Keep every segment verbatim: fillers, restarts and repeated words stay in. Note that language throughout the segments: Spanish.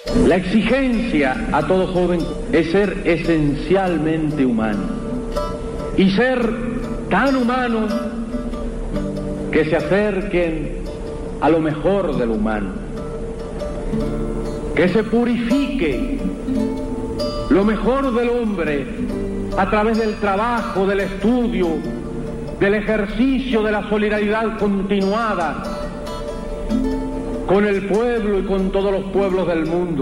La exigencia a todo joven es ser esencialmente humano y ser tan humano que se acerquen a lo mejor del humano, que se purifique lo mejor del hombre a través del trabajo, del estudio, del ejercicio de la solidaridad continuada con el pueblo y con todos los pueblos del mundo,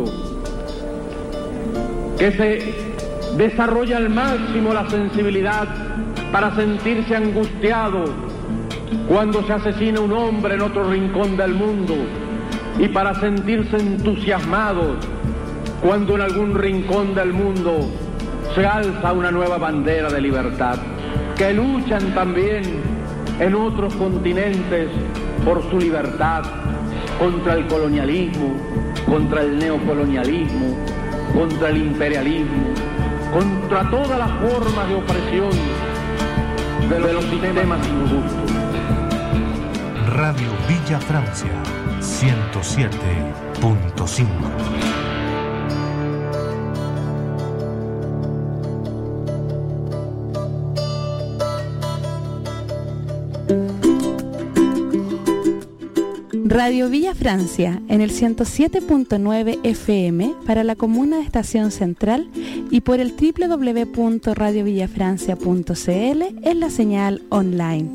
que se desarrolle al máximo la sensibilidad para sentirse angustiado cuando se asesina un hombre en otro rincón del mundo y para sentirse entusiasmado cuando en algún rincón del mundo se alza una nueva bandera de libertad, que luchan también en otros continentes por su libertad, contra el colonialismo, contra el neocolonialismo, contra el imperialismo, contra todas las formas de opresión de los sistemas injustos. Radio Villa Francia, ciento siete punto cinco. Radio Villa Francia en el ciento siete punto nueve F M para la comuna de Estación Central y por el doble u doble u doble u punto radio villafrancia punto c l en la señal online.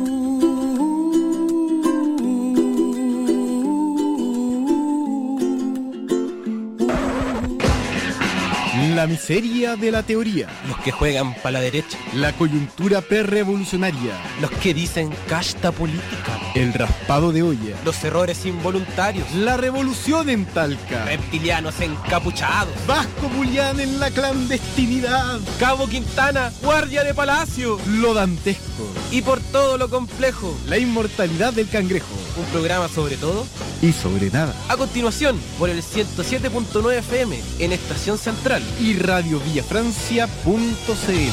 La miseria de la teoría. Los que juegan para la derecha. La coyuntura prerevolucionaria. Los que dicen casta política. El raspado de olla. Los errores involuntarios. La revolución en Talca. Reptilianos encapuchados. Vasco Bulián en la clandestinidad. Cabo Quintana, guardia de palacio. Lo dantesco. Y por todo lo complejo. La inmortalidad del cangrejo. Un programa sobre todo y sobre nada. A continuación, por el ciento siete punto nueve F M en Estación Central y radio villafrancia punto c l.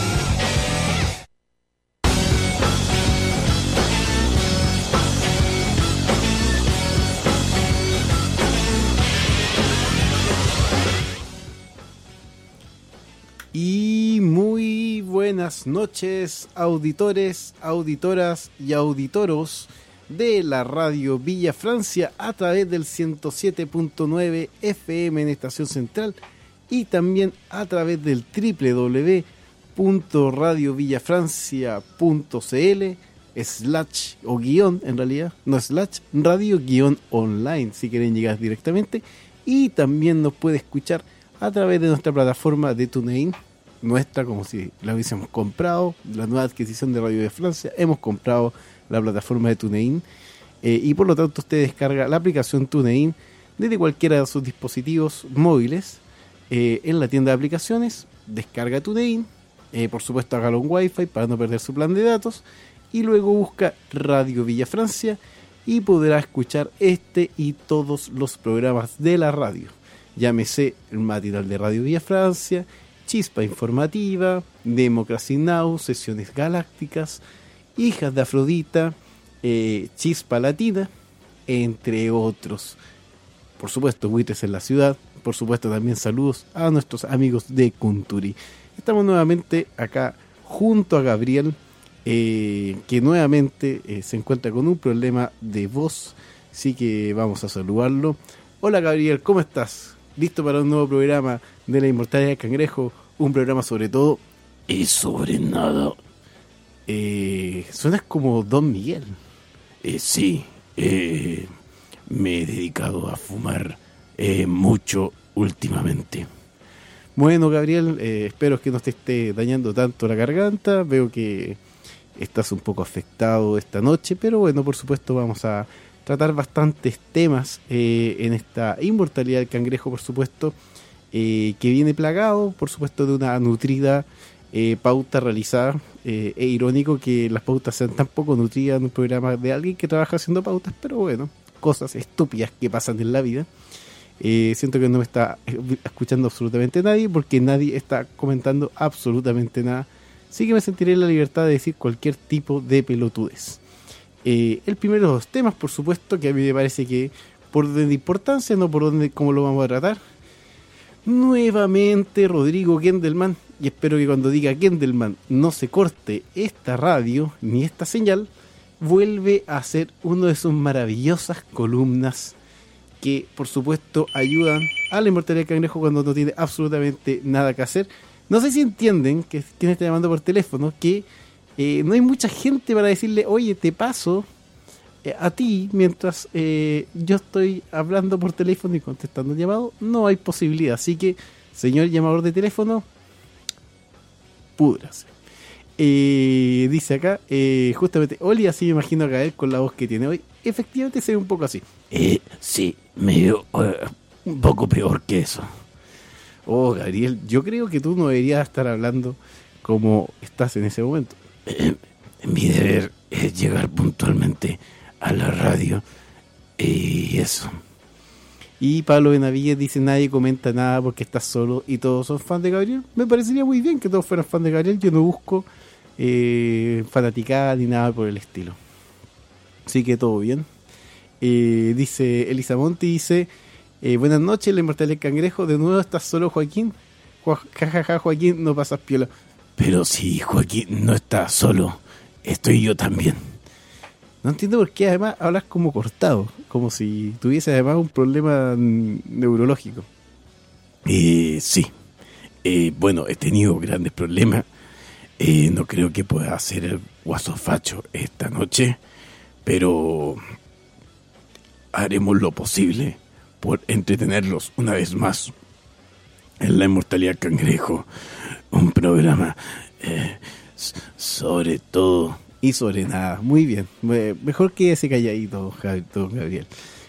Y muy buenas noches, auditores, auditoras y auditoros de la radio Villa Francia a través del ciento siete punto nueve F M en Estación Central y también a través del doble u doble u doble u punto radio villafrancia punto c l slash o guión, en realidad, no slash, radio guión online si quieren llegar directamente, y también nos puede escuchar a través de nuestra plataforma de TuneIn, nuestra, como si la hubiésemos comprado, la nueva adquisición de Radio de Francia, hemos comprado la plataforma de TuneIn, eh, y por lo tanto usted descarga la aplicación TuneIn desde cualquiera de sus dispositivos móviles, eh, en la tienda de aplicaciones, descarga TuneIn, eh, por supuesto hágalo en Wi-Fi para no perder su plan de datos, y luego busca Radio Villa Francia y podrá escuchar este y todos los programas de la radio, llámese el matinal de Radio Villa Francia, Chispa Informativa, Democracy Now!, Sesiones Galácticas, Hijas de Afrodita, eh, Chispa Latina, entre otros. Por supuesto, Buitres en la Ciudad, por supuesto también saludos a nuestros amigos de Cunturi. Estamos nuevamente acá junto a Gabriel, eh, que nuevamente eh, se encuentra con un problema de voz, así que vamos a saludarlo. Hola Gabriel, ¿cómo estás? ¿Listo para un nuevo programa de la inmortalidad del cangrejo? Un programa sobre todo y sobre nada. Eh, suenas como Don Miguel. Eh, sí, eh, me he dedicado a fumar eh, mucho últimamente. Bueno, Gabriel, eh, espero que no te esté dañando tanto la garganta. Veo que estás un poco afectado esta noche, pero bueno, por supuesto vamos a tratar bastantes temas eh, en esta inmortalidad del cangrejo, por supuesto, eh, que viene plagado, por supuesto, de una nutrida eh, pauta realizada. Eh, es irónico que las pautas sean tan poco nutridas en un programa de alguien que trabaja haciendo pautas, pero bueno, cosas estúpidas que pasan en la vida. Eh, siento que no me está escuchando absolutamente nadie, porque nadie está comentando absolutamente nada. Así que me sentiré en la libertad de decir cualquier tipo de pelotudez. Eh, el primero de los temas, por supuesto, que a mí me parece que por orden de importancia, no por orden de cómo lo vamos a tratar, nuevamente Rodrigo Gendelman, y espero que cuando diga Gendelman no se corte esta radio ni esta señal, vuelve a hacer una de sus maravillosas columnas que por supuesto ayudan a la inmortalidad del cangrejo cuando no tiene absolutamente nada que hacer. No sé si entienden, que quien está llamando por teléfono, que eh, no hay mucha gente para decirle, oye, te paso eh, a ti mientras eh, yo estoy hablando por teléfono y contestando el llamado. No hay posibilidad, así que señor llamador de teléfono, púdrase. Eh, dice acá, eh, justamente, Oli, así me imagino a Gael con la voz que tiene hoy. Efectivamente se ve un poco así. Eh, sí, medio, uh, un poco peor que eso. Oh, Gabriel, yo creo que tú no deberías estar hablando como estás en ese momento. Eh, mi deber es llegar puntualmente a la radio y eso. Y Pablo Benavides dice, nadie comenta nada porque estás solo y todos son fans de Gabriel. Me parecería muy bien que todos fueran fans de Gabriel. Yo no busco eh, fanaticada ni nada por el estilo. Así que todo bien. Eh, dice Elisa Monti, dice, eh, buenas noches, la inmortalidad del cangrejo. De nuevo estás solo, Joaquín. Jajaja, ja, ja, Joaquín, no pasas piola. Pero si Joaquín no está solo, estoy yo también. No entiendo por qué además hablas como cortado, como si tuviese además un problema neurológico. Eh, sí, eh, bueno, he tenido grandes problemas. Eh, no creo que pueda hacer el guasofacho esta noche, pero haremos lo posible por entretenerlos una vez más en La Inmortalidad Cangrejo, un programa eh, sobre todo y sobre nada. Muy bien, mejor que ese calladito, don Gabriel.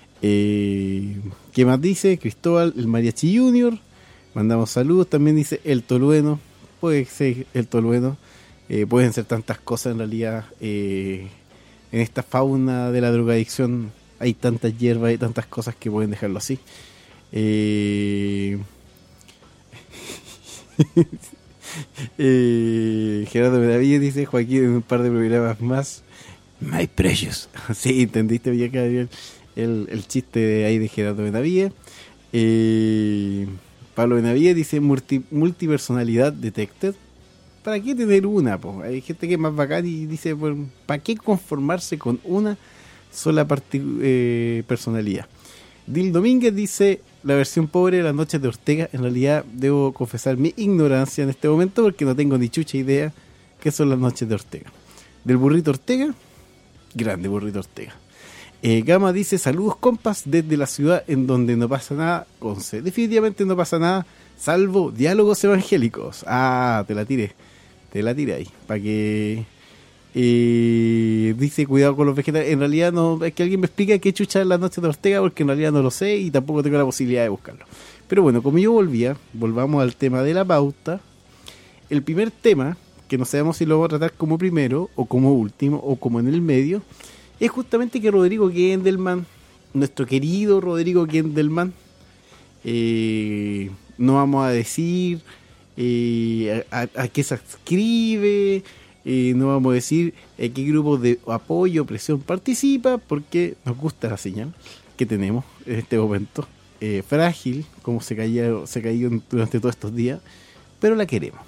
Eh, ¿Qué más dice? Cristóbal, el Mariachi Junior, mandamos saludos. También dice el Tolueno, puede ser el Tolueno, eh, pueden ser tantas cosas en realidad. Eh, en esta fauna de la drogadicción hay tantas hierbas y tantas cosas que pueden dejarlo así. Eh... eh, Gerardo Benavides dice, Joaquín, en un par de programas más, My Precious. Sí, entendiste bien, Gabriel, el, el chiste de ahí de Gerardo Benavides. eh, Pablo Benavides dice, multi, multipersonalidad detected. ¿Para qué tener una? Po? Hay gente que es más bacán y dice, pues, ¿para qué conformarse con una sola partic- eh, personalidad? Dil Domínguez dice, la versión pobre de Las Noches de Ortega. En realidad debo confesar mi ignorancia en este momento porque no tengo ni chucha idea qué son Las Noches de Ortega. Del Burrito Ortega, grande Burrito Ortega. eh, Gama dice, saludos compas desde la ciudad en donde no pasa nada, Conce. Definitivamente no pasa nada salvo diálogos evangélicos. Ah, te la tiré te la tiré ahí para que Eh, dice, cuidado con los vegetales. En realidad no, es que alguien me explique qué chucha es Las Noches de Ortega, porque en realidad no lo sé y tampoco tengo la posibilidad de buscarlo. Pero bueno, como yo volvía, volvamos al tema de la pauta. El primer tema, que no sabemos si lo vamos a tratar como primero o como último o como en el medio, es justamente que Rodrigo Gendelman, nuestro querido Rodrigo Gendelman, eh, no vamos a decir eh, a, a, a qué se adscribe. Eh, no vamos a decir eh, qué grupo de apoyo o presión participa, porque nos gusta la señal que tenemos en este momento, eh, frágil, como se cayó, se cayó durante todos estos días, pero la queremos.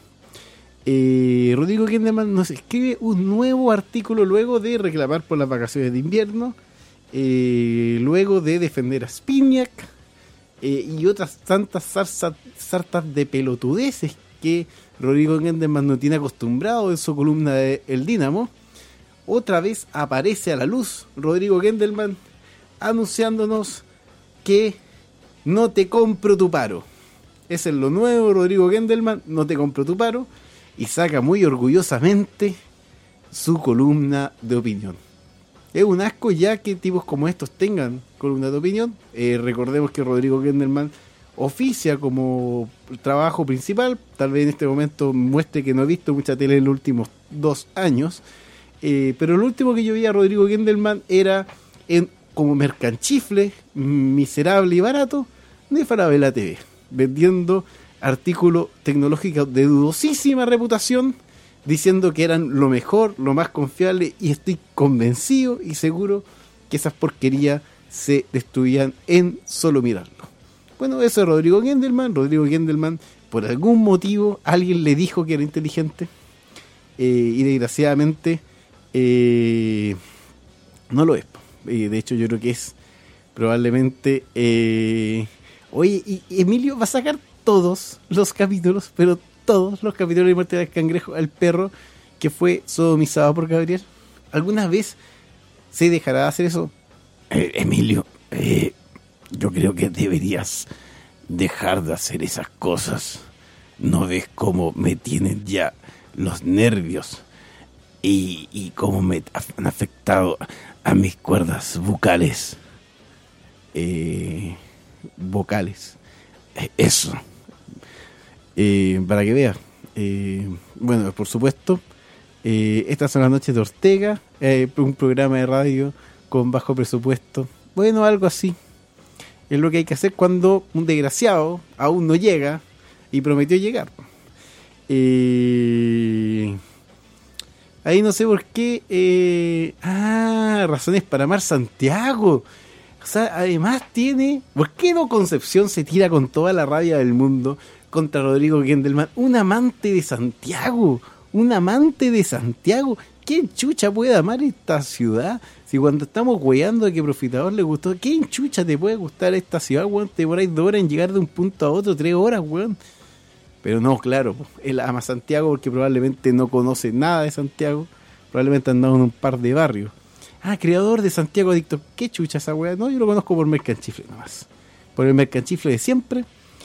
Eh, Rodrigo Gendelman nos escribe un nuevo artículo luego de reclamar por las vacaciones de invierno, eh, luego de defender a Spinac eh, y otras tantas zarzas, sartas de pelotudeces que Rodrigo Gendelman no tiene acostumbrado en su columna de El Dínamo. Otra vez aparece a la luz Rodrigo Gendelman anunciándonos que no te compro tu paro. Ese es lo nuevo, Rodrigo Gendelman, no te compro tu paro, y saca muy orgullosamente su columna de opinión. Es un asco ya que tipos como estos tengan columna de opinión. Eh, recordemos que Rodrigo Gendelman oficia como trabajo principal, tal vez en este momento muestre que no he visto mucha tele en los últimos dos años, eh, pero lo último que yo vi a Rodrigo Gendelman era en, como mercanchifle miserable y barato de Falabella T V, vendiendo artículos tecnológicos de dudosísima reputación, diciendo que eran lo mejor, lo más confiable, y estoy convencido y seguro que esas porquerías se destruían en solo mirarlo. Bueno, eso es Rodrigo Gendelman. Rodrigo Gendelman, por algún motivo, alguien le dijo que era inteligente. Eh, y desgraciadamente eh, no lo es. Eh, de hecho, yo creo que es probablemente... Eh, oye, y Emilio va a sacar todos los capítulos, pero todos los capítulos de Muerte del Cangrejo al perro que fue sodomizado por Gabriel. ¿Alguna vez se dejará de hacer eso? Eh, Emilio, eh, yo creo que deberías dejar de hacer esas cosas. ¿No ves cómo me tienen ya los nervios y, y cómo me han afectado a mis cuerdas vocales? Eh, vocales. Eh, eso. Eh, para que veas. Eh, bueno, por supuesto, eh, estas son las noches de Ortega, eh, un programa de radio con bajo presupuesto. Bueno, algo así. Es lo que hay que hacer cuando un desgraciado aún no llega y prometió llegar. Eh, ahí no sé por qué. Eh, ah, razones para amar Santiago. O sea, además tiene... ¿Por qué no Concepción se tira con toda la rabia del mundo contra Rodrigo Gendelman? Un amante de Santiago. Un amante de Santiago. ¿Quién chucha puede amar esta ciudad? Si cuando estamos hueando de que Profitador le gustó, ¿quién chucha te puede gustar esta ciudad, weón? Te demoráis dos horas en llegar de un punto a otro, tres horas, weón. Pero no, claro, él ama Santiago porque probablemente no conoce nada de Santiago. Probablemente ha andado en un par de barrios. Ah, creador de Santiago Adicto. ¿Qué chucha esa weá? No, yo lo conozco por Mercanchifle nomás. Por el Mercanchifle de siempre.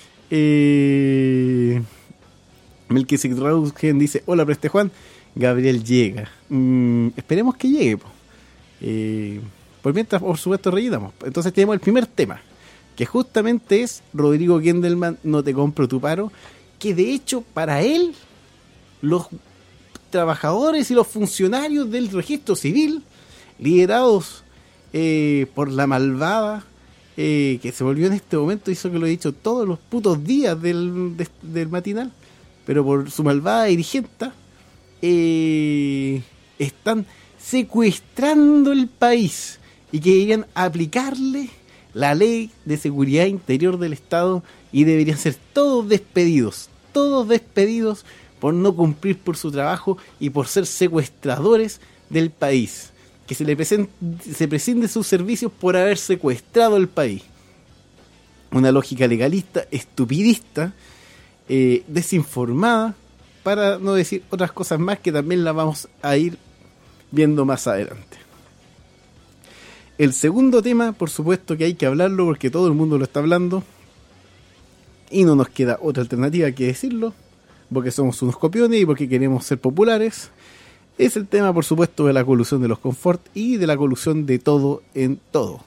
Eh... Melquisedec Rausgen dice: hola, Preste Juan. Gabriel llega. Mm, esperemos que llegue. Po. Eh, por mientras, por supuesto, rellenamos. Entonces tenemos el primer tema, que justamente es Rodrigo Gendelman, no te compro tu paro. Que de hecho, para él, los trabajadores y los funcionarios del registro civil, liderados eh, por la malvada eh, que se volvió en este momento, hizo que lo he dicho todos los putos días del, de, del matinal, pero por su malvada dirigenta, eh, están secuestrando el país y que querían aplicarle la ley de seguridad interior del Estado y deberían ser todos despedidos, todos despedidos por no cumplir por su trabajo y por ser secuestradores del país. Que se le presente, se prescinde sus servicios por haber secuestrado el país. Una lógica legalista, estupidista, eh, desinformada, para no decir otras cosas más que también la vamos a ir viendo más adelante. El segundo tema, por supuesto que hay que hablarlo porque todo el mundo lo está hablando y no nos queda otra alternativa que decirlo, porque somos unos copiones y porque queremos ser populares. Es el tema, por supuesto, de la colusión de los Confort y de la colusión de todo en todo.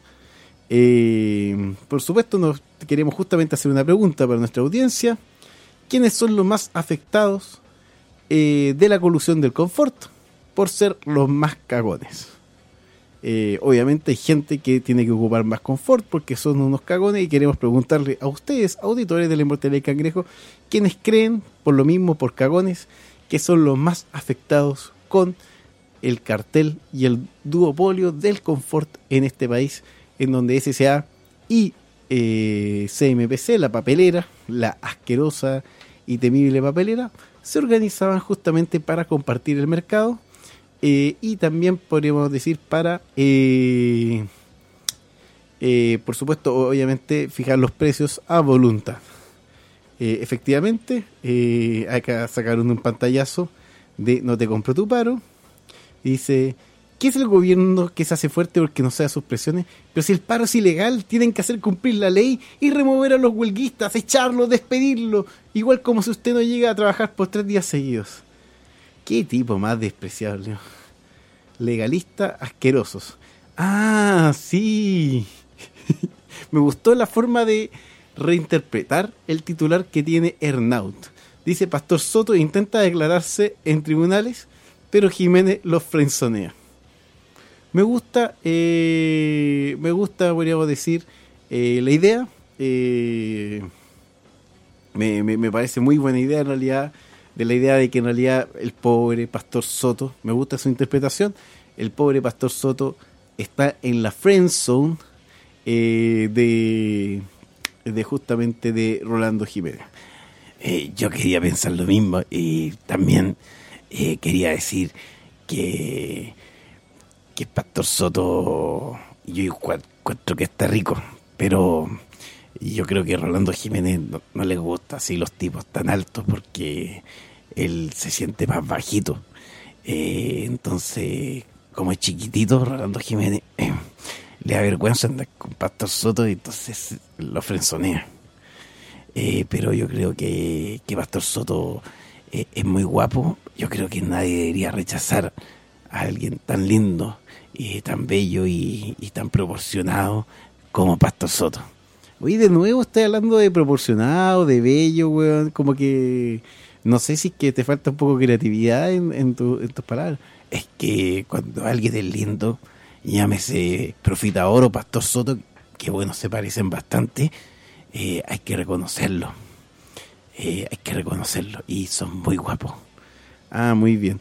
Eh, por supuesto, nos queremos justamente hacer una pregunta para nuestra audiencia. ¿Quiénes son los más afectados eh, de la colusión del Confort por ser los más cagones? Eh, obviamente hay gente que tiene que ocupar más confort porque son unos cagones y queremos preguntarle a ustedes, auditores de la Inmortalidad del Cangrejo, ¿quiénes creen, por lo mismo, por cagones, que son los más afectados con el cartel y el duopolio del confort en este país, en donde S S A y eh, C M P C, la papelera, la asquerosa y temible papelera, se organizaban justamente para compartir el mercado eh, y también podríamos decir para, eh, eh, por supuesto, obviamente, fijar los precios a voluntad. Eh, efectivamente, eh, hay que sacar un pantallazo de no te compro tu paro. Y dice: ¿qué es el gobierno que se hace fuerte porque no sea sus presiones? Pero si el paro es ilegal, tienen que hacer cumplir la ley y remover a los huelguistas, echarlos, despedirlos, igual como si usted no llega a trabajar por tres días seguidos. Qué tipo más despreciable. Legalistas asquerosos. Ah, sí. Me gustó la forma de reinterpretar el titular que tiene Ernaut. Dice: Pastor Soto intenta declararse en tribunales, pero Jiménez los frenzonea. Me gusta, eh, me gusta, podríamos decir, eh, la idea. Eh, me, me, me parece muy buena idea en realidad, de la idea de que en realidad el pobre Pastor Soto, me gusta su interpretación, el pobre Pastor Soto está en la friend zone eh, de... de justamente de Rolando Jiménez. Eh, yo quería pensar lo mismo y también eh, quería decir que, que el Pastor Soto, yo encuentro que está rico, pero yo creo que Rolando Jiménez no, no le gusta así los tipos tan altos porque él se siente más bajito. Eh, entonces, como es chiquitito, Rolando Jiménez eh, le da vergüenza andar con Pastor Soto y entonces lo frenzonea. Eh, pero yo creo que, que Pastor Soto eh, es muy guapo. Yo creo que nadie debería rechazar a alguien tan lindo y tan bello y, y tan proporcionado como Pastor Soto. Oye, de nuevo estoy hablando de proporcionado, de bello, weón, como que no sé si es que te falta un poco de creatividad en, en, tu, en tus palabras. Es que cuando alguien es lindo, llámese Profitador o Pastor Soto, que bueno, se parecen bastante, eh, hay que reconocerlo. Eh, hay que reconocerlo y son muy guapos. Ah, muy bien.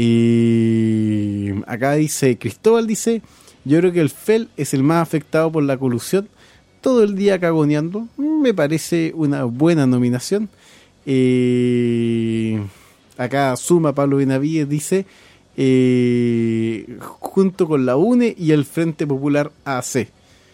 Y acá dice, Cristóbal dice, yo creo que el F E L es el más afectado por la colusión, todo el día cagoneando. Me parece una buena nominación. Eh, acá suma Pablo Benavides, dice, eh, junto con la U N E y el Frente Popular A C.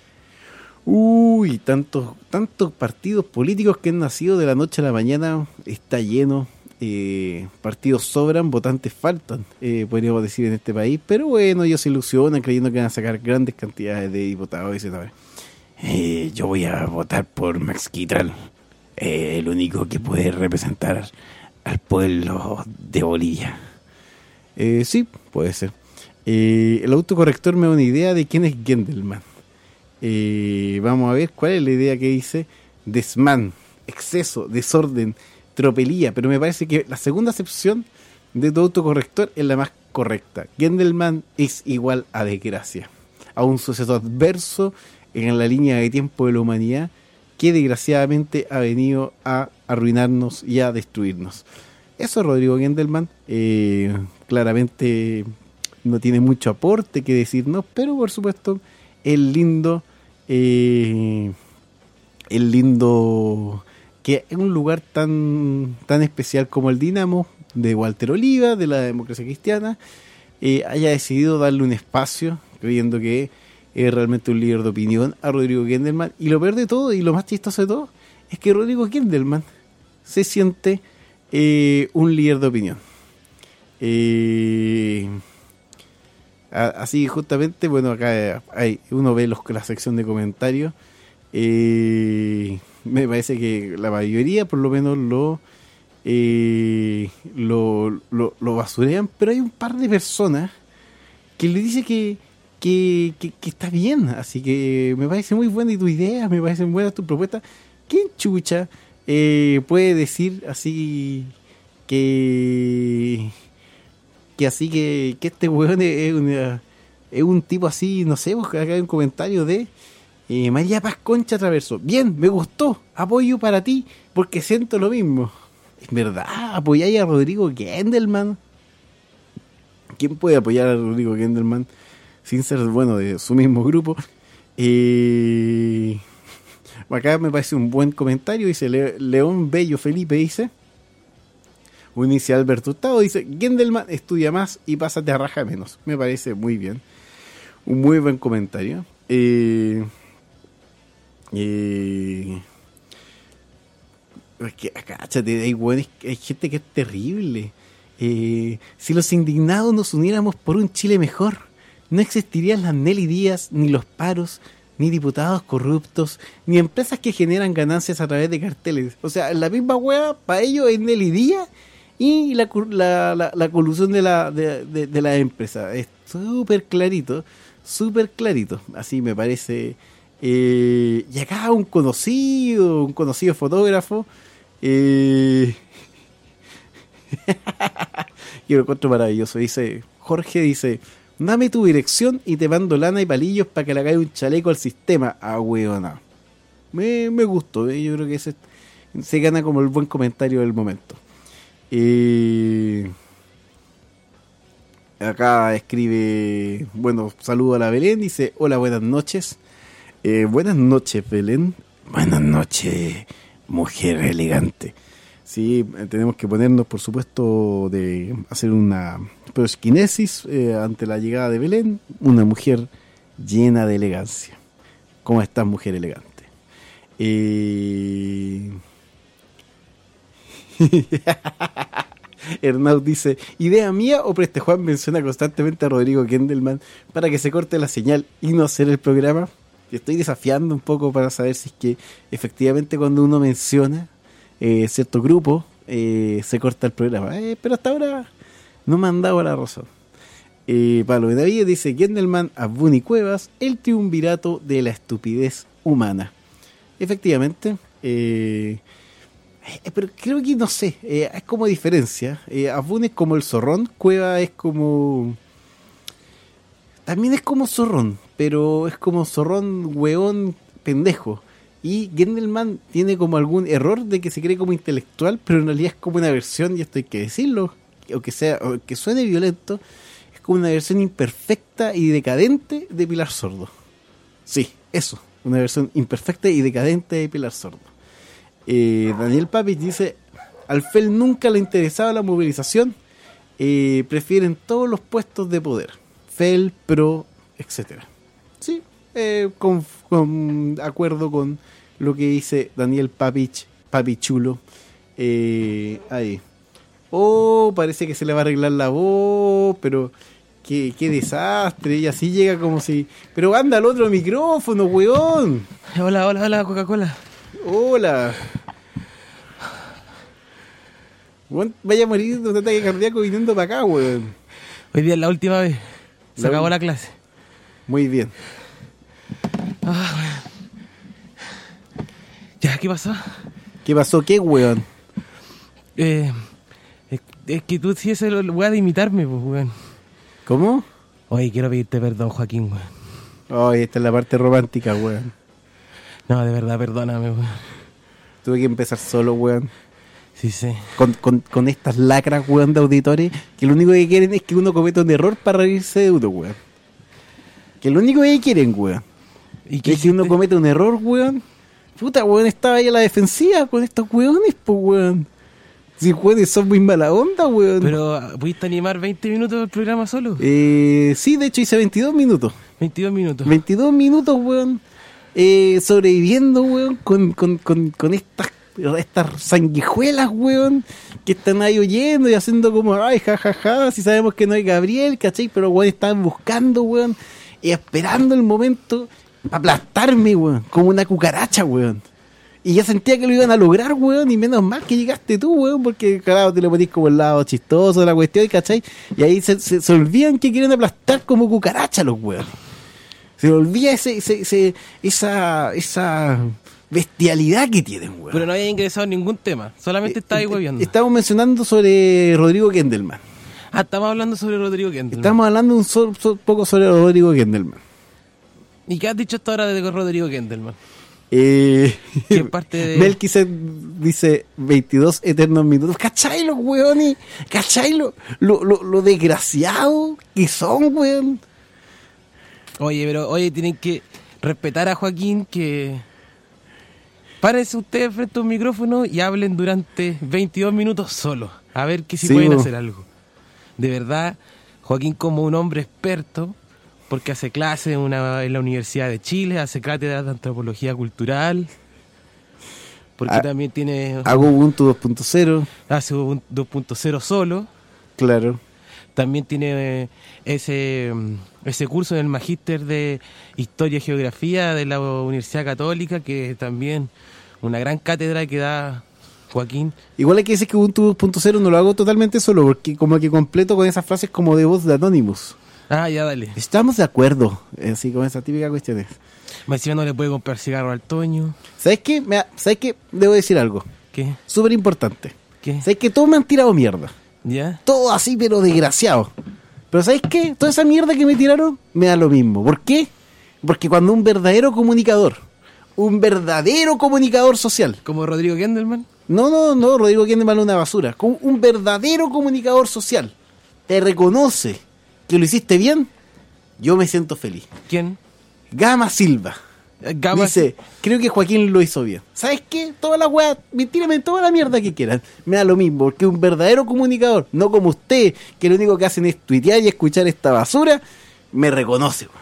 Uy, tantos, tantos partidos políticos que han nacido de la noche a la mañana, está lleno. Eh, partidos sobran, votantes faltan, eh, podríamos decir, en este país, pero bueno, ellos se ilusionan creyendo que van a sacar grandes cantidades de diputados y senadores. Eh, yo voy a votar por Max Quitral, eh, el único que puede representar al pueblo de Bolivia. Eh, sí, puede ser. Eh, el autocorrector me da una idea de quién es Gendelman. Eh, vamos a ver cuál es la idea que dice. Desmán, exceso, desorden, tropelía, pero me parece que la segunda acepción de tu autocorrector es la más correcta. Gendelman es igual a desgracia, a un suceso adverso en la línea de tiempo de la humanidad que desgraciadamente ha venido a arruinarnos y a destruirnos. Eso es Rodrigo Gendelman. Eh, claramente no tiene mucho aporte que decirnos, pero por supuesto el lindo, eh, el lindo que es un lugar tan, tan especial como el Dinamo de Walter Oliva, de la democracia cristiana, eh, haya decidido darle un espacio, creyendo que es realmente un líder de opinión, a Rodrigo Gendelman. Y lo peor de todo, y lo más chistoso de todo, es que Rodrigo Gendelman se siente eh, un líder de opinión. Eh, así justamente, bueno, acá hay, uno ve los, la sección de comentarios. Eh, me parece que la mayoría por lo menos lo, eh, lo, lo, lo basurean, pero hay un par de personas que le dice que Que, que, que está bien, así que me parece muy buena tu idea, me parecen buenas tus propuestas. ¿Quién chucha eh, puede decir así que que así que, que este weón es, una, es un tipo así, no sé, acá hay un comentario de eh, María Paz Concha Traverso? Bien, me gustó, apoyo para ti, porque siento lo mismo. Es verdad, apoyáis a Rodrigo Gendelman. ¿Quién puede apoyar a Rodrigo Gendelman sin ser, bueno, de su mismo grupo? Eh, acá me parece un buen comentario, dice Le- León Bello Felipe, dice, un dice Alberto Hurtado, dice, Gendelman estudia más y pásate a raja menos. Me parece muy bien, un muy buen comentario. Eh, eh, es que, cáchate, hay, bueno, hay gente que es terrible. Eh, si los indignados nos uniéramos por un Chile mejor, no existirían las Nelly Díaz, ni los paros, ni diputados corruptos, ni empresas que generan ganancias a través de carteles. O sea, la misma hueá, para ellos es Nelly Díaz y la, la, la, la colusión de la, de, de, de la empresa. Es súper clarito, súper clarito. Así me parece. Eh, y acá un conocido, un conocido fotógrafo, eh, yo lo encuentro maravilloso. Dice, Jorge dice, dame tu dirección y te mando lana y palillos para que le hagáis un chaleco al sistema. Ah, huevona. Me, me gustó, ¿eh? Yo creo que ese se gana como el buen comentario del momento. Eh, acá escribe, bueno, saludo a la Belén, dice, hola, buenas noches. Eh, buenas noches, Belén. Buenas noches, mujer elegante. Sí, tenemos que ponernos, por supuesto, de hacer una prosquinesis eh, ante la llegada de Belén, una mujer llena de elegancia. ¿Cómo estás, mujer elegante? Eh... Hernaut dice, ¿idea mía o Preste Juan menciona constantemente a Rodrigo Kendelman para que se corte la señal y no hacer el programa? Estoy desafiando un poco para saber si es que efectivamente cuando uno menciona eh, cierto grupo eh, se corta el programa. Eh, pero hasta ahora no me han dado la razón. Eh, Pablo Benavides dice, Kendelman, Abuni Cuevas, el triunvirato de la estupidez humana. Efectivamente, eh... Eh, pero creo que no sé, eh, es como diferencia. Eh, Abun es como el zorrón, Cueva es como... También es como zorrón, pero es como zorrón, hueón, pendejo. Y Gendelman tiene como algún error de que se cree como intelectual, pero en realidad es como una versión, y esto hay que decirlo, o que sea, o que suene violento, es como una versión imperfecta y decadente de Pilar Sordo. Sí, eso, una versión imperfecta y decadente de Pilar Sordo. Eh, Daniel Papich dice, al F E L nunca le interesaba la movilización, eh, prefieren todos los puestos de poder, F E L, P R O, etcétera. Sí, eh, con, con acuerdo con lo que dice Daniel Papich, Papichulo, eh, ahí. Oh, parece que se le va a arreglar la voz, pero qué, qué desastre, y así llega como si... Pero anda al otro micrófono, weón. Hola, hola, hola, Coca-Cola. Hola. Bueno, vaya a morir de un ataque cardíaco viniendo para acá, weón. Hoy día es la última vez. Se La acabó un- la clase. Muy bien. Ah, bueno. Ya, ¿qué pasó? ¿Qué pasó? ¿Qué, weón? Eh, es, es que tú sí ese lo weá de imitarme, pues, weón. ¿Cómo? Oye, quiero pedirte perdón, Joaquín, weón. Oh, esta es la parte romántica, weón. No, de verdad, perdóname, weón. Tuve que empezar solo, weón. Sí, sí. Con, con, con estas lacras, weón, de auditores, que lo único que quieren es que uno cometa un error para reírse de uno, weón. Que lo único que quieren, weón, ¿Y que es que uno hiciste? cometa un error, weón. Puta, weón, estaba ahí a la defensiva con estos weones, pues, weón. Si weones son muy mala onda, weón. Pero, ¿pudiste animar veinte minutos del programa solo? Eh, sí, de hecho hice veintidós minutos. veintidós minutos. veintidós minutos, weón. Eh, sobreviviendo, weón, con, con, con, con estas, estas sanguijuelas, weón, que están ahí oyendo y haciendo como, ay, jajaja, ja, ja, si sabemos que no hay Gabriel, ¿cachai? Pero, weón, estaban buscando, weón, y esperando el momento para aplastarme, weón, como una cucaracha, weón. Y ya sentía que lo iban a lograr, weón, y menos mal que llegaste tú, weón, porque, claro, te lo ponís como el lado chistoso de la cuestión, ¿cachai? Y ahí se, se, se olvidan que quieren aplastar como cucaracha los weones. Se olvida ese, ese, ese, esa, esa bestialidad que tienen, weón. Pero no había ingresado en ningún tema. Solamente estaba ahí Eh, hueviando. Estamos mencionando sobre Rodrigo Kendelman. Ah, estamos hablando sobre Rodrigo Kendelman. Estamos hablando un so- so- poco sobre Rodrigo Kendelman. ¿Y qué has dicho hasta ahora de Rodrigo Kendelman? Eh, ¿Qué parte de...? Melquiset dice veintidós eternos minutos. ¿Cachai los weones? ¿Cachai lo, lo, lo, lo desgraciado que son, weón? Oye, pero oye, tienen que respetar a Joaquín, que... Párense ustedes frente a un micrófono y hablen durante veintidós minutos solo. A ver que si Sí, pueden bo. hacer algo. De verdad, Joaquín como un hombre experto, porque hace clases en, una- en la Universidad de Chile, hace cátedras de antropología cultural, porque Ah, también tiene... Hago Ubuntu dos punto cero, hace un dos punto cero solo. claro. También tiene eh, ese, mm, ese curso en el Magíster de Historia y Geografía de la Universidad Católica, que es también una gran cátedra que da Joaquín. Igual hay que decir que Ubuntu dos punto cero no lo hago totalmente solo, porque como que completo con esas frases como de voz de Anonymous. Ah, ya dale. Estamos de acuerdo, eh, así con esas típicas cuestiones. Más encima no le puede comprar cigarro al Toño. ¿Sabes qué? Me ha- ¿Sabes qué? Debo decir algo ¿Qué? súper importante. ¿Qué? ¿Sabes qué? Todos me han tirado mierda. ¿Ya? Todo así, pero desgraciado. Pero ¿sabes qué? Toda esa mierda que me tiraron me da lo mismo. ¿Por qué? Porque cuando un verdadero comunicador, un verdadero comunicador social, ¿Como Rodrigo Kendelman? no, no, no, Rodrigo Kendelman es una basura, como un verdadero comunicador social te reconoce que lo hiciste bien, yo me siento feliz. ¿Quién? Gama Silva, Gama, Dice, creo que Joaquín lo hizo bien. ¿Sabes qué? Toda la weá, tírame toda la mierda que quieran. Me da lo mismo, porque un verdadero comunicador, no como usted, que lo único que hacen es tuitear y escuchar esta basura, me reconoce, weón.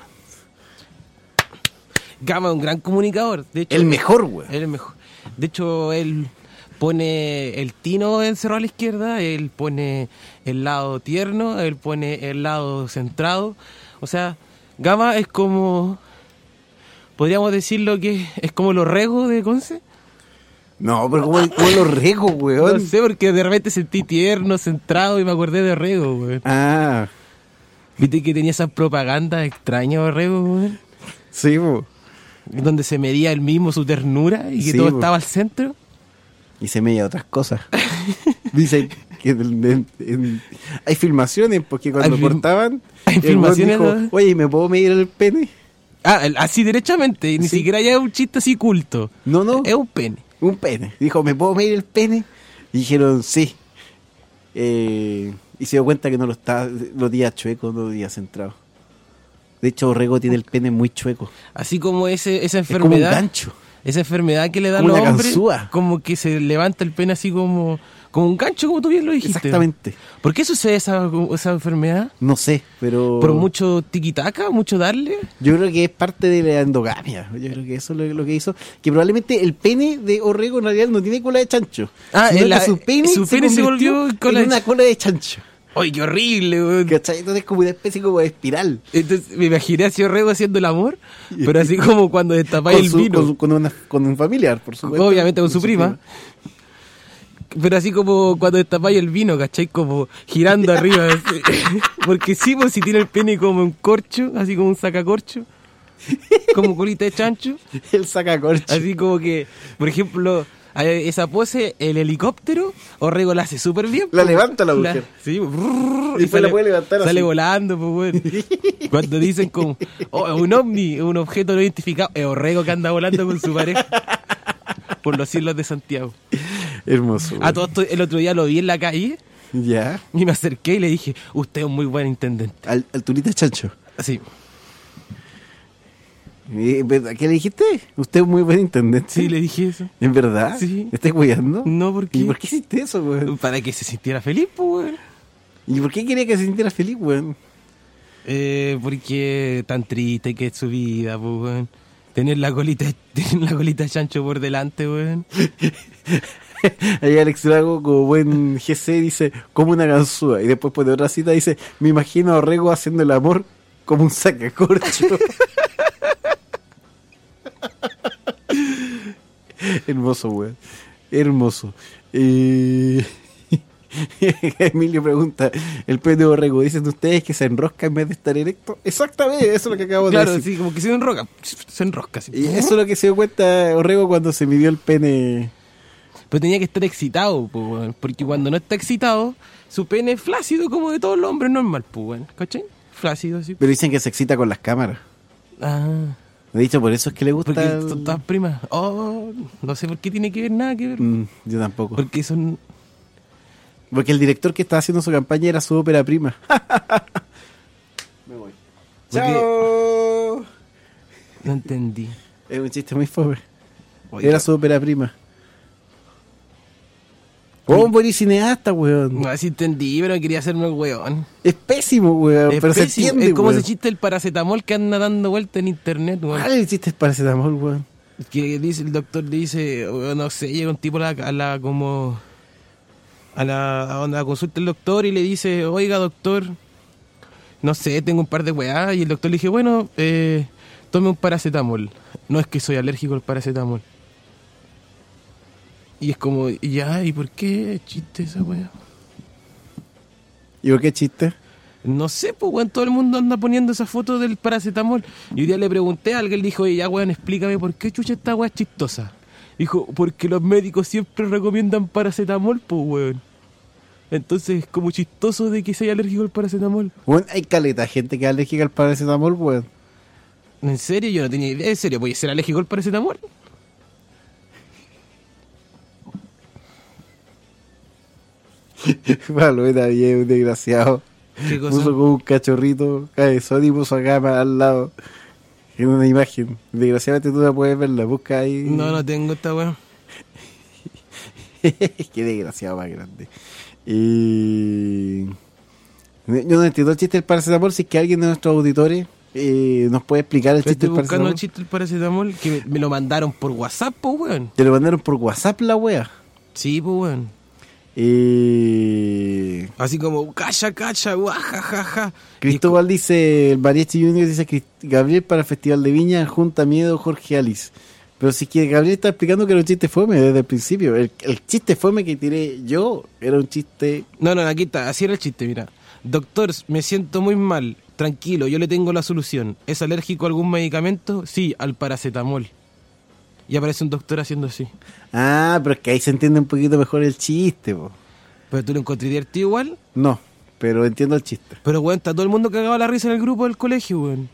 Gama es un gran comunicador. De hecho, El mejor, weón. Él el mejor. De hecho, él pone el tino encerrado a la izquierda, él pone el lado tierno, él pone el lado centrado. O sea, Gama es como... Podríamos decirlo que es como los regos de Conce. No, pero como, como los regos, No weón. sé, porque de repente sentí tierno, centrado y me acordé de Rego, weón. Ah, Viste que tenía esas propagandas extrañas de Rego, weón. sí, po. Donde se medía él mismo su ternura y que Sí, todo po. estaba al centro. Y se media otras cosas. Dicen que en- en- en- hay filmaciones, porque cuando Hay film- cortaban, hay el weón filmaciones, dijo, ¿no? oye, ¿me puedo medir el pene? Ah, el- así derechamente, y ni Sí. siquiera ya es un chiste así culto. No, no. Es un pene. Un pene. Dijo, ¿me puedo medir el pene? Y dijeron, sí. Eh, y se dio cuenta que no lo estaba, lo tenía chueco, no lo tenía centrado. De hecho, Orrego tiene el pene muy chueco. Así como ese, esa Es como un enfermedad. gancho. Esa enfermedad que le da a Como los una hombres. ganzúa. Como que se levanta el pene así como, como un gancho, como tú bien lo dijiste. Exactamente. ¿Por qué sucede esa, esa enfermedad? No sé, pero... ¿Por mucho tiquitaca? ¿Mucho darle? Yo creo que es parte de la endogamia. Yo creo que eso es lo, lo que hizo. Que probablemente el pene de Orrego en realidad no tiene cola de chancho. Ah, sino el- que su pene, su pene se convirtió volvió cola en de una ch- cola de chancho. ¡Ay, qué horrible, weón! ¿Cachai? Entonces es como una especie como de espiral. Entonces me imaginé así Orrego haciendo el amor, pero así como cuando destapáis Con, el su- vino. con, su- con una- con un familiar, por supuesto. Obviamente con su prima. Pero así como cuando destapáis el vino, ¿cachai? Como girando arriba. así. Porque sí, pues si tiene el pene como un corcho, así como un sacacorcho, como colita de chancho. El sacacorcho. Así como que, por ejemplo, a esa pose, el helicóptero, Orrego la hace súper bien. La pues. levanta la mujer. sí, brrr, Y después la puede levantar Sale así. volando, pues, weón. Cuando dicen como, oh, un ovni, un objeto no identificado, es Orrego que anda volando con su pareja. Por los cielos de Santiago. Hermoso. A todo esto, el otro día lo vi en la calle Ya. y me acerqué y le dije, usted es un muy buen intendente. Al, al turista chancho. Así, Eh, ¿verdad? ¿Qué le dijiste? Usted es muy buen intendente. sí, le dije eso. ¿En verdad? Sí. ¿Me estás cuidando? No, ¿por qué? ¿Y por qué hiciste eso, weón? Para que se sintiera feliz, pues, weón. ¿Y por qué quería que se sintiera feliz, weón? Eh, porque tan triste que es su vida, pues, weón. Tener la colita, tener la colita de chancho por delante, weón. Ahí Alex Drago, como buen G C, dice, como una ganzúa. Y después pone otra cita, dice, me imagino a Orrego haciendo el amor como un sacacorcho. Hermoso, weón. Hermoso. Eh... Emilio pregunta, el pene de Orrego, ¿dicen ustedes que se enrosca en vez de estar erecto? Exactamente, eso es lo que acabo Claro, de decir. sí, como que se enrosca, se enrosca, así. Y eso es lo que se dio cuenta Orrego cuando se midió el pene. Pero tenía que estar excitado, pues, weón. Porque cuando no está excitado, su pene es flácido como de todos los hombres normal, pues, weón. ¿Cachai? Flácido, así. Pero dicen que se excita con las cámaras. Ah, Me he dicho, por eso es que le gusta. porque el- son todas primas. Oh, no sé por qué tiene que ver nada que ver. Mm, yo tampoco. Porque son... Porque el director que estaba haciendo su campaña era su ópera prima. Me voy. Porque- ¡Chao! No entendí. Es un chiste muy pobre. Oiga. Era su ópera prima. Oh, un buen cineasta, weón. No, sí entendí, pero quería hacerme el weón. Es pésimo, weón. Es pero se pésimo. entiende, Es como weón. ese chiste del paracetamol que anda dando vuelta en internet, weón. ¿Cuál es el chiste del paracetamol, weón? Que dice, el doctor le dice, o no sé, llega un tipo a la, a la como a la, a donde la consulta el doctor y le dice, oiga doctor, no sé, tengo un par de weá, y el doctor le dice, bueno, eh, tome un paracetamol. No es que soy alérgico al paracetamol. Y es como, ya, ¿y por qué chiste esa weá? ¿Y por qué chiste? No sé, pues, weón, todo el mundo anda poniendo esa foto del paracetamol. Y hoy día le pregunté a alguien, le dijo, oye, ya, weón, explícame por qué chucha esta weá es chistosa. Dijo, porque los médicos siempre recomiendan paracetamol, pues, weón. Entonces, es como chistoso de que sea alérgico al paracetamol. Weón, hay caleta de gente que es alérgica al paracetamol, weón. ¿En serio? Yo no tenía idea. ¿En serio? ¿Puede ser alérgico al paracetamol? Pablo era bien un desgraciado. ¿Qué cosa? Puso como un cachorrito cabezón y puso a Gama al lado. en una imagen. Desgraciadamente tú no puedes verla, busca ahí. No, no tengo esta weá. Qué desgraciado más grande. Y... yo no entiendo el chiste del paracetamol. Si es que alguien de nuestros auditores eh, nos puede explicar el Estoy chiste del buscando paracetamol. el chiste del paracetamol que me, me lo mandaron por WhatsApp, po, weón. Te lo mandaron por WhatsApp la wea. Sí, po, weón. Eh... Así como, cacha, cacha, guajajaja. Cristóbal dice, el Mariachi Junior dice que Gabriel para el Festival de Viña junta miedo Jorge Alice. Pero si es que Gabriel está explicando que era un chiste fome desde el principio. El, el chiste fome que tiré yo era un chiste... No, no, aquí está, así era el chiste, mira. Doctor, me siento muy mal. Tranquilo, yo le tengo la solución. ¿Es alérgico a algún medicamento? Sí, al paracetamol. Y aparece un doctor haciendo así. Ah, pero es que ahí se entiende un poquito mejor el chiste, po. ¿Pero tú lo encontré divertido igual? No, pero entiendo el chiste. Pero, weón, está todo el mundo cagado a la risa en el grupo del colegio, weón.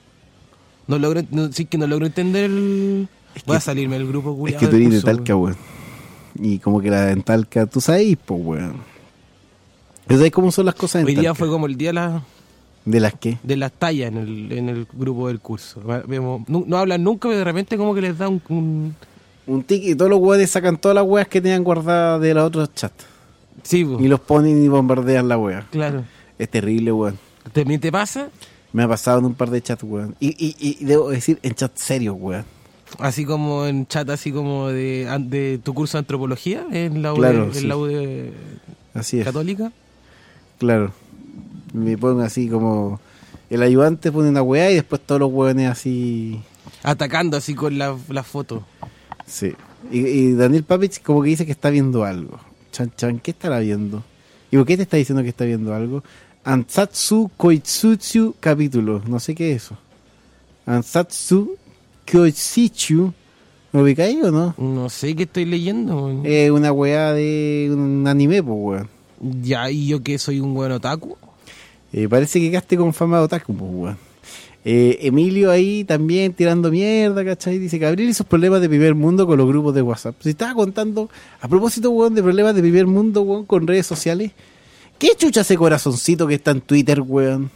No logro, no, sí que no logro entender el... Es Voy a que- salirme del grupo, Es culiao, que tú del eres de curso, Talca, weón. weón. Y como que la en Talca, tú sabes, pues, weón. ¿Tú sabes cómo son las cosas en Hoy día Talca? fue como el día de, la- ¿De las qué? de las tallas en el, en el grupo del curso. Vemos, no, no hablan nunca, pero de repente como que les da un... un- Un tic y todos los weones sacan todas las weas que tenían guardadas de los otros chats. Sí, po, Y los ponen y bombardean la wea. claro. Es terrible, weón. ¿También te pasa? Me ha pasado en un par de chats, weón. Y, y, y debo decir, en chats serios, weón. Así como en chat, así como de, de tu curso de antropología, en la U D, Claro, en sí. la U D Así es. católica. Claro. Me ponen así como... El ayudante pone una weá y después todos los weones así... Atacando así con la, la foto. Sí. Y, y Daniel Papich como que dice que está viendo algo. Chan Chan, ¿qué estará viendo? ¿Y por qué te está diciendo que está viendo algo? Ansatsu Koitsutsu capítulo. No sé qué es eso. Ansatsu Koitsutsu. ¿Me ubicáis o no? No sé qué estoy leyendo, weón. Es una weá de un anime, pues weón. Ya, y yo que soy un buen otaku. Eh, parece que gaste con fama de otaku, pues weón. Eh, Emilio ahí también tirando mierda, ¿cachai? Dice Gabriel y sus problemas de primer mundo con los grupos de WhatsApp. Se estaba contando, a propósito, weón, de problemas de primer mundo, weón, con redes sociales. ¿Qué chucha ese corazoncito que está en Twitter, weón?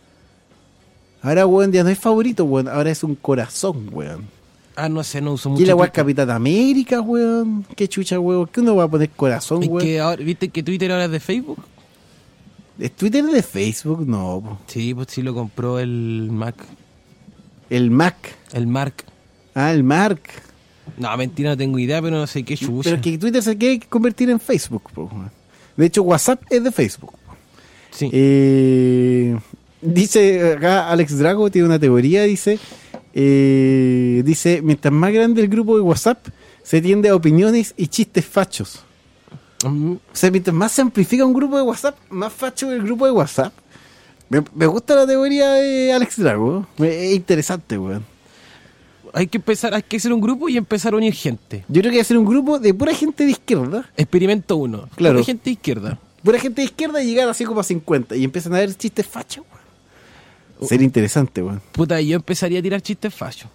Ahora, weón, ya no es favorito, weón. Ahora es un corazón, weón. Ah, no sé, no uso mucho. ¿Quién la weá Twitter. Capitán América, weón? ¿Qué chucha, weón? ¿Qué uno va a poner corazón, Es weón? que ahora, ¿viste que Twitter ahora es de Facebook? ¿Es Twitter de Facebook? No, po. Sí, pues sí lo compró el Mac. El Mac. El Mark. Ah, el Mark. No, mentira, no tengo idea, pero no sé qué chucha. Pero es que Twitter se quiere convertir en Facebook, po, weón. De hecho, WhatsApp es de Facebook. Sí. Eh, dice acá Alex Drago, tiene una teoría, dice, eh, dice, mientras más grande el grupo de WhatsApp, se tiende a opiniones y chistes fachos. Mm, O sea, mientras más se amplifica un grupo de WhatsApp, más facho es el grupo de WhatsApp. Me, me gusta la teoría de Alex Drago, me- es interesante, weón. hay que empezar, hay que hacer un grupo y empezar a unir gente. Yo creo que hay que hacer un grupo de pura gente de izquierda, Experimento uno. Claro. Pura gente de izquierda. pura gente de izquierda y llegar así como a cincuenta y empiezan a ver chistes fachos, weón. Sería interesante, weón. Puta, yo empezaría a tirar chistes fachos.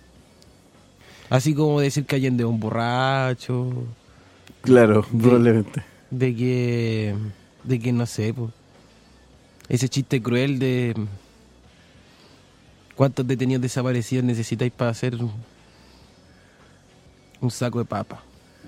Así como decir que Allende es un borracho. Claro, De- probablemente. De que. De que no sé, pues. Ese chiste cruel de. ¿Cuántos detenidos desaparecidos necesitáis para hacer un, un saco de papa?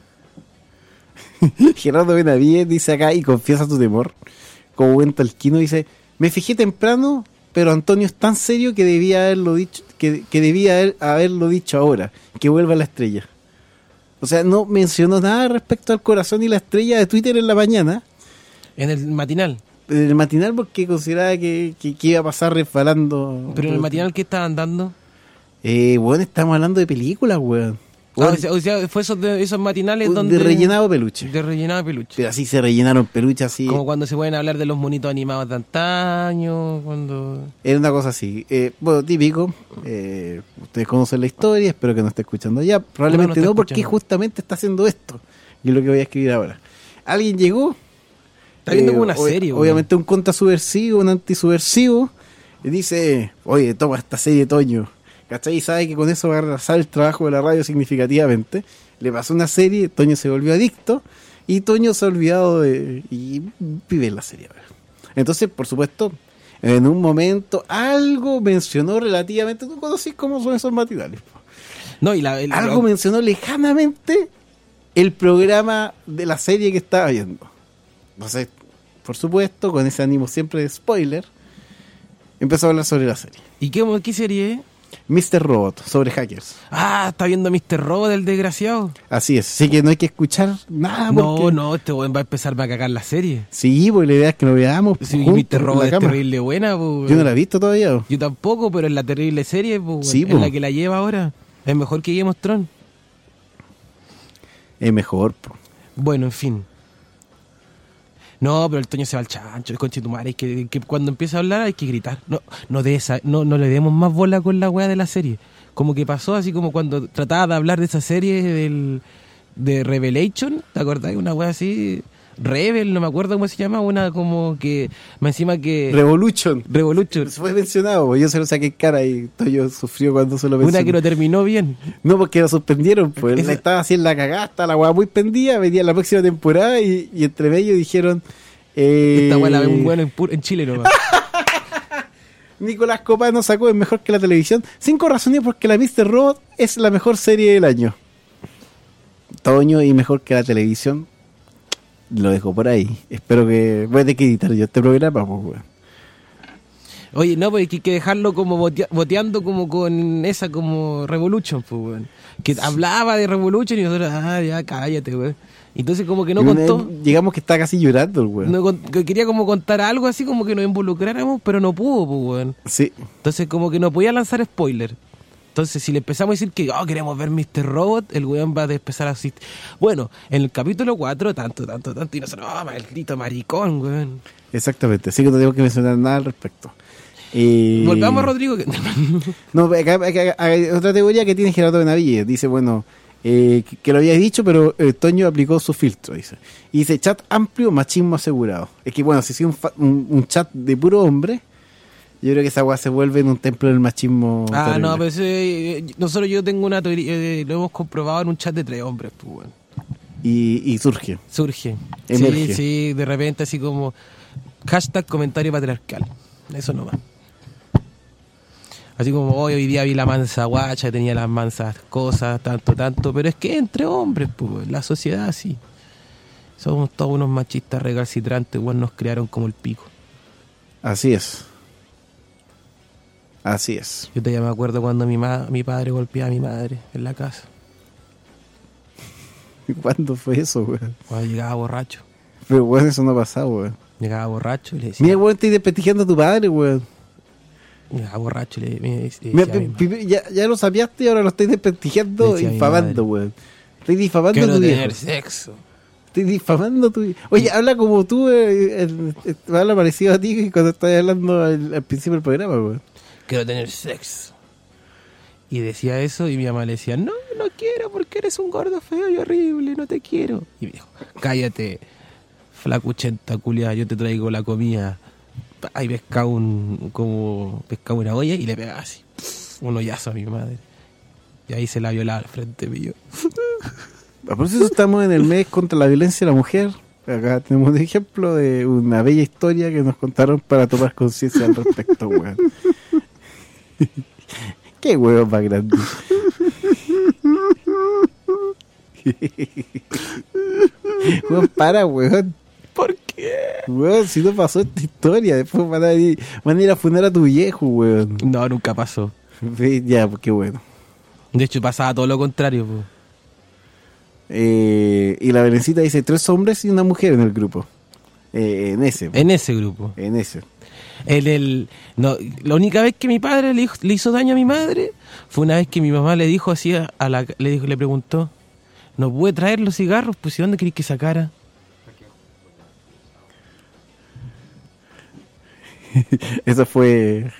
Gerardo Benavides dice acá y confiesa tu temor. Como buen talquino dice, me fijé temprano, pero Antonio es tan serio que debía haberlo dicho, que, que debía haber- haberlo dicho ahora, que vuelva la estrella. O sea, no mencionó nada respecto al corazón y la estrella de Twitter en la mañana, En el matinal. en el matinal, porque consideraba que, que, que iba a pasar resbalando. Pero en el matinal, ¿qué estaban dando? Eh, bueno, estamos hablando de películas, weón. Ah, Weón, o, sea, o sea, fue esos, de, esos matinales de donde. rellenado peluche. De rellenado peluche. Pero así se rellenaron peluches así. Como cuando se pueden hablar de los monitos animados de antaño, cuando... Era una cosa así. Eh, bueno, típico. Eh, ustedes conocen la historia, espero que no esté escuchando ya. Probablemente No, no, no está porque escuchando. justamente está haciendo esto. Y es lo que voy a escribir ahora. Alguien llegó. Está viendo eh, como una ob- serie, güey. Obviamente un contrasubversivo, un antisubversivo. Y dice, oye, toma esta serie, Toño. ¿Cachai? Y sabe que con eso va a arrasar el trabajo de la radio significativamente. Le pasó una serie, Toño se volvió adicto. Y Toño se ha olvidado de... Y vive en la serie ahora. Entonces, por supuesto, en un momento algo mencionó relativamente, tú conocís cómo son esos matinales. No, y la, el, Algo lo- mencionó lejanamente el programa de la serie que estaba viendo. Entonces, por supuesto, con ese ánimo siempre de spoiler, empezó a hablar sobre la serie. ¿Y qué, qué serie es? mister Robot, sobre hackers. Ah, está viendo mister Robot, del desgraciado. Así es, así que no hay que escuchar nada. No, porque... no, este weón va a empezar a cagar la serie. Sí, pues la idea es que nos veamos. Sí, juntos mister en Robot la es cama. terrible buena, po, Yo no la he visto todavía. Yo tampoco, pero es la terrible serie, po, Sí, es po. la que la lleva ahora. Es mejor que Game of Thrones. Es mejor, po. Bueno, en fin. No, pero el Toño se va al chancho, el conchetumare, hay que, que cuando empieza a hablar hay que gritar. No, no de esa, no, no le demos más bola con la weá de la serie. Como que pasó así como cuando trataba de hablar de esa serie del de Revelation, ¿te acordás? Una weá así, Rebel, no me acuerdo cómo se llama, una como que, más encima que... Revolution. Revolution. Se fue mencionado, pues yo se lo saqué en cara y Toyo sufrió cuando se lo mencionó. Una que no terminó bien. No, porque lo suspendieron, pues. Esa- Estaba así en la cagada, estaba la weá muy pendida, venía la próxima temporada y, y entre medio dijeron... Eh, Esta weá la ve un bueno en, pu- en Chile nomás. Nicolás Copano sacó Es mejor que la televisión. Cinco razones porque la mister Robot es la mejor serie del año. Toño y mejor que la televisión. Lo dejo por ahí. Espero que... Voy a tener que editar yo este programa, pues, weón. Oye, no, pues hay que dejarlo como botea- boteando como con esa como Revolution, pues, weón. Que hablaba de Revolution y nosotros, ah, ya cállate, weón. Entonces como que no Y una contó, vez llegamos que está casi llorando el weón. no con- que quería como contar algo así como que nos involucráramos, pero no pudo, pues, weón. Sí. Entonces como que no podía lanzar spoiler. Entonces si le empezamos a decir que oh, queremos ver mister Robot, el weón va a empezar a asistir. Bueno, en el capítulo cuatro, tanto, tanto, tanto, y nosotros, oh, maldito maricón, weón. Exactamente. Así que no tengo que mencionar nada al respecto. Eh, Volvamos a Rodrigo. que- No, acá- acá- hay otra teoría que tiene Gerardo Benavides. Dice, bueno, eh, que, que lo había dicho, pero eh, Toño aplicó su filtro, dice. Y dice, chat amplio, machismo asegurado. Es que, bueno, si es un, fa- un, un chat de puro hombre, yo creo que esa weá se vuelve en un templo del machismo. Ah, terrible. no, pero ese, eh, nosotros yo tengo una teoría, eh, lo hemos comprobado en un chat de tres hombres, pues, weón. Y, y surge. Surge. Emerge. Sí, sí, de repente así como hashtag comentario patriarcal. Eso nomás. Así como hoy, hoy día vi la mansa guacha, tenía las mansas cosas, tanto, tanto, pero es que entre hombres, pues, la sociedad así. Somos todos unos machistas recalcitrantes, weón, nos crearon como el pico. Así es. Así es. Yo todavía me acuerdo cuando mi, ma mi padre golpeaba a mi madre en la casa, ¿Cuándo fue eso, weón? cuando llegaba borracho. Pero, weón, eso no ha pasado, weón. Llegaba borracho y le decía... Mira, weón, estoy desprestigiando a tu padre, weón. Llegaba borracho y le, me decía, Mira, decía a mi pi- mamá, pi- ya, ya lo sabíaste y ahora lo estoy desprestigiendo, Decía mi difamando, madre. weón. Estoy difamando a quiero tu viejo. tener sexo. Estoy difamando a tu viejo. Oye, habla como tú, eh, el- el- habla parecido a ti cuando estás hablando al, al principio del programa, weón. Quiero tener sexo. Y decía eso y mi mamá le decía, no, no quiero porque eres un gordo feo y horrible, no te quiero. Y me dijo, cállate, flacuchenta culiada, yo te traigo la comida. Ahí pescaba un, como pescaba una olla y le pegaba así, un hoyazo a mi madre. Y ahí se la violaba al frente mío. A por eso estamos en el mes contra la violencia de la mujer. Acá tenemos un ejemplo de una bella historia que nos contaron para tomar conciencia al respecto, weón. Qué huevo más grande. Weón, para, weón. ¿Por qué? Weón, si no pasó esta historia, después van a ir, van a, ir a funar a tu viejo, weón. No, nunca pasó. Ve, ya, pues qué bueno. De hecho, pasaba todo lo contrario. Po. Eh, y la Berencita dice tres hombres y una mujer en el grupo. Eh, en ese. En ese grupo. En ese. El, el, no, la única vez que mi padre le, hizo- le hizo daño a mi madre fue una vez que mi mamá le dijo así a a la, le dijo, le preguntó, ¿no puede traer los cigarros? Pues ¿y dónde queréis que sacara? Eso fue.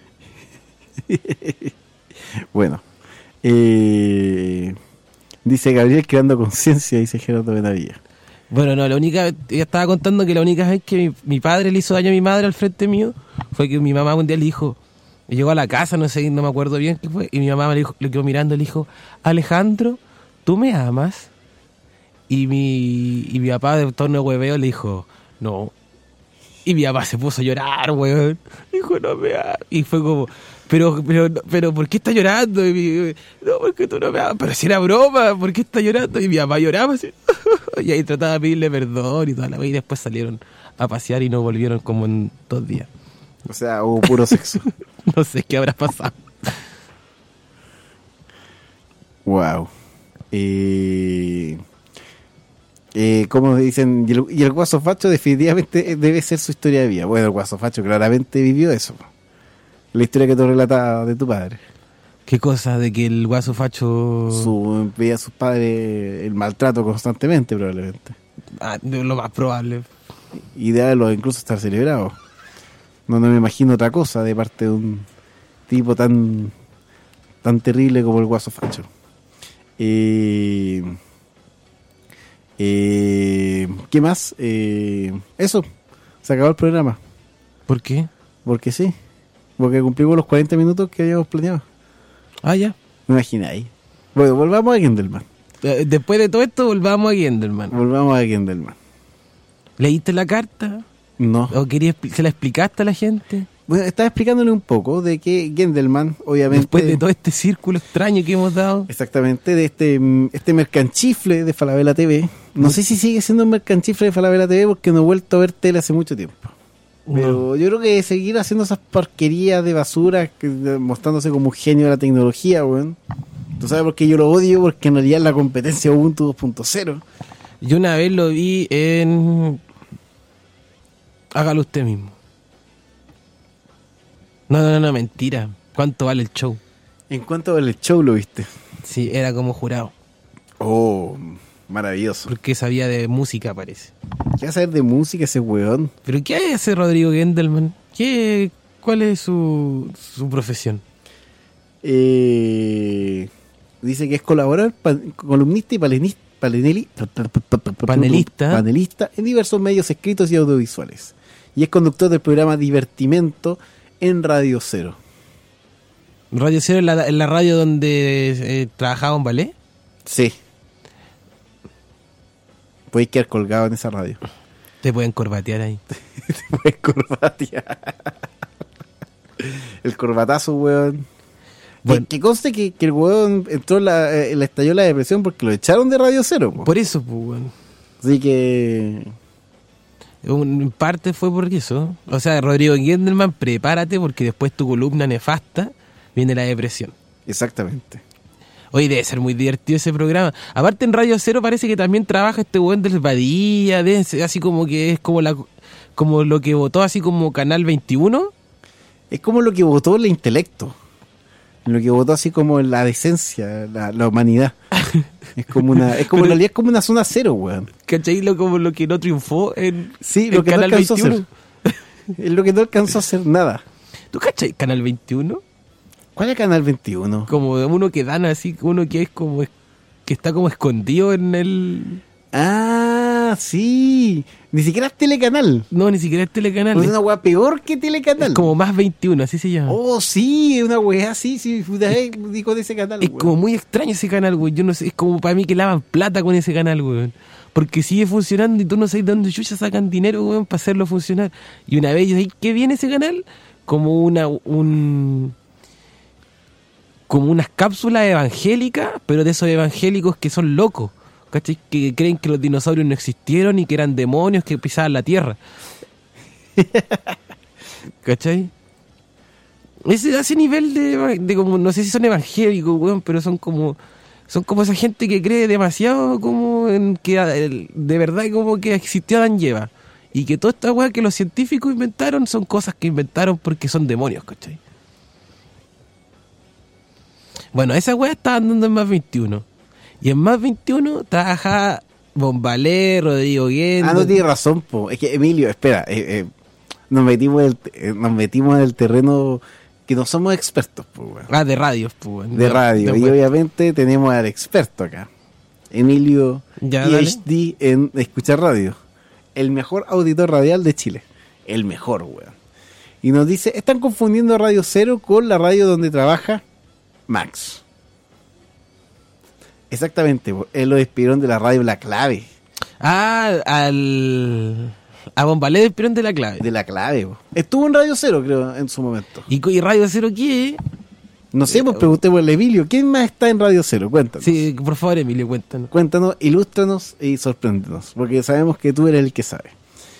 Bueno. Eh, dice Gabriel creando conciencia, dice Gerardo Benavilla. Bueno, no, la única, ella estaba contando que la única vez que mi, mi padre le hizo daño a mi madre al frente mío fue que mi mamá un día le dijo, llegó a la casa, no sé, no me acuerdo bien qué fue, y mi mamá me dijo, le quedó mirando y le dijo, Alejandro, ¿tú me amas? Y mi, y mi papá de torno de hueveo le dijo, no. Y mi papá se puso a llorar, weón. Dijo, no me hagas. Y fue como, pero, pero, pero, ¿por qué está llorando? Y mi, no, porque tú no me hagas. Pero si era broma, ¿por qué está llorando? Y mi papá lloraba así. Y ahí trataba de pedirle perdón y toda la vez. Y después salieron a pasear y no volvieron como en dos días. O sea, hubo puro sexo. No sé qué habrá pasado. Wow. Eh, eh, como dicen, y el, y el Guaso Facho definitivamente debe ser su historia de vida. Bueno, el Guaso Facho claramente vivió eso. La historia que tú relatas de tu padre. ¿Qué cosa? De que el Guaso Facho... Su, veía a sus padres el maltrato constantemente, probablemente. Ah, lo más probable. Y de haberlo incluso estar celebrado. No, no me imagino otra cosa de parte de un tipo tan tan terrible como el Guaso Facho. Eh, eh, ¿Qué más? Eh, eso, se acabó el programa. ¿Por qué? Porque sí, porque cumplimos los cuarenta minutos que habíamos planeado. Ah, ya. Me imagináis. Bueno, volvamos a Gendelman. Eh, Después de todo esto, volvamos a Gendelman. Volvamos a Gendelman. ¿Leíste la carta? No. ¿O querías, se la explicaste a la gente? Bueno, estaba explicándole un poco de que Gendelman, obviamente... Después de todo este círculo extraño que hemos dado. Exactamente, de este este mercanchifle de Falabella T V. No sé si sigue siendo un mercanchifle de Falabella T V porque no he vuelto a ver tele hace mucho tiempo. Pero No. yo creo que seguir haciendo esas porquerías de basura, que, mostrándose como un genio de la tecnología, weón. ¿Tú sabes por qué yo lo odio? Porque en realidad es la competencia Ubuntu dos punto cero. Yo una vez lo vi en... Hágalo usted mismo. No, no, no, no, mentira. ¿Cuánto vale el show? ¿En cuánto vale el show lo viste? Sí, era como jurado. Oh, maravilloso. Porque sabía de música, parece. ¿Qué va a saber de música ese weón? ¿Pero qué hace Rodrigo Gendelman? ¿Qué, ¿Cuál es su, su profesión? Eh, dice que es colaborador, pa- columnista y palenista. Paneli- Panelista. panelista en diversos medios escritos y audiovisuales. Y es conductor del programa Divertimento en Radio Cero. ¿Radio Cero es la, en la radio donde eh, trabajaba en ballet? Sí. Puedes quedar colgado en esa radio. Te pueden corbatear ahí. Te puedes corbatear. El corbatazo, weón. Bueno. Que, que conste que, que el weón entró en la, eh, le estalló la depresión porque lo echaron de Radio Cero, po. Por eso, pues, bueno. Así que... Un- En parte fue por eso. O sea, Rodrigo Gendelman, prepárate porque después tu columna nefasta viene la depresión. Exactamente. Hoy debe ser muy divertido ese programa. Aparte en Radio Cero parece que también trabaja este weón del Badía, debe ser así como que es como la como lo que votó así como Canal veintiuno. Es como lo que votó el intelecto. Lo que votó así como la decencia, la, la humanidad. Es como una, es como Pero- en realidad es como una zona cero, weón. ¿Cachai? Lo, como lo que no triunfó en, Sí, en lo que no Canal alcanzó a veintiuno. hacer. Es lo que no alcanzó a hacer nada. ¿Tú cachai Canal veintiuno? ¿Cuál es Canal veintiuno? Como uno que dan así, uno que es como que está como escondido en el... Ah, sí. Ni siquiera es Telecanal. No, ni siquiera es Telecanal. Es Es, una weá peor que Telecanal. es como Más veintiuno, así se llama. Oh, sí, es una weá así, sí. Puta, eh, dijo de ese canal, Es weón. como muy extraño ese canal, güey. Yo no sé, es como para mí que lavan plata con ese canal, güey. Porque sigue funcionando y tú no sabes de dónde chucha sacan dinero, güey, para hacerlo funcionar. Y una vez yo dije, ¿qué viene ese canal? Como una, un... como unas cápsulas evangélicas, pero de esos evangélicos que son locos, ¿cachai? Que creen que los dinosaurios no existieron y que eran demonios que pisaban la tierra. ¿Cachai? Ese, a ese nivel de, de como, no sé si son evangélicos, weón, pero son como, son como esa gente que cree demasiado como en que el- de verdad como que existió Adán y Eva. Y que toda esta weá que los científicos inventaron son cosas que inventaron porque son demonios, ¿cachai? Bueno, esa weá estaba andando en Más veintiuno. Y en Más veintiuno trabajaba Bombalé, Rodrigo Guendo. Ah, no tiene razón, po. Es que, Emilio, espera. eh, eh, nos, metimos en el, eh, nos metimos en el terreno que no somos expertos, po, weón. Ah, de radios, pues. weón. De radio. de Y weá. obviamente tenemos al experto acá. Emilio, Ya, P dale. H D en escuchar radio. El mejor auditor radial de Chile. El mejor, weón. Y nos dice, están confundiendo Radio Cero con la radio donde trabaja Max. Exactamente, po. Él lo despidieron de la radio La Clave. Ah, al... A Bombalé del Pirón de la Clave. De la Clave, po. Estuvo en Radio Cero, creo, en su momento. ¿Y, y Radio Cero qué? No sé, pues preguntémosle a Emilio, ¿quién más está en Radio Cero? Cuéntanos. Sí, por favor, Emilio, cuéntanos. Cuéntanos, ilústranos y sorpréndenos, porque sabemos que tú eres el que sabe.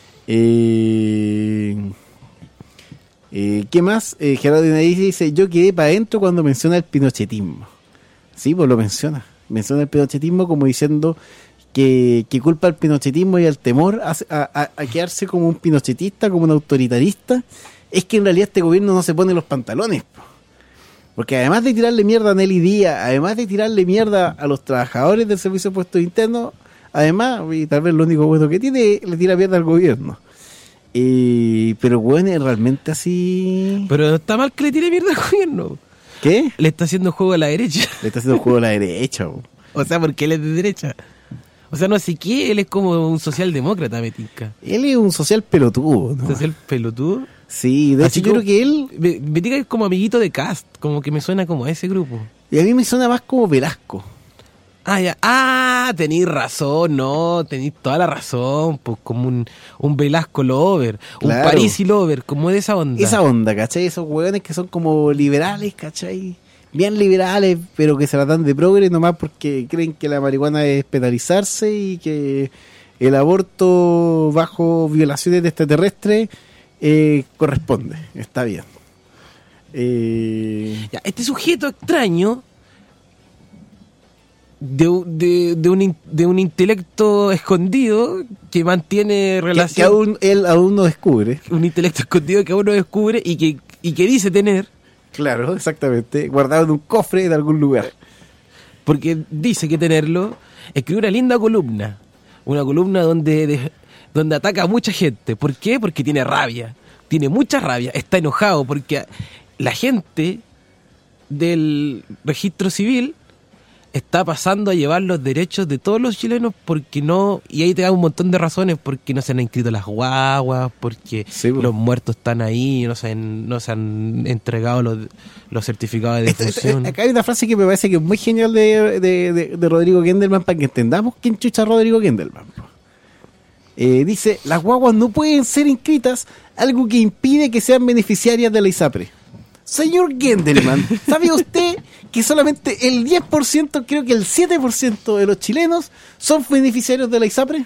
Eh, eh, ¿Qué más? Eh, Gerardo Dinadí dice, yo quedé para adentro cuando menciona el pinochetismo. Sí, pues lo menciona. Menciona el pinochetismo como diciendo que, que culpa al pinochetismo y al temor a, a, a quedarse como un pinochetista, como un autoritarista. Es que en realidad este gobierno no se pone los pantalones, po. Porque además de tirarle mierda a Nelly Díaz, además de tirarle mierda a los trabajadores del Servicio de Puestos Internos, además, y tal vez lo único bueno que tiene, le tira mierda al gobierno. Eh, pero bueno, es realmente así... Pero no está mal que le tire mierda al gobierno. ¿Qué? Le está haciendo juego a la derecha. Le está haciendo juego a la derecha. Bro. O sea, porque él es de derecha. O sea, no sé qué, él es como un socialdemócrata, me tinca. Él es un social pelotudo, ¿no? ¿Social pelotudo? Sí, de Así hecho yo creo que él... Me, me tinca que es como amiguito de Cast, como que me suena como a ese grupo. Y a mí me suena más como Velasco. Ah, ya. Ah, tenéis razón, no, tenéis toda la razón. Pues como un, un Velasco Lover, Claro. un Parisi Lover, como de esa onda. Esa onda, ¿cachai? Esos hueones que son como liberales, ¿cachai? Bien liberales, pero que se la dan de progre nomás porque creen que la marihuana es penalizarse y que el aborto bajo violaciones de extraterrestres eh, corresponde. Está bien. Eh... Ya, este sujeto extraño de, de, de, un, in- de un intelecto escondido que mantiene Que, relación. que aún él aún no descubre. Un intelecto escondido que aún no descubre y que, y que dice tener. Claro, exactamente. Guardado en un cofre de algún lugar. Porque dice que tenerlo. Escribe una linda columna. Una columna donde, de- donde ataca a mucha gente. ¿Por qué? Porque tiene rabia. Tiene mucha rabia. Está enojado porque la gente del registro civil está pasando a llevar los derechos de todos los chilenos porque no... Y ahí te da un montón de razones. Porque no se han inscrito las guaguas, porque Sí, pues. los muertos están ahí, no se han, no se han entregado los, los certificados de Este- defunción. Acá hay una frase que me parece que es muy genial de, de, de- de Rodrigo Gendelman para que entendamos quién chucha es Rodrigo Gendelman. Eh, dice, las guaguas no pueden ser inscritas, algo que impide que sean beneficiarias de la ISAPRE. Señor Gendelman, ¿sabe usted que solamente el diez por ciento, creo que el siete por ciento de los chilenos son beneficiarios de la ISAPRE?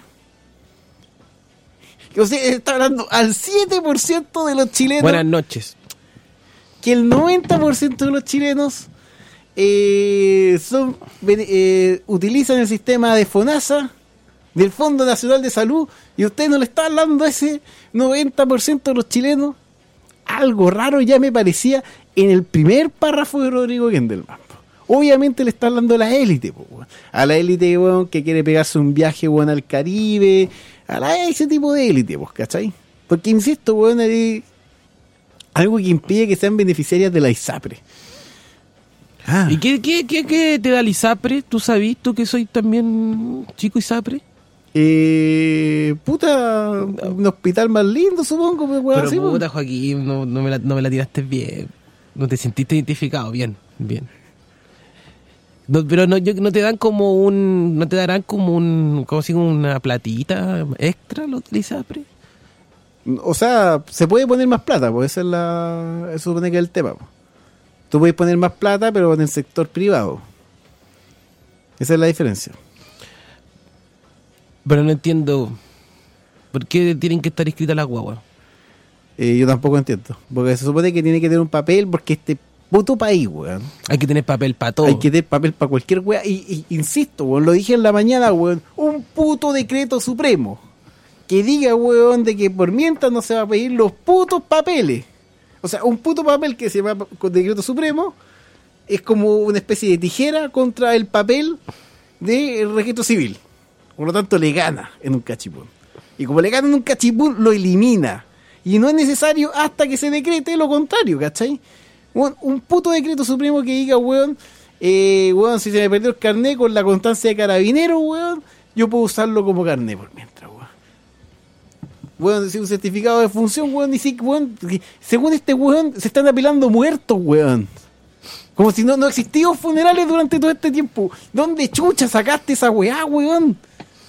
Que usted está hablando al siete por ciento de los chilenos. Buenas noches. Que el noventa por ciento de los chilenos eh, son bene- eh, utilizan el sistema de FONASA, del Fondo Nacional de Salud, y usted no le está hablando a ese noventa por ciento de los chilenos. Algo raro ya me parecía en el primer párrafo de Rodrigo Gendelman. Obviamente le está hablando a la élite, po, weón. A la élite, weón, que quiere pegarse un viaje, weón, al Caribe, a la, ese tipo de élite, pues, ¿cachai? Porque, insisto, weón, hay algo que impide que sean beneficiarias de la ISAPRE. Ah, ¿Y qué, qué, qué, qué te da el ISAPRE? ¿Tú sabís, tú que soy también chico ISAPRE? eh, puta, un hospital más lindo, supongo, pues, weón, Pero así, puta, pues. Joaquín, no, no, me la, no me la tiraste bien. No te sentiste identificado, bien, bien. No, pero no, yo- no te dan como un... No te darán como un... ¿Cómo se llama? Una platita extra los del ISAPRE. O sea, se puede poner más plata, pues esa es la, eso supone que es el tema, pues. Tú puedes poner más plata, pero en el sector privado. Esa es la diferencia. Pero no entiendo... ¿Por qué tienen que estar inscritas las guaguas? Eh, yo tampoco entiendo. Porque se supone que tiene que tener un papel, porque este puto país, weón, Hay que tener papel para todo. hay que tener papel para cualquier weá. Y, y insisto, weón, lo dije en la mañana, weón, un puto decreto supremo que diga, weón, de que por mientras no se va a pedir los putos papeles. O sea, un puto papel que se llama con decreto supremo es como una especie de tijera contra el papel del registro civil. Por lo tanto, le gana en un cachipún. Y como le gana en un cachipún, lo elimina. Y no es necesario hasta que se decrete lo contrario, ¿cachai? Un, un puto decreto supremo que diga, weón, eh, weón, si se me perdió el carnet con la constancia de carabinero, weón, yo puedo usarlo como carnet por mientras, weón. Weón, si un certificado de función, weón, ni si, weón, que según este weón, se están apelando muertos, weón. Como si no, no existían funerales durante todo este tiempo. ¿Dónde chucha sacaste esa weá, weón?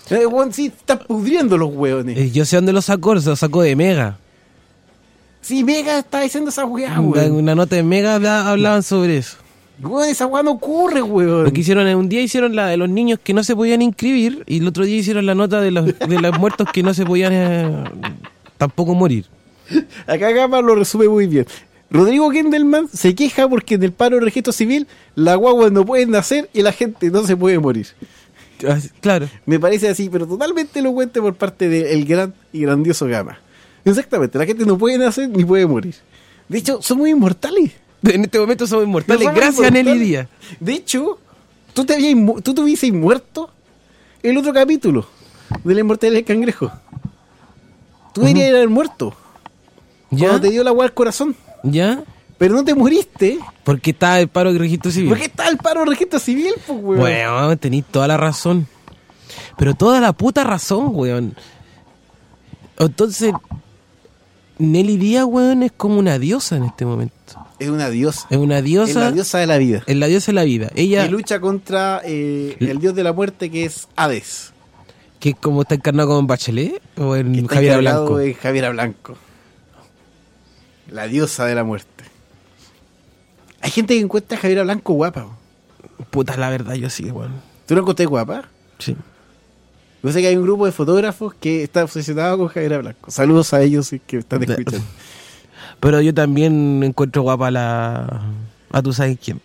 Eh, weón, sí, están pudriendo los weones. Eh, Yo sé dónde lo sacó, se lo sacó de Mega. Sí, Mega está diciendo esa weá, Una, weón. una nota de Mega habla- hablaban sobre eso. Weón, esa weá no ocurre, weón. Lo que hicieron en un día hicieron la de los niños que no se podían inscribir y el otro día hicieron la nota de los, de los muertos que no se podían eh, tampoco morir. Acá Gama lo resume muy bien. Rodrigo Gendelman se queja porque en el paro de registro civil las guaguas no pueden nacer y la gente no se puede morir. Así- Claro. Me parece así, pero totalmente elocuente por parte del gran y grandioso Gama. Exactamente, la gente no puede nacer ni puede morir. De hecho, somos inmortales. En este momento somos inmortales Somos gracias a inmortales. Nelly Díaz. De hecho, tú te habías mu- tú te hubieses muerto el otro capítulo de la inmortalidad del cangrejo. Tú deberías haber muerto. ¿Ya? Cuando te dio la agua al corazón. ¿Ya? Pero no te moriste. Porque está el paro de registro civil. ¿Por qué está el paro de registro civil, pues, weón? Bueno, tenéis toda la razón. Pero toda la puta razón, weón. Entonces, Nelly Díaz, weón, es como una diosa en este momento. Es una diosa. Es una diosa. Es la diosa de la vida. Es la diosa de la vida. Ella, Y lucha contra eh, el dios de la muerte, que es Hades. que es como está encarnado como en Bachelet o en Que está Javier encarnado Blanco. en Javiera Blanco. La diosa de la muerte. Hay gente que encuentra a Javiera Blanco guapa. Puta, la verdad, yo sí, weón. ¿Tú la encontré guapa? Sí. Yo sé que hay un grupo de fotógrafos que está obsesionado con Javiera Blanco. Saludos a ellos si que están escuchando. Pero yo también encuentro guapa a la. A tú sabes quién.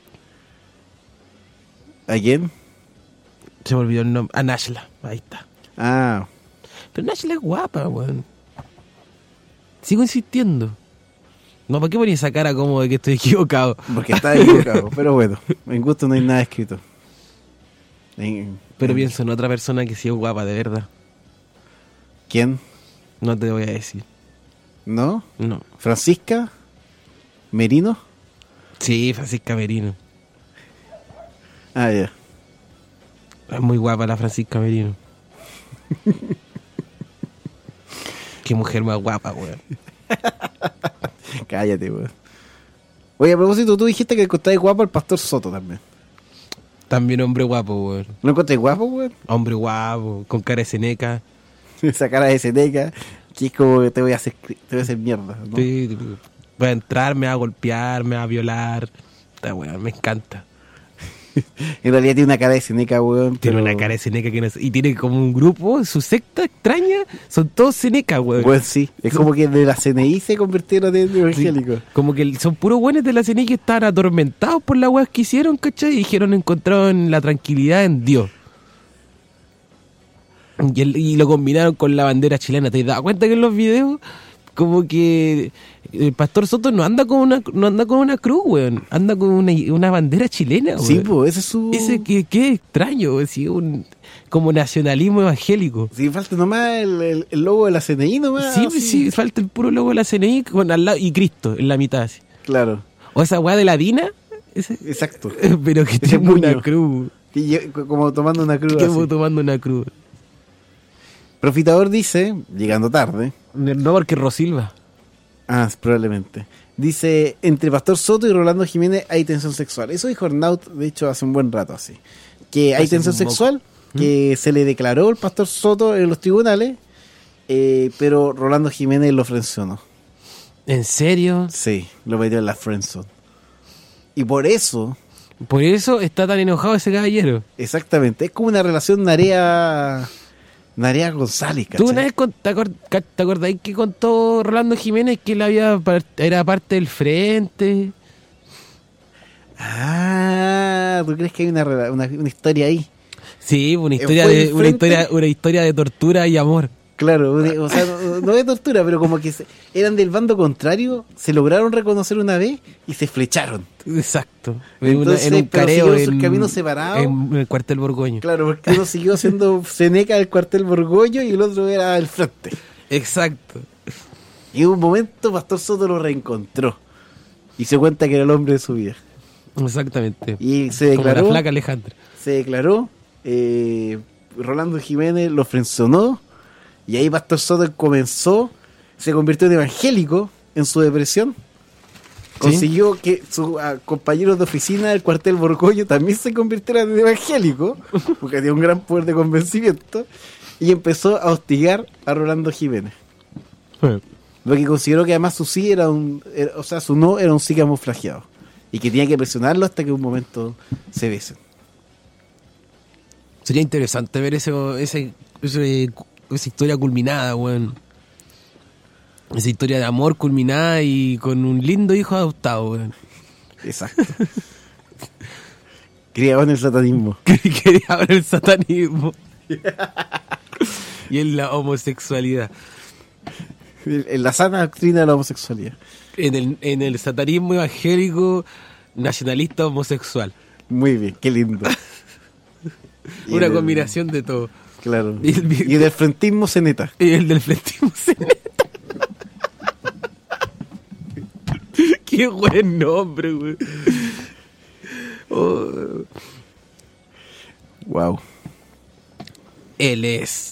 ¿A quién? Se me olvidó el nombre. A Nashla. Ahí está. Ah, Pero Nashla es guapa, weón. Sigo insistiendo. No, ¿para qué ponía esa cara como de que estoy equivocado? porque está equivocado. Pero bueno, en gusto no hay nada escrito. En- Pero en- pienso en otra persona que sí es guapa, de verdad. ¿Quién? No te voy a decir. ¿No? No. ¿Francisca? ¿Merino? Sí, Francisca Merino. Ah, ya. Es muy guapa la Francisca Merino. Qué mujer más guapa, weón. Cállate, weón. Oye, a propósito, tú dijiste que encontraste guapo al Pastor Soto también. También hombre guapo, weón. ¿No encontré guapo, weón? Hombre guapo, con cara de ceneca. Esa cara de seneca, que es como que te voy a hacer, te voy a hacer mierda, ¿no? Sí, va a entrar, me va a golpear, me va a violar. Esta weón, me encanta. En realidad tiene una cara de seneca, weón. Tiene pero- una cara de ceneca que no sé. Y tiene como un grupo, su secta extraña, son todos cenecas, weón. Weón, sí. Es como que de la C N I se convirtieron en Sí, evangélicos. como que son puros buenos de la C N I que estaban atormentados por las weas que hicieron, ¿cachai? Y dijeron encontraron la tranquilidad en Dios. Y, el- y lo combinaron con la bandera chilena. ¿Te das cuenta que en los videos como que el Pastor Soto no anda con una no anda con una cruz, weón? Anda con una, una bandera chilena, weón. Sí, pues, ese es su... Ese que qué extraño, weón, sí, un como nacionalismo evangélico. Sí, falta nomás el, el, el logo de la C N I nomás. Sí, así. sí, falta el puro logo de la C N I con al lado, y Cristo en la mitad, así. Claro, O esa weá de la Dina, ese, exacto. pero que Ese tiene una puño. cruz. Y yo- como tomando una cruz Que así. tomando una cruz. Profitador dice, llegando tarde, No, porque Rosilva. ah, probablemente, dice, entre Pastor Soto y Rolando Jiménez hay tensión sexual. Eso dijo Arnaut, de hecho, hace un buen rato así. Que hay Hace tensión un moco. sexual, que se le declaró al Pastor Soto en los tribunales, eh, pero Rolando Jiménez lo frencionó. ¿En serio? Sí, lo metió en la friendzone. Y por eso, Por eso está tan enojado ese caballero. exactamente, es como una relación Narea... Narea González, ¿cachai? ¿Tú una vez con- te, acor- ca- te acordáis que contó Rolando Jiménez que él había par- era parte del frente? Ah, ¿tú crees que hay una, rela- una, una historia ahí? Sí, una ¿Fue historia el de una frente? historia una historia de tortura y amor. Claro, una- o sea, no, no de tortura, pero como que se- eran del bando contrario, se lograron reconocer una vez y se flecharon. Exacto. En, una- Entonces, en un pero careo siguieron sus en, caminos separados. en el cuartel Borgoño. Claro, porque uno siguió siendo Seneca del cuartel Borgoño y el otro era el frente. Exacto. Y en un momento Pastor Soto lo reencontró y se cuenta que era el hombre de su vida. Exactamente. Y se Como la declaró, flaca Alejandra. se declaró, eh, Rolando Jiménez lo frencionó y ahí Pastor Soto comenzó, se convirtió en evangélico en su depresión. Consiguió que sus ah, compañeros de oficina del cuartel Borgoño también se convirtieran en evangélicos, porque tenía un gran poder de convencimiento. y empezó a hostigar a Rolando Jiménez. Porque consideró que además su sí era un, era, o sea, su no era un sí camuflajeado. Y que tenía que presionarlo hasta que un momento se besen. Sería interesante ver ese, ese, ese esa historia culminada, weón. Esa historia de amor culminada y con un lindo hijo adoptado, weón. Exacto. Criado en el satanismo. Criado en el satanismo. Y en la homosexualidad. En la sana doctrina de la homosexualidad. En el, en el satanismo evangélico nacionalista homosexual. Muy bien, qué lindo. Una el, combinación de todo. Claro. Y el, y del frentismo ceneta. Y el del frentismo ceneta. Qué buen nombre, güey. Oh. Wow. Él es.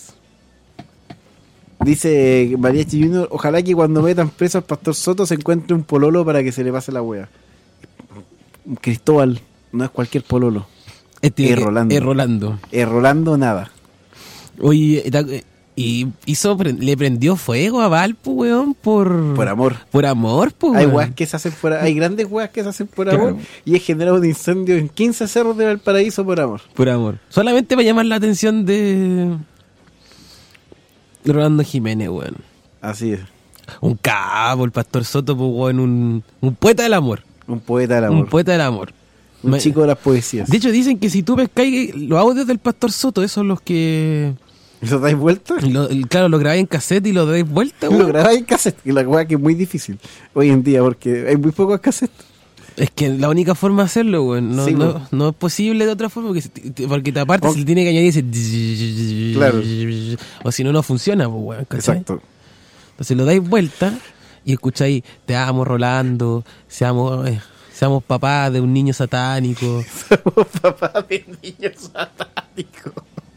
Dice Mariachi Junior, ojalá que cuando metan preso al Pastor Soto se encuentre un pololo para que se le pase la wea. Cristóbal, no es cualquier pololo. Este, es Rolando. Es Rolando. Es Rolando nada. Oye, y hizo, le prendió fuego a Valpo, weón, por... Por amor. Por amor, pues, Hay weas que se hacen por Hay grandes weas que se hacen por amor. Claro. Y he generado un incendio en quince cerros de Valparaíso por amor. Por amor. Solamente para llamar la atención de... Rolando Jiménez, weón. Así es. Un capo, el Pastor Soto, pues, weón, un, un poeta del amor. Un poeta del amor. Un poeta del amor. Un Me... chico de las poesías. De hecho, dicen que si tú pescáis los audios del Pastor Soto, esos son los que... ¿Lo dais vuelta? Lo, claro, lo grabáis en cassette y lo dais vuelta, weón. Lo grabáis en cassette, y la weá que es muy difícil hoy en día, porque hay muy pocos cassettes. Es que la única forma de hacerlo, güey, no, sí, no, no es posible de otra forma, porque, porque te aparte se le tiene que añadir ese... Claro. O si no, no funciona, güey. Exacto. Entonces lo dais vuelta y escucháis, te amo, Rolando, seamos, eh, seamos papás de un niño satánico. Seamos papás de un niño satánico.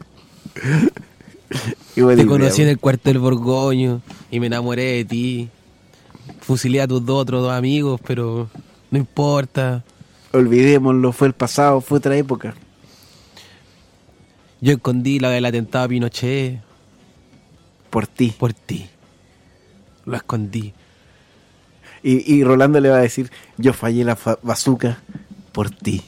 Te conocí en el cuartel Borgoño y me enamoré de ti. Fusilé a tus dos otros dos amigos, pero... No importa. Olvidémoslo, fue el pasado, fue otra época. Yo escondí la del atentado a Pinochet. Por ti. Por ti. Lo escondí. Y, y Rolando le va a decir, yo fallé la fa- bazooka por ti.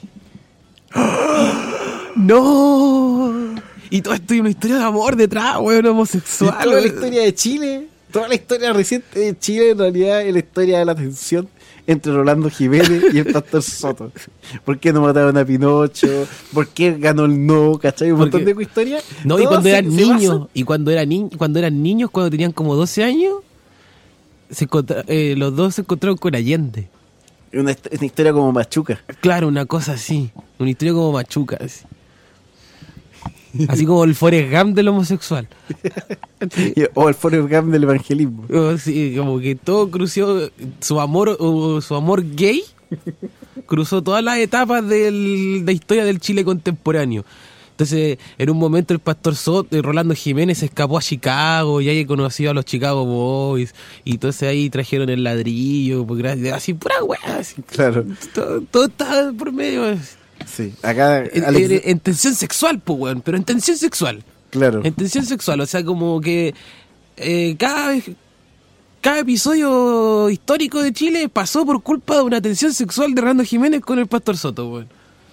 ¡No! Y todo esto hay una historia de amor detrás, weón, homosexual. Y toda la historia de Chile, toda la historia reciente de Chile en realidad es la historia de la tensión entre Rolando Jiménez y el Pastor Soto. ¿Por qué no mataron a Pinocho? ¿Por qué ganó el no? ¿Cachai? Un Porque, montón de historias. No, y cuando eran niños, y cuando eran niños, cuando eran niños, cuando tenían como doce años, se encontra, eh, los dos se encontraron con Allende. Una, una historia como Machuca. Claro, una cosa así. Una historia como Machuca, así. Así como el Forrest Gump del homosexual. O el Forrest Gump del evangelismo. Oh, sí, como que todo cruzó su amor, uh, su amor gay cruzó todas las etapas de la historia del Chile contemporáneo. Entonces, en un momento el Pastor Soto, Rolando Jiménez se escapó a Chicago y ahí conoció a los Chicago Boys y entonces ahí trajeron el ladrillo, porque así pura weá, así. Claro. Todo, todo está por medio. Sí, acá en, Alex... en, en tensión sexual, pues, weón, pero en tensión sexual. Claro. En tensión sexual, o sea, como que eh, cada cada episodio histórico de Chile pasó por culpa de una tensión sexual de Rolando Jiménez con el Pastor Soto, weón.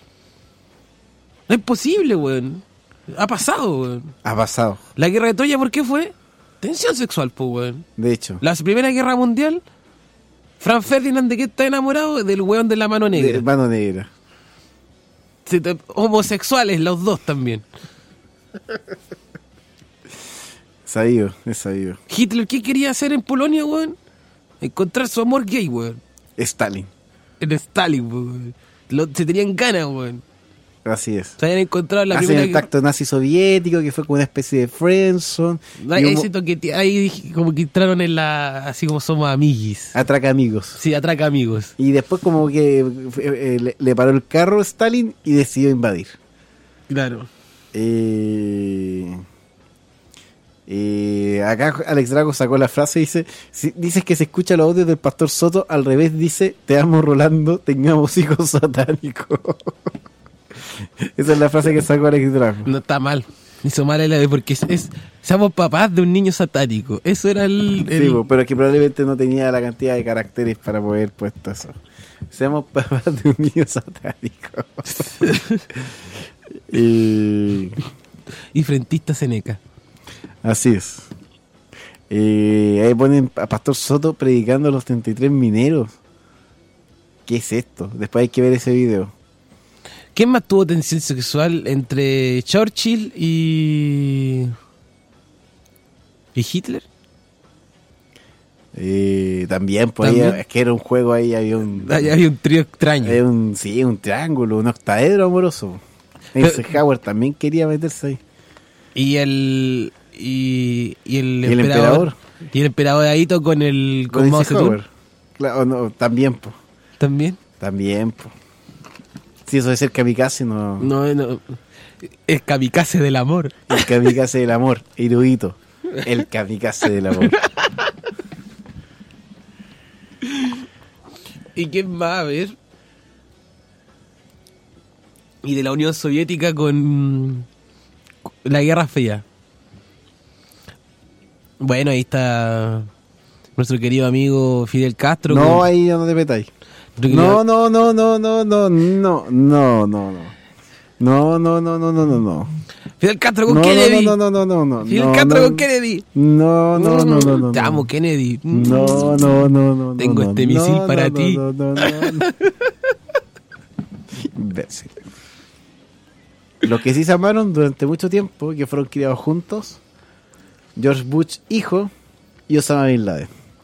No es posible, weón. Ha pasado, weón. Ha pasado. La guerra de Troya, ¿por qué fue? Tensión sexual, pues, weón. De hecho. La Primera Guerra Mundial, Franz Ferdinand, ¿de qué está enamorado? Del weón de la mano negra. De mano negra. Homosexuales, los dos también. Sabido, es sabido. Hitler, ¿qué quería hacer en Polonia, weón? Encontrar su amor gay, weón. Stalin. En Stalin, weón. Lo, se tenían ganas, weón. Así es. Se habían encontrado la Hacen primera... el tacto nazi-soviético, que fue como una especie de friendzone. Ahí, ahí, un... siento que ahí como que entraron en la... Así como somos amiguis. Atraca amigos. Sí, atraca amigos. Y después como que eh, le, le paró el carro a Stalin y decidió invadir. Claro. Eh... Eh, acá Alex Drago sacó la frase y dice, si dices que se escucha los audios del Pastor Soto, al revés dice, te amo Rolando, tengamos hijos satánicos. Esa es la frase que sacó Alex Drago. No está mal. Hizo mal el porque es, es somos papás de un niño satánico. Eso era el... el... Sí, po, pero es que probablemente no tenía la cantidad de caracteres para poder puesto eso. Seamos papás de un niño satánico. y... y frentista Seneca. Así es. Eh, ahí ponen a Pastor Soto predicando a los treinta y tres mineros. ¿Qué es esto? Después hay que ver ese video. ¿Quién más tuvo tensión sexual entre Churchill y... y Hitler? Eh, también, pues ¿También? ahí, es que era un juego ahí, había un... Ahí había un trío extraño. había un, sí, un triángulo, un octaedro amoroso. Eisenhower también quería meterse ahí. Y el... y, y el, ¿Y el emperador, emperador? y el emperador Aito con el... con, Con Mao Eisenhower. Zedong Claro, no, también, pues. también. También, pues. Si eso de ser kamikaze, no... No, no. Es kamikaze del amor. El kamikaze del amor, erudito. El kamikaze del amor. ¿Y quién va a ver? Y de la Unión Soviética con la Guerra Fría. Bueno, ahí está nuestro querido amigo Fidel Castro. No, con... ahí ya no te metáis. nuestro No, querido- no, no, no, no, no, no, no, no, no. No, no, no, no, no, no, no. Fidel Castro con No, Kennedy. no, no, no, no, no, no. Fidel no, Castro no, con Kennedy. No, no, no, no, no. Te no. amo, Kennedy. No, no, no, no. Tengo no, este no, misil no, para no, ti. No, no, no, no. Imbécil. Los que sí se amaron durante mucho tiempo, que fueron criados juntos, George Bush hijo y Osama Bin Laden.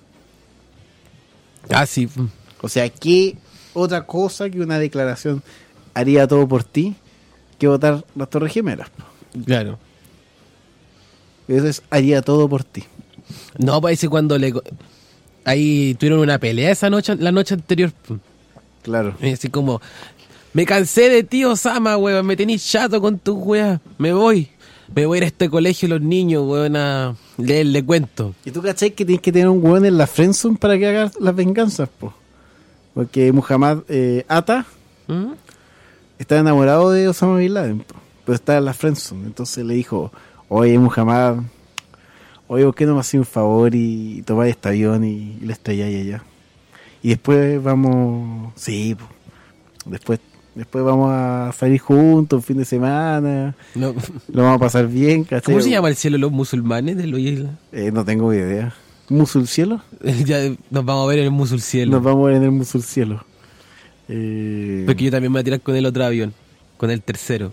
Ah, sí. O sea, ¿qué otra cosa que una declaración haría todo por ti que votar las Torres Gemelas? Claro. Eso es, haría todo por ti. No, parece cuando le... Ahí tuvieron una pelea esa noche, la noche anterior. Claro. Y así como... Me cansé de ti, Osama, weón. Me tenís chato con tus weas. Me voy. Me voy a ir a este colegio los niños, weón, a leerle cuento. ¿Y tú cachai que tienes que tener un hueón en la friendzone para que haga las venganzas, po? Porque Muhammad eh, Atta ¿Mm? está enamorado de Osama Bin Laden, po, pero está en la friendzone. Entonces le dijo, oye, Muhammad, oye, ¿por qué no me haces un favor y, y tomar este avión y, y la estrelláis allá? Y después vamos... Sí, po. Después... Después vamos a salir juntos un fin de semana. No. Lo vamos a pasar bien, ¿cachai? ¿Cómo se llama el cielo de los musulmanes de los islas? Eh, no tengo idea. ¿Musul cielo? Ya nos vamos a ver en el musul cielo. Nos vamos a ver en el Musul cielo. Eh, Porque yo también me voy a tirar con el otro avión. Con el tercero.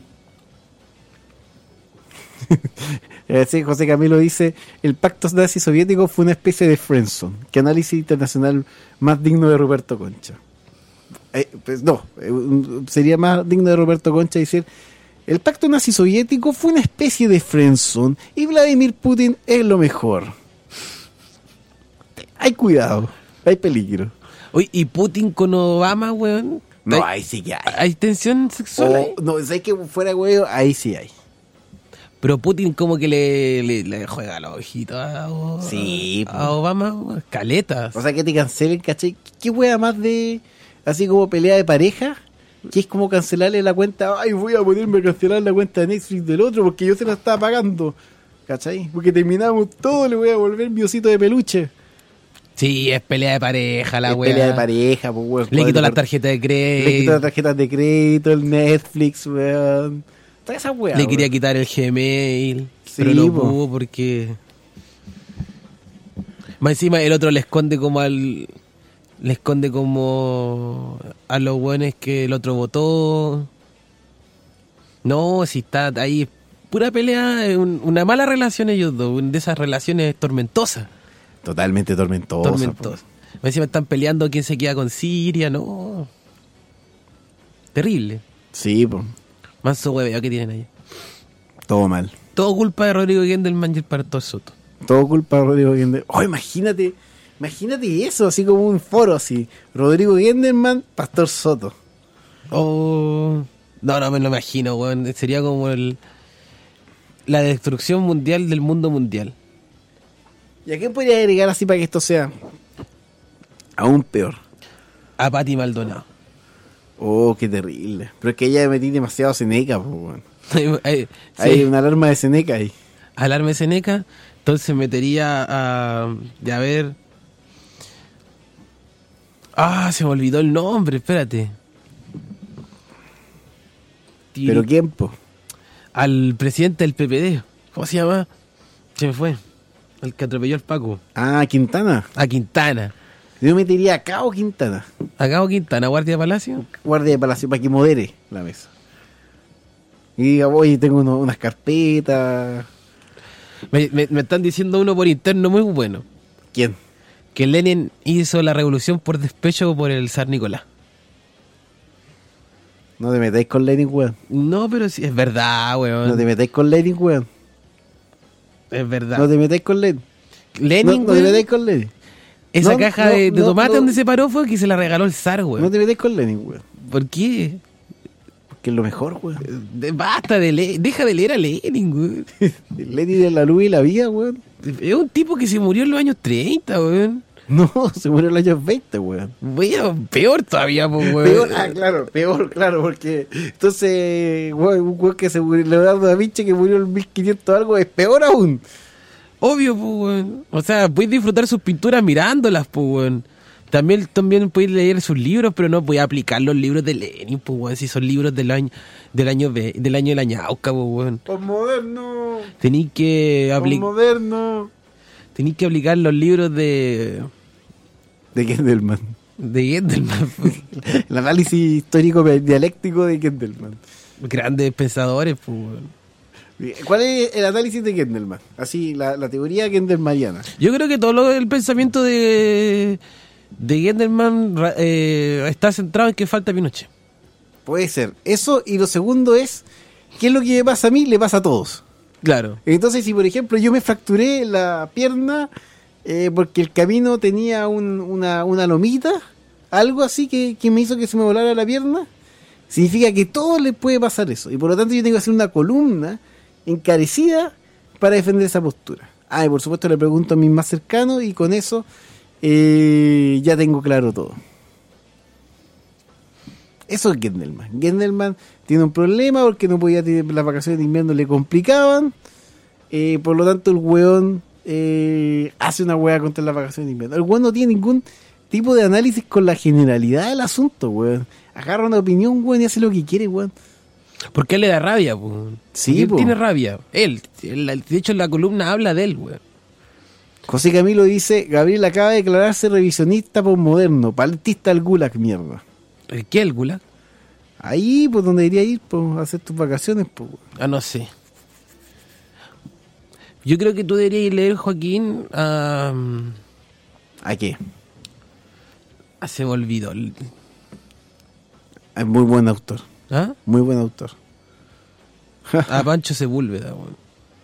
eh, sí, José Camilo dice, el pacto nazi-soviético fue una especie de friendzone. ¿Qué análisis internacional más digno de Ruperto Concha? Eh, pues no, eh, un- sería más digno de Roberto Concha decir, el pacto nazi-soviético fue una especie de friendzone y Vladimir Putin es lo mejor. Hay cuidado, hay peligro. Oye, ¿y Putin con Obama, weón? No, ¿Hay, ahí sí que hay. ¿hay tensión sexual ahí? O, no, si hay que fuera huevo, ahí sí hay. Pero Putin como que le, le, le juega los ojitos a, O- Sí, a Obama, caletas. O sea, que te cancelen, ¿cachai? ¿Qué hueá más de, así como pelea de pareja? Que es como cancelarle la cuenta, ay, voy a ponerme a cancelar la cuenta de Netflix del otro porque yo se la estaba pagando, ¿cachai? Porque terminamos todo, le voy a volver mi osito de peluche. Sí, es pelea de pareja la Es weá. pelea de pareja, pues, weón. Le quitó Poder- la tarjeta de Le quitó crédito. las tarjetas de crédito, el Netflix, weón. Toda esa weá. Le quería weón. quitar el Gmail. Sí, pero no po. pudo porque... Más encima el otro le esconde como al... Le esconde como a los buenos que el otro votó. No, si está ahí... Pura pelea, es un- una mala relación ellos dos. una De esas relaciones tormentosas. Totalmente tormentosa. Tormentosas. Más encima están peleando quién se queda con Siria, no. Terrible. po. Sí, pues. Manso hueveo que tienen ahí. Todo mal. Todo culpa de Rodrigo Gendelman y el Pastor Soto. Todo culpa de Rodrigo Gendelman. Oh, imagínate, imagínate eso, así como un foro así. Rodrigo Gendelman, Pastor Soto. Oh, no, no me lo imagino, weón. Sería como el la destrucción mundial del mundo mundial. ¿Y a qué podría agregar así para que esto sea aún peor? A Pati Maldonado. Oh, qué terrible. Pero es que ella me metí demasiado Seneca, pues, weón. Hay, hay- Hay sí, una alarma de Seneca ahí. alarma de Seneca. Entonces metería a... Ya a ver... Ah, se me olvidó el nombre, espérate. Tiri- ¿Pero quién, po? Al presidente del P P D. ¿Cómo se llama? Se me fue. El que atropelló al Paco. Ah, Quintana. A Quintana. Yo metería a Cabo Quintana, A Cabo Quintana, guardia de Palacio. guardia de palacio, para que modere la mesa. Y diga, oye, tengo uno- unas carpetas. Me, me- me están diciendo uno por interno muy bueno. ¿Quién? Que Lenin hizo la revolución por despecho por el zar Nicolás. No te metáis con Lenin, weón. No, pero sí, es verdad, weón. No te metáis con Lenin, weón. Es verdad. No te metáis con Lenin. No, Lenin, no te weón, metáis con Lenin. esa no, caja no, de, de no, tomate no. donde se paró fue que se la regaló el zar, weón. No te metáis con Lenin, weón. ¿Por qué? Porque es lo mejor, weón. De- basta de leer, deja de leer a Lenin, weón. Lenin de la luz y la vida, weón. Es un tipo que se murió en los años treinta, weón. No, se murió en los años veinte, weón. Weón, peor todavía, pues, weón. Peor, ah, claro, peor, claro, porque entonces, weón, un weón que se murió, Leonardo da Vinci que murió en mil quinientos algo, es peor aún. Obvio, pues, weón. O sea, puedes disfrutar sus pinturas mirándolas, pues, weón. También, también puedes leer sus libros, pero no puedes aplicar los libros de Lenin, pues, weón. Si son libros del año del año, ve- del año de la ñauca, pues, weón. Posmoderno, Tenéis que, apli- posmoderno. tenéis que aplicar los libros de... De Gendelman. de Gendelman, pues. El análisis histórico dialéctico de Gendelman. Grandes pensadores, pues, weón. ¿Cuál es el análisis de Gendelman? Así, la, la teoría gendelmaniana. Yo creo que todo lo, el pensamiento de, de Gendelman ra- eh, está centrado en que falta Pinochet. Puede ser. Eso, y lo segundo es, ¿qué es lo que me pasa a mí? Le pasa a todos. Claro. Entonces, si por ejemplo yo me fracturé la pierna eh, porque el camino tenía un- una, una lomita, algo así que, que me hizo que se me volara la pierna, significa que a todos les puede pasar eso. Y por lo tanto yo tengo que hacer una columna encarecida para defender esa postura. Ah, y por supuesto le pregunto a mis más cercanos y con eso eh, ya tengo claro todo. Eso es Gendelman. Gendelman tiene un problema porque no podía tener las vacaciones de invierno, le complicaban. Eh, por lo tanto, el weón eh, hace una weá contra las vacaciones de invierno. El weón no tiene ningún tipo de análisis con la generalidad del asunto, weón. Agarra una opinión, weón, y hace lo que quiere, weón. Porque él le da rabia, pues. Sí, él po. tiene rabia. Él, él, de hecho, en la columna habla de él, weón. José Camilo dice, Gabriel acaba de declararse revisionista posmoderno, palestista al gulag, mierda. ¿El qué, el gulag? Ahí, pues, donde debería ir, pues, a hacer tus vacaciones, pues, weón. Ah, no sé. Yo creo que tú deberías leer, Joaquín, a... ¿A qué? ah, se me olvidó. Es muy buen autor, ¿Ah? muy buen autor. A Pancho Sepúlveda, weón.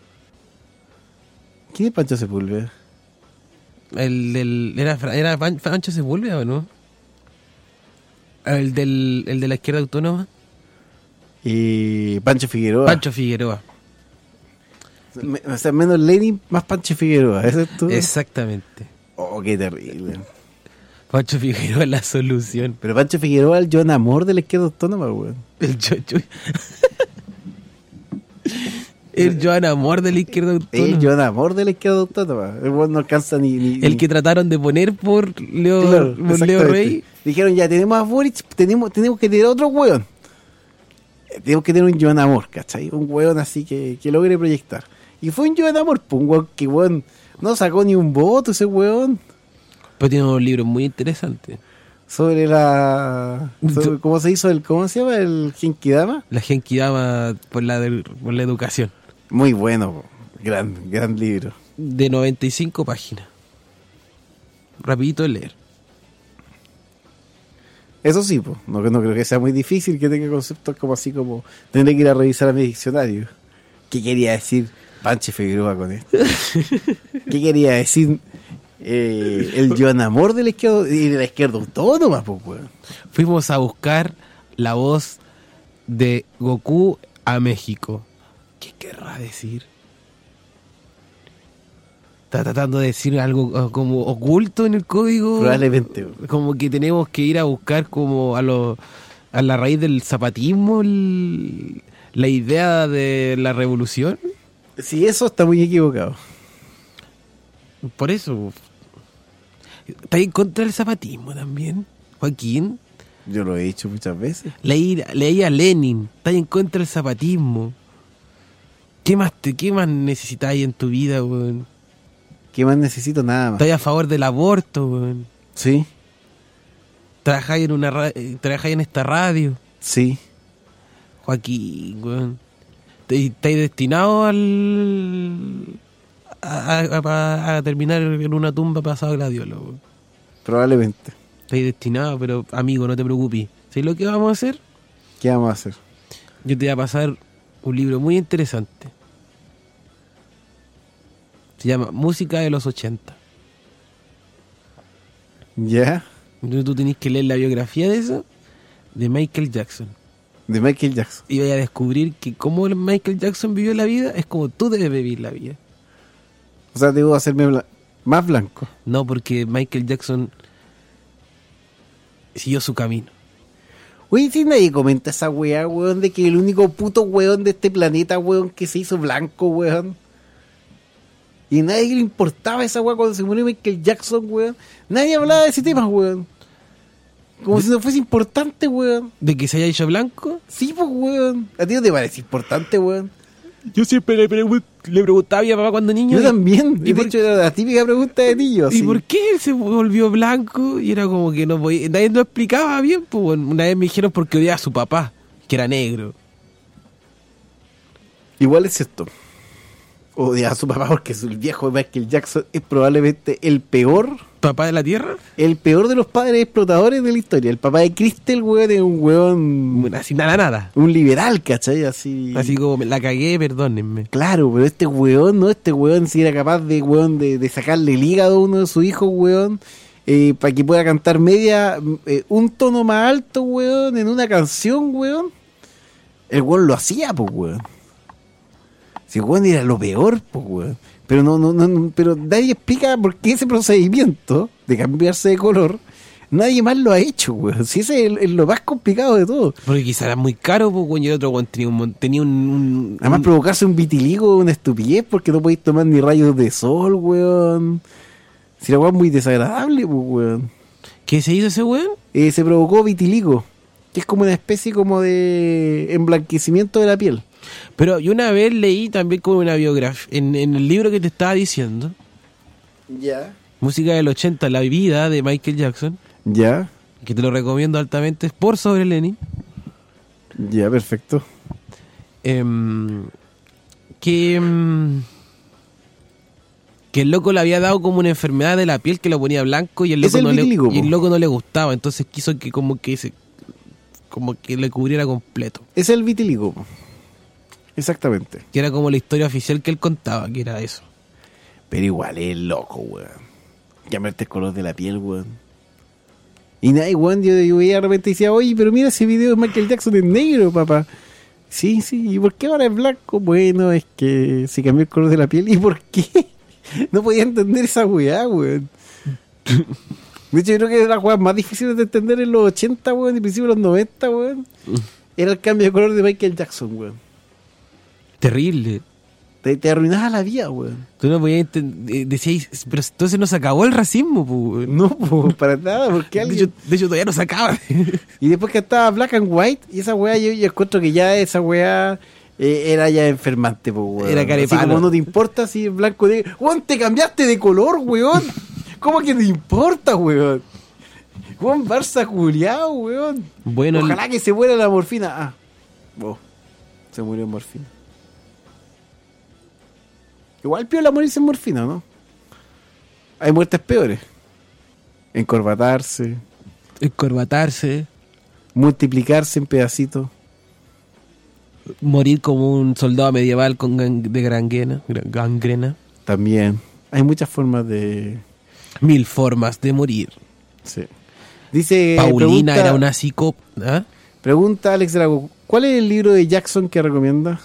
¿Quién es Pancho Sepúlveda? El del... ¿Era, Fra- era Pan- Pancho Sepúlveda o no? El del, el de la izquierda autónoma. Y Pancho Figueroa. Pancho Figueroa. Me- o sea, menos Lenin, más Pancho Figueroa. ¿Eso es tú? Exactamente. Oh, qué terrible. Pancho Figueroa es la solución. Pero Pancho Figueroa, el Joan Amor de la izquierda autónoma, weón. El chocho. El Joan Amor de la izquierda autónoma. El Joan Amor de la izquierda autónoma. El weón no alcanza ni. ni El ni- que trataron de poner por Leo, Claro, por Leo exactamente. Rey. Dijeron, ya tenemos a Boric, tenemos, tenemos que tener otro weón. Eh, Tenemos que tener un Joan Amor, ¿cachai? Un weón así que, que logre proyectar. Y fue un Joan Amor, pues, un weón que weón no sacó ni un voto ese weón. Pero tiene unos libros muy interesantes. Sobre la. sobre ¿Cómo se hizo el. ¿Cómo se llama? El Genkidama. La Genkidama por la, de- por la educación. Muy bueno, po. gran, gran libro. De noventa y cinco páginas. Rapidito de leer. Eso sí, pues, no, no creo que sea muy difícil que tenga conceptos como así como tendré que ir a revisar a mi diccionario. ¿Qué quería decir Pancho Figueroa con esto? ¿Qué quería decir eh, el Joan Amor de la izquierda y de la izquierda autónoma, pues, weón? Fuimos a buscar la voz de Goku a México. ¿Qué querrá decir? Está tratando de decir algo eh, como oculto en el código. Probablemente, weón. Como que tenemos que ir a buscar como a lo, a la raíz del zapatismo el- la idea de la revolución. Si eso está muy equivocado. Por eso. ¿Está en contra del zapatismo también, Joaquín? Yo lo he dicho muchas veces. Leí, leí a Lenin. ¿Está en contra del zapatismo? ¿Qué más te, qué más necesitáis en tu vida, weón? ¿Qué más necesito? Nada más. ¿Estás a favor del aborto, weón? Sí. ¿Trabajáis en una ra- eh, trabajáis en esta radio? Sí. Joaquín, weón. ¿Te- ¿Estáis destinado al a, a- a- a terminar en una tumba pasado gladiolo, weón? Probablemente. Estáis destinado, pero amigo, no te preocupes. ¿Sabes lo que vamos a hacer? ¿Qué vamos a hacer? Yo te voy a pasar un libro muy interesante. Se llama Música de los ochenta. ¿Ya? Entonces tú tenés que leer la biografía de eso, de Michael Jackson. De Michael Jackson. Y vais a descubrir que cómo Michael Jackson vivió la vida es como tú debes vivir la vida. O sea, debo hacerme bla- más blanco. No, porque Michael Jackson siguió su camino. Oye, si nadie comenta esa weá, weón, de que el único puto weón de este planeta, weón, que se hizo blanco, weón. Y a nadie le importaba esa weá cuando se murió Michael Jackson, weón. Nadie hablaba de ese tema, weón. Como si no fuese importante, weón. ¿De que se haya hecho blanco? Sí, pues, weón. ¿A ti no te parece importante, weón? Yo siempre le, pregun- le preguntaba a mi papá cuando niño. Yo también. ¿Y Y de por- hecho era la típica pregunta de niños. ¿Y por qué él se volvió blanco? Y era como que no podía, nadie lo explicaba bien. Pues bueno, una vez me dijeron porque odiaba a su papá, que era negro. Igual es cierto. Odiaba a su papá porque su viejo Michael Jackson es probablemente el peor, ¿Papá de la tierra? el peor de los padres explotadores de la historia. El papá de Crystal, weón, es un weón, Así nada, nada. un liberal, ¿cachai? Así. Así como me la cagué, perdónenme. Claro, pero este weón, ¿no? Este weón si era capaz de, weón, de, de sacarle el hígado a uno de sus hijos, weón, eh, para que pueda cantar media, eh, un tono más alto, weón, en una canción, weón. El weón lo hacía, pues, weón. Si el weón era lo peor, pues, weón. Pero no, no, no, no, pero nadie explica por qué ese procedimiento de cambiarse de color, nadie más lo ha hecho, weón. Si ese es, el- es lo más complicado de todo. Porque quizá era muy caro, pues, weón, y el otro weón tenía un, mon- tenía un, un- Además, un- provocarse un vitiligo es una estupidez porque no podéis tomar ni rayos de sol, weón. Si la weón es muy desagradable, pues, weón. ¿Qué se hizo ese weón? Eh, se provocó vitiligo, que es como una especie como de emblanquecimiento de la piel. Pero yo una vez leí también como una biografía, en, en el libro que te estaba diciendo, Ya. Música del ochenta, La vida de Michael Jackson, Ya. que te lo recomiendo altamente, es por sobre Lenin, Ya, perfecto. em, que, em, que el loco le había dado como una enfermedad de la piel que lo ponía blanco y el Es loco, el no, le, vitiligo, y el po. loco no le gustaba, entonces quiso que como que se, como que le cubriera completo. Es el vitiligo. po. Exactamente. Que era como la historia oficial que él contaba, que era eso. Pero igual es loco, weón. Cambiarte el color de la piel, weón. Y nadie, weón, yo, yo veía de repente y decía, oye, pero mira ese video de Michael Jackson en negro, papá. Sí, sí, ¿y por qué ahora es blanco? Bueno, es que se cambió el color de la piel. ¿Y por qué? No podía entender esa weá, weón. De hecho, yo creo que era la weá más difícil de entender en los ochenta, weón, y principios de los noventa, weón. Era el cambio de color de Michael Jackson, weón. Terrible. Te, te arruinaba la vida, weón. Tú no podías entender, decías, pero entonces no se acabó el racismo, pues. No, po, para nada, porque De alguien... hecho, de hecho, todavía no se acaba. Y después que estaba Black and White, y esa weá, yo, yo encuentro que ya esa weá eh, era ya enfermante, po, weón. Era Así carepalo. como no te importa si es blanco de... ¡Weón, te cambiaste de color, weón! ¿Cómo que te importa, weón? Weón, Barça culiao, weón. Bueno, Ojalá que se muera la morfina. Ah, oh, se murió en morfina. Igual piola morirse en morfina, ¿no? Hay muertes peores. Encorbatarse, encorbatarse, multiplicarse en pedacitos. morir como un soldado medieval con gang- de gangrena, gangrena. También. Hay muchas formas de... Mil formas de morir. Sí. Dice... Paulina pregunta, era una psicópata. Pregunta Alex Drago. ¿Cuál es el libro de Jackson que recomienda?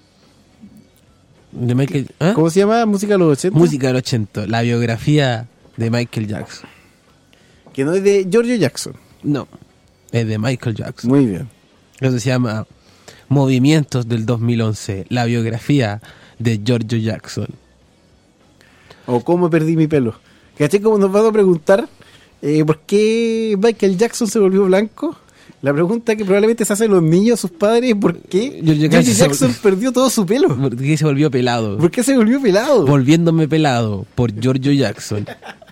De Michael, ¿ah? ¿Cómo se llama? ¿Música de los ochenta? Música del ochenta, la biografía de Michael Jackson. Que no es de Giorgio Jackson. No, es de Michael Jackson. Muy bien. Eso se llama Movimientos del dos mil once, la biografía de Giorgio Jackson. O cómo perdí mi pelo. ¿Cachai? Como nos van a preguntar eh, por qué Michael Jackson se volvió blanco. La pregunta que probablemente se hacen los niños a sus padres es ¿por qué Giorgio Giorgio Jackson Jackson se- perdió todo su pelo? ¿Por qué se volvió pelado? ¿Por qué se volvió pelado? Volviéndome pelado por Giorgio Jackson.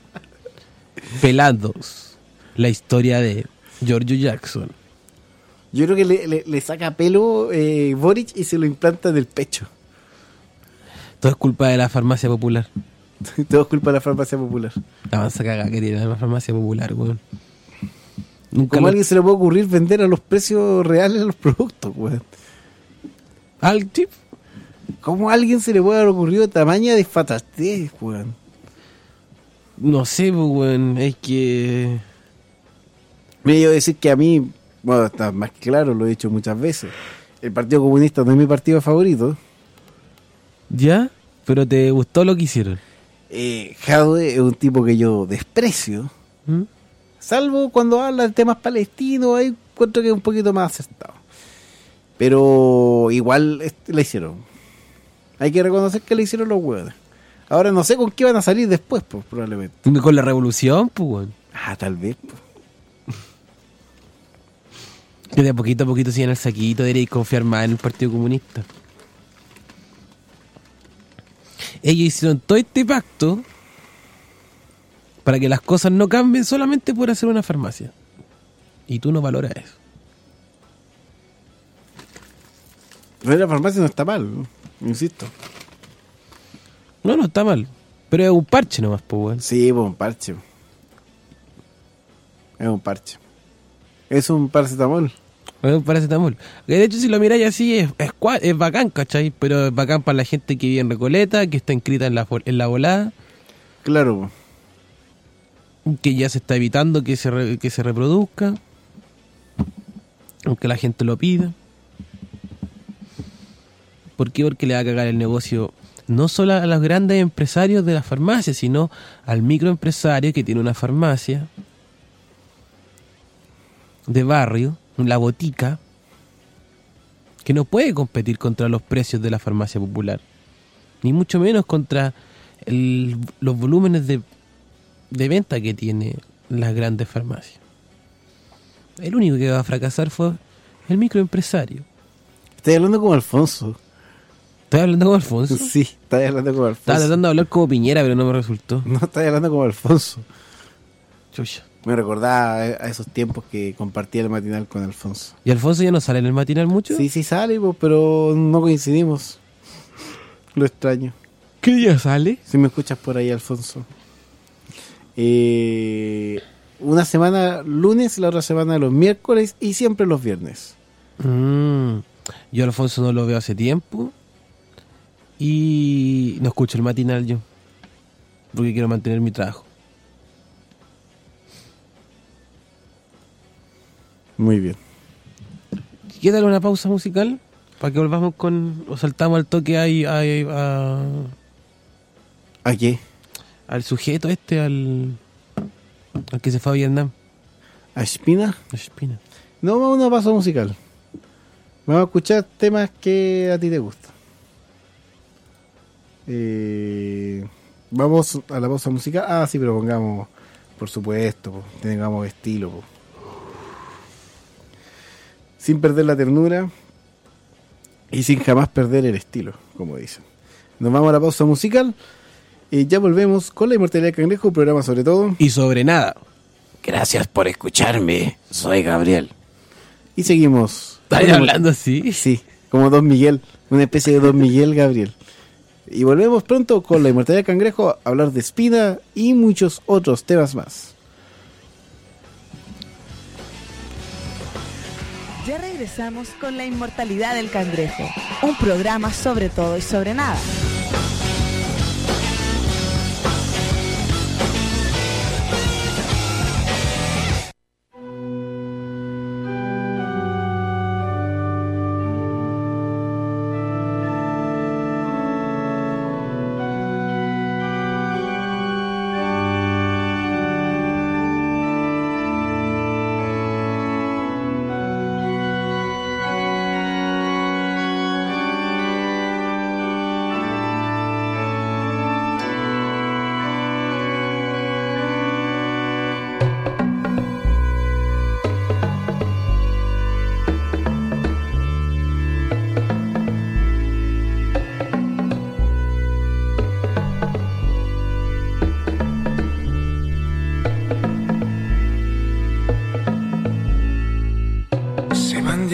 Pelados. La historia de Giorgio Jackson. Yo creo que le, le- le saca pelo eh, Boric y se lo implanta en el pecho. Todo es culpa de la farmacia popular. Todo es culpa de la farmacia popular. La mansa cagada que tiene la farmacia popular, weón. Nunca ¿Cómo a lo- alguien se le puede ocurrir vender a los precios reales los productos, weón? Al tip. ¿Cómo a alguien se le puede haber ocurrido tamaña desfatatez, weón? No sé, pues, weón. Es que. Me iba a decir que a mí, bueno, está más que claro, lo he dicho muchas veces. El Partido Comunista no es mi partido favorito. ¿Ya? Pero te gustó lo que hicieron. Eh, Jadwe es un tipo que yo desprecio, ¿Mm? salvo cuando habla de temas palestinos, ahí encuentro que es un poquito más acertado. Pero igual este, la hicieron. Hay que reconocer que le hicieron los huevos. Ahora no sé con qué van a salir después, pues, probablemente. Con la revolución, pues, weón. Ah, tal vez, pues. Que de poquito a poquito siguen el saquito, deberíais confiar más en el Partido Comunista. Ellos hicieron todo este pacto para que las cosas no cambien solamente por hacer una farmacia. Y tú no valoras eso. Pero la farmacia no está mal, ¿no? Insisto. No, no está mal. Pero es un parche nomás, pues, weón. Sí, pues un parche. Es un parche. Es un paracetamol. Es un paracetamol. Que de hecho, si lo miráis así, es, es, cua- es bacán, ¿cachai? Pero es bacán para la gente que vive en Recoleta, que está inscrita en la, fo- en la volada, Claro, pues. que ya se está evitando que se, re- que se reproduzca, aunque la gente lo pida. ¿Por qué? Porque le va a cagar el negocio no solo a los grandes empresarios de las farmacias, sino al microempresario que tiene una farmacia de barrio, la botica, que no puede competir contra los precios de la farmacia popular, ni mucho menos contra el- los volúmenes de, de venta que tiene las grandes farmacias. El único que va a fracasar fue el microempresario. Estoy hablando como Alfonso. ¿Estás hablando como Alfonso? Sí, estoy hablando como Alfonso. Estaba tratando de hablar como Piñera, pero no me resultó. No, estoy hablando como Alfonso. Chucha. Me recordaba a a esos tiempos que compartía el matinal con Alfonso. ¿Y Alfonso ya no sale en el matinal mucho? Sí, sí sale, pues, pero no coincidimos. Lo extraño. ¿Qué día sale? Si me escuchas por ahí, Alfonso. Eh, una semana lunes, la otra semana los miércoles y siempre los viernes. Mm, yo a Alfonso no lo veo hace tiempo y no escucho el matinal yo, porque quiero mantener mi trabajo. Muy bien. ¿Qué tal una pausa musical? Para que volvamos con... o saltamos al toque ahí, ahí, a- ¿A qué? al sujeto este, al, al que se fue a Vietnam. ¿A Espina? A Espina. No, vamos a una pausa musical. Vamos a escuchar temas que a ti te gustan. Eh, vamos a la pausa musical. Ah, sí, pero pongamos, por supuesto, po, tengamos estilo. Po. Sin perder la ternura y sin jamás perder el estilo, como dicen. Nos vamos a la pausa musical y ya volvemos con La Inmortalidad del Cangrejo, un programa sobre todo. Y sobre nada. Gracias por escucharme. Soy Gabriel. Y seguimos. ¿Estás hablando así? Sí, como Don Miguel, una especie de Don Miguel Gabriel. Y volvemos pronto con La Inmortalidad del Cangrejo a hablar de Espina y muchos otros temas más. Ya regresamos con La Inmortalidad del Cangrejo, un programa sobre todo y sobre nada.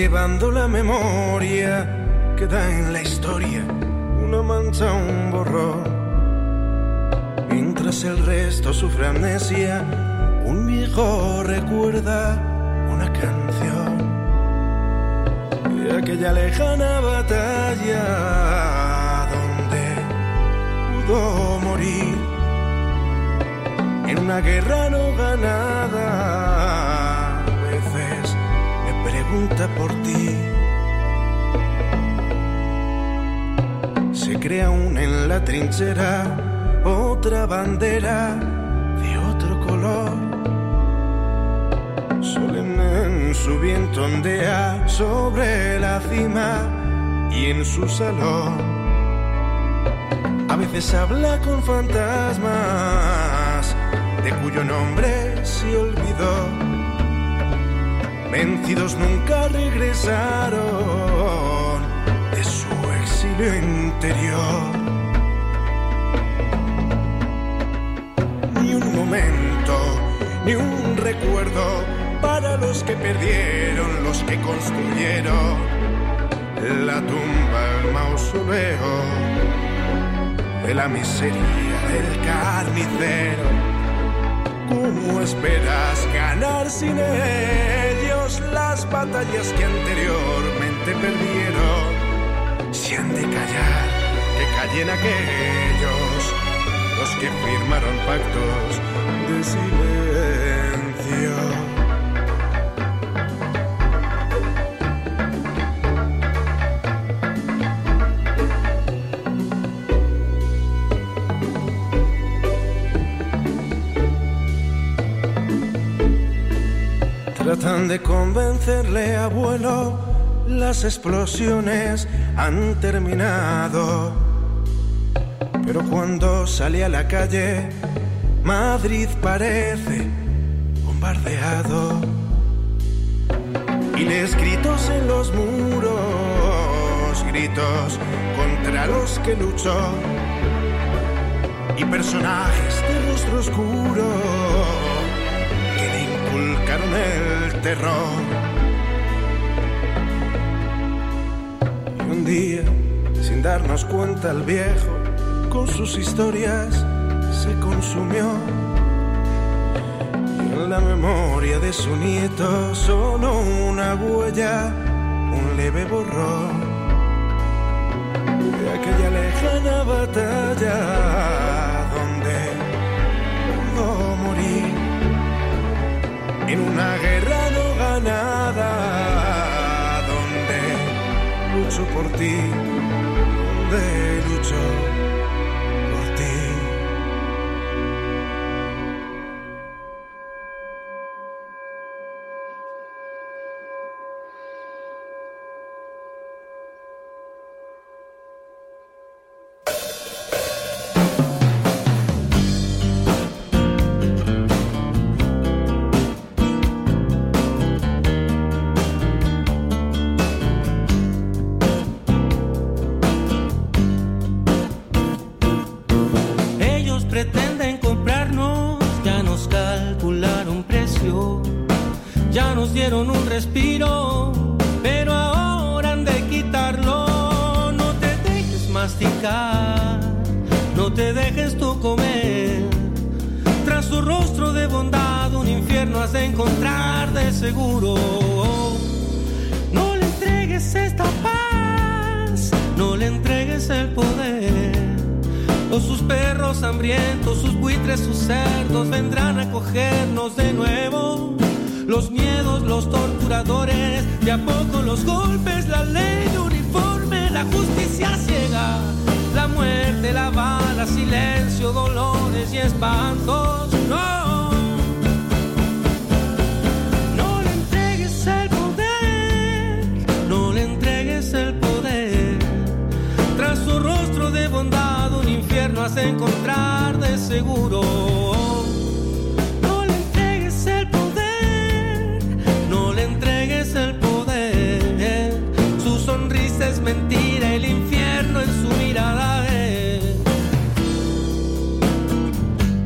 llevando la memoria, queda en la historia una mancha, un borrón. Mientras el resto sufre amnesia, un viejo recuerda una canción de aquella lejana batalla donde pudo morir en una guerra no ganada. A veces me pregunta por ti. Se crea aún en la trinchera otra bandera de otro color. Solemne en su viento ondea sobre la cima y en su salón. A veces habla con fantasmas de cuyo nombre se olvidó. Vencidos nunca regresaron de su exilio interior. Ni un momento, ni un recuerdo para los que perdieron, los que construyeron la tumba, el mausoleo de la miseria del carnicero. ¿Cómo esperas ganar sin ellos las batallas que anteriormente perdieron? Si han de callar, que callen aquellos, los que firmaron pactos de silencio. Tratan de convencerle, abuelo, las explosiones han terminado. Pero cuando sale a la calle, Madrid parece bombardeado. Y les gritos en los muros, gritos contra los que luchó. Y personajes de rostro oscuro que le inculcaron el terror. Y un día, sin darnos cuenta, el viejo con sus historias se consumió. Y en la memoria de su nieto solo una huella, un leve borrón de aquella lejana batalla donde pudo morir en una guerra no ganada, donde lucho por ti, donde lucho por ti. Pretenden comprarnos, ya nos calcularon precio, ya nos dieron un respiro, pero ahora han de quitarlo. No te dejes masticar, no te dejes tú comer. Tras tu rostro de bondad un infierno has de encontrar de seguro. No le entregues esta paz, no le entregues el poder. O sus perros hambrientos, sus buitres, sus cerdos vendrán a cogernos de nuevo. Los miedos, los torturadores, de a poco los golpes, la ley uniforme, la justicia ciega, la muerte, la bala, silencio, dolores y espantos. No, no le entregues el poder, no le entregues el poder. Tras su rostro de bondad un infierno has de encontrar de seguro. No le entregues el poder, no le entregues el poder. Su sonrisa es mentira, el infierno en su mirada es.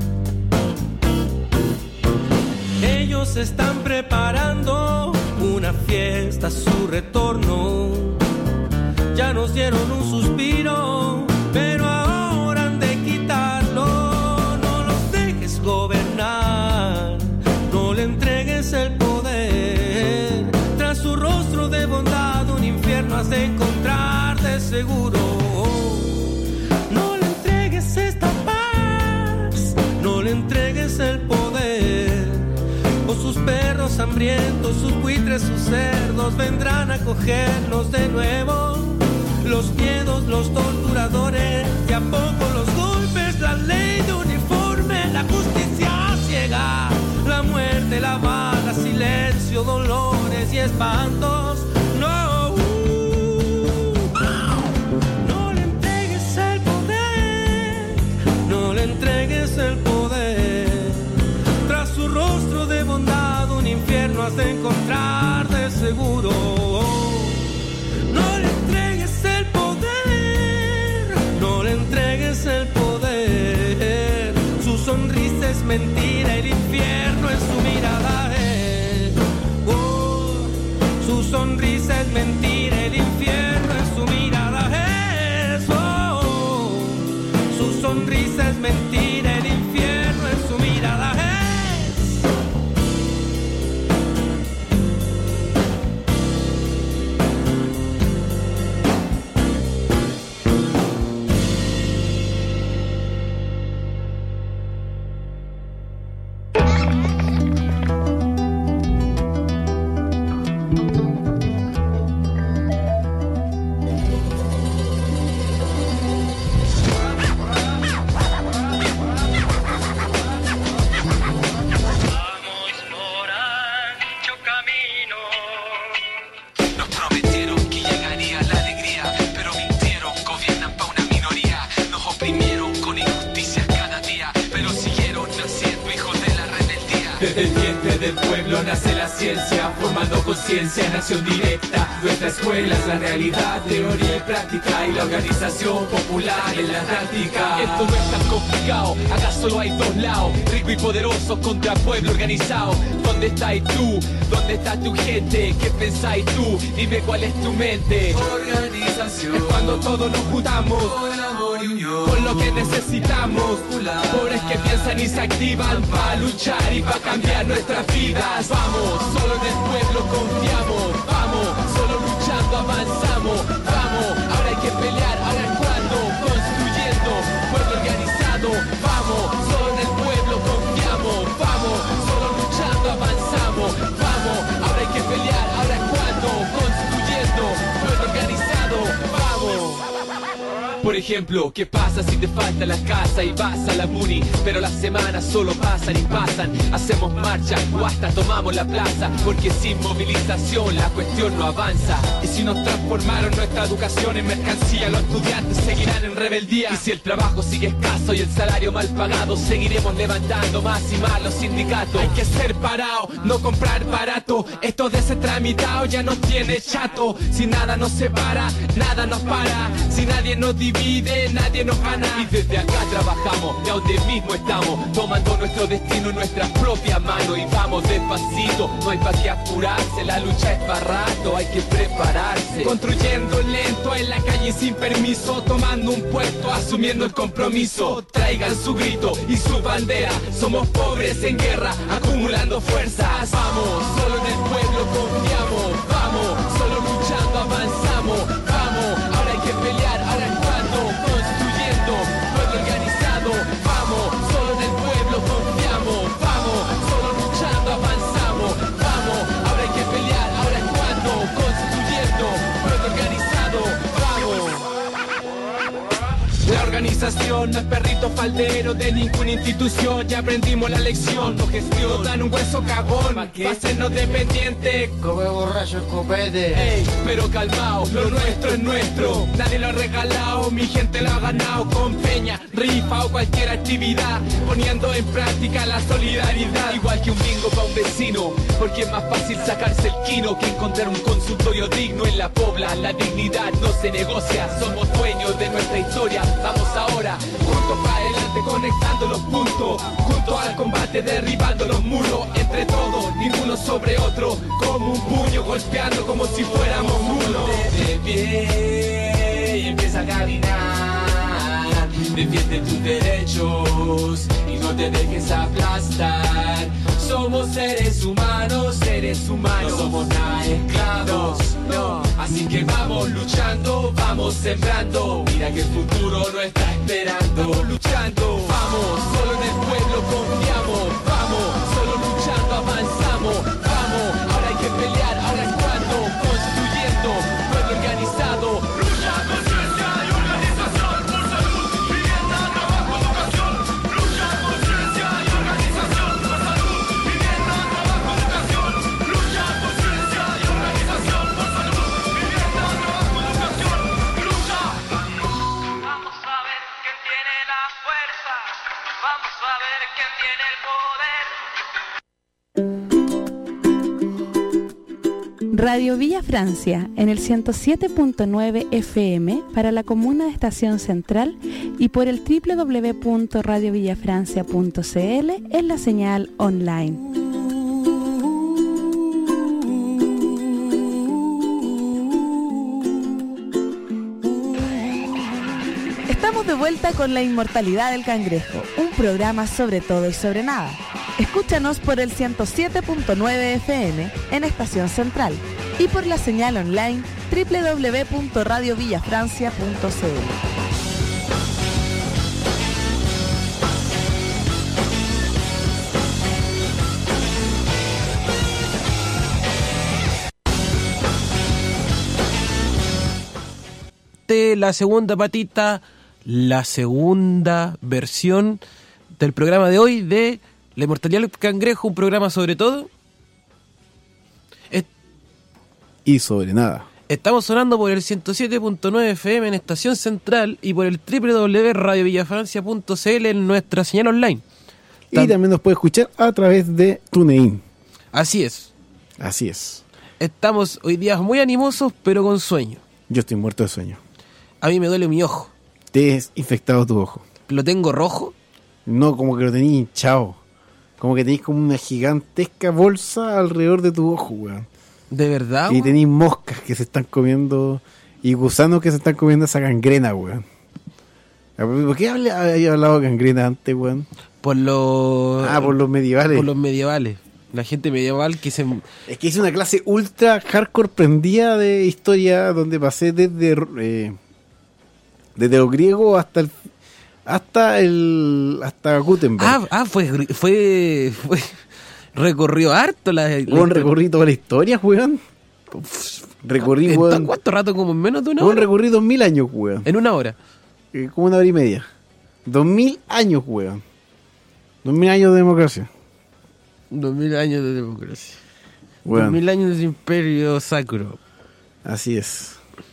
Ellos están preparando una fiesta su retorno. Ya nos dieron un suspiro, pero ahora han de quitarlo. No los dejes gobernar, no le entregues el poder. Tras su rostro de bondad un infierno has de encontrar de seguro. No le entregues esta paz, no le entregues el poder. O sus perros hambrientos, sus buitres, sus cerdos vendrán a cogernos de nuevo. Los miedos, los torturadores, y a poco los golpes, la ley de uniforme, la justicia ciega, la muerte, la bala, silencio, dolores y espantos. No, no le entregues el poder, no le entregues el poder. Tras su rostro de bondad un infierno has de encontrar de seguro. No le entregues el poder, no le entregues el poder. Su sonrisa es mentira, el infierno es su mirada. Eh. Oh, su sonrisa es mentira, el infierno es su mirada. Eso, oh, su sonrisa es mentira, el infierno es su mirada. Eh. Nación directa, nuestra escuela es la realidad, teoría y práctica, y la organización popular en la táctica. Esto no es tan complicado, acá solo hay dos lados, rico y poderoso contra pueblo organizado. ¿Dónde estás tú? ¿Dónde está tu gente? ¿Qué pensáis tú? Dime cuál es tu mente. Organización es cuando todos nos juntamos con amor y unión, con lo que necesitamos. Pobres que piensan y se activan para luchar y para cambiar nuestras vidas. Vamos, solo en el pueblo confiamos. Vamos, solo luchando avanzamos. Vamos, ahora hay que pelear, ahora es cuando. Construyendo, pueblo organizado. Vamos, solo en el pueblo confiamos. Vamos, solo luchando avanzamos. Vamos, ahora hay que pelear, ahora es cuando. Construyendo, pueblo organizado. Vamos. Por ejemplo, ¿qué pasa si te falta la casa y vas a la Muni? Pero las semanas solo pasan y pasan. Hacemos marcha o hasta tomamos la plaza, porque sin movilización la cuestión no avanza. Y si nos transformaron nuestra educación en mercancía, los estudiantes seguirán en rebeldía. Y si el trabajo sigue escaso y el salario mal pagado, seguiremos levantando más y más los sindicatos. Hay que ser parado, no comprar barato. Esto de ser tramitado ya nos tiene chato. Si nada nos separa, nada nos para. Si nadie nos divide, nadie nos gana. Y desde acá trabajamos, de donde mismo estamos, tomando nuestro destino en nuestras propias manos. Y vamos despacito, no hay pa' qué apurarse. La lucha es para rato, hay que prepararse. Construyendo lento en la calle sin permiso, tomando un puesto, asumiendo el compromiso. Traigan su grito y su bandera. Somos pobres en guerra, acumulando fuerzas. Vamos, solo en el pueblo confiamos. Vamos, solo luchando avanzamos. Vamos, ahora hay que pelear, ahora es cuando. Construyendo, pueblo organizado. Vamos, solo en el pueblo confiamos. Vamos, solo luchando avanzamos. Vamos, ahora hay que pelear, ahora es cuando. Construyendo, pueblo organizado. Vamos. La organización no es perrito faldero de ninguna institución. Ya aprendimos la lección, no gestión. Dan un hueso cagón, pa' hacernos dependientes. Come borracho escopete. Ey, pero calmao, lo nuestro es nuestro. Nadie lo ha regalado, mi gente lo ha ganado. Con peña, rifa o cualquier actividad, poniendo en práctica la solidaridad. Igual que un bingo pa' un vecino, porque es más fácil sacarse el quino que encontrar un consultorio digno en la pobla. La dignidad no se negocia, somos dueños de nuestra historia. Vamos ahora, juntos para adelante, conectando los puntos. Juntos al combate, derribando los muros. Entre todos, ninguno sobre otro. Como un puño, golpeando como si fuéramos uno. De pie y empieza a caminar, defiende tus derechos y no te dejes aplastar. Somos seres humanos, seres humanos, no somos nada esclavos, no. Así que vamos luchando, vamos sembrando. Mira que el futuro no está esperando. Vamos luchando, vamos, solo en el pueblo confiamos. Vamos, solo luchando avanzamos. Vamos, ahora hay que pelear, ahora es cuando. Construyendo, pueblo organizado. Lucha, conciencia y organización por salud, vivienda, trabajo, educación. Lucha, conciencia y organización por salud, vivienda, trabajo, educación. Lucha, conciencia y organización por salud, vivienda, trabajo, educación. Lucha. Vamos a ver quién tiene la fuerza. Vamos a ver quién tiene el poder. Radio Villa Francia en el ciento siete punto nueve F M para la comuna de Estación Central y por el doble u doble u doble u punto radio villa francia punto c l en la señal online. Estamos de vuelta con La Inmortalidad del Cangrejo, un programa sobre todo y sobre nada. Escúchanos por el ciento siete punto nueve F M en Estación Central y por la señal online doble u doble u doble u punto radio villa francia punto c l. La segunda patita, la segunda versión del programa de hoy de La Inmortalidad del Cangrejo, un programa sobre todo y sobre nada. Estamos sonando por el ciento siete punto nueve F M en Estación Central y por el doble u doble u doble u punto radio villa francia punto c l en nuestra señal online. Y Tam- también nos puede escuchar a través de TuneIn. Así es. Así es. Estamos hoy día muy animosos, pero con sueño. Yo estoy muerto de sueño. A mí me duele mi ojo. Te has infectado tu ojo. ¿Lo tengo rojo? No, como que lo tenéis hinchado. Como que tenéis como una gigantesca bolsa alrededor de tu ojo, weón. ¿De verdad? Y tenéis moscas que se están comiendo y gusanos que se están comiendo esa gangrena, weón. ¿Por qué había hablado de gangrena antes, weón? Por los... Ah, por los medievales. Por los medievales. La gente medieval que se... Es que hice una clase ultra hardcore prendida de historia donde pasé desde... Eh, desde lo griego hasta el... Hasta el... Hasta Gutenberg. Ah, ah fue... Fue... fue recorrió harto la... la un recorrido toda la historia, weón. Recorrí, weón. ¿Cuánto rato? Como en menos de una un hora. Recorrí dos mil años, weón. En una hora. Eh, como una hora y media. Dos mil años, weón. Dos mil años de democracia. Dos mil años de democracia. Bueno. Dos mil años de imperio sacro. Así es.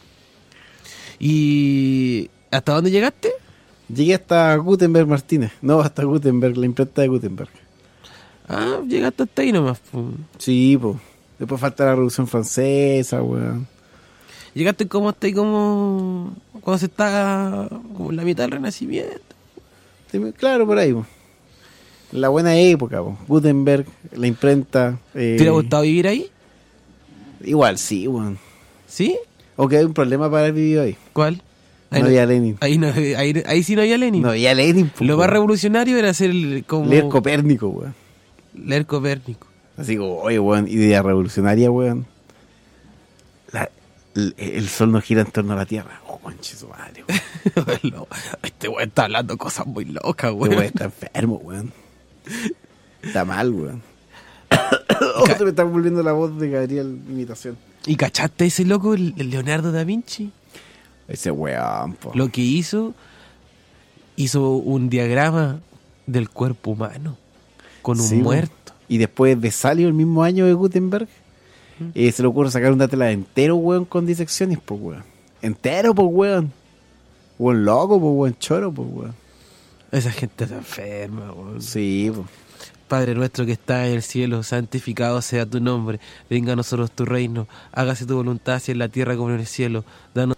¿Y hasta dónde llegaste? Llegué hasta Gutenberg Martínez. No, hasta Gutenberg, la imprenta de Gutenberg. Ah, llegaste hasta ahí nomás. Po. Sí, pues. Después falta la Revolución Francesa, weón. Llegaste como hasta ahí como... Cuando se está como en la mitad del Renacimiento. Sí, claro, por ahí, po. La buena época, po. Gutenberg, la imprenta. Eh... ¿Te hubiera gustado vivir ahí? Igual, sí, weón. ¿Sí? ¿O que hay un problema para haber vivido ahí? ¿Cuál? No ahí había no, Lenin. Ahí, no, ahí, ahí sí no había Lenin. No había Lenin. Po, Lo weón. más revolucionario era hacer el, como... leer Copérnico, weón. Leer Copérnico. Así como, oye, weón, idea revolucionaria, weón. La, el, el sol no gira en torno a la Tierra. Oh, conche su madre, weón. No, este weón está hablando cosas muy locas, weón. Este weón está enfermo, weón. Está mal, weón. Oh, se me está volviendo la voz de Gabriel imitación. ¿Y cachaste ese loco, el, el Leonardo da Vinci? Ese weón, po. Lo que hizo, hizo un diagrama del cuerpo humano con un sí, muerto. Y después de salir el mismo año de Gutenberg, ¿Mm? eh, se le ocurre sacar un dátela entero, weón, con disecciones, pues, weón. Entero, pues, weón. Weón loco, pues, weón choro, pues, weón. Esa gente está enferma, weón. Sí, pues. Padre nuestro que está en el cielo, santificado sea tu nombre. Venga a nosotros tu reino. Hágase tu voluntad, así en la tierra como en el cielo. Danos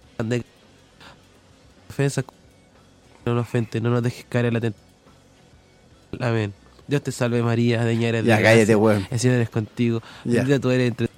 ofensa, no nos ofende, no nos dejes caer en la tentación. Amén. Dios te salve María, de ña eres de ya, cállate, weón. El Señor es contigo. Bendita tú eres entre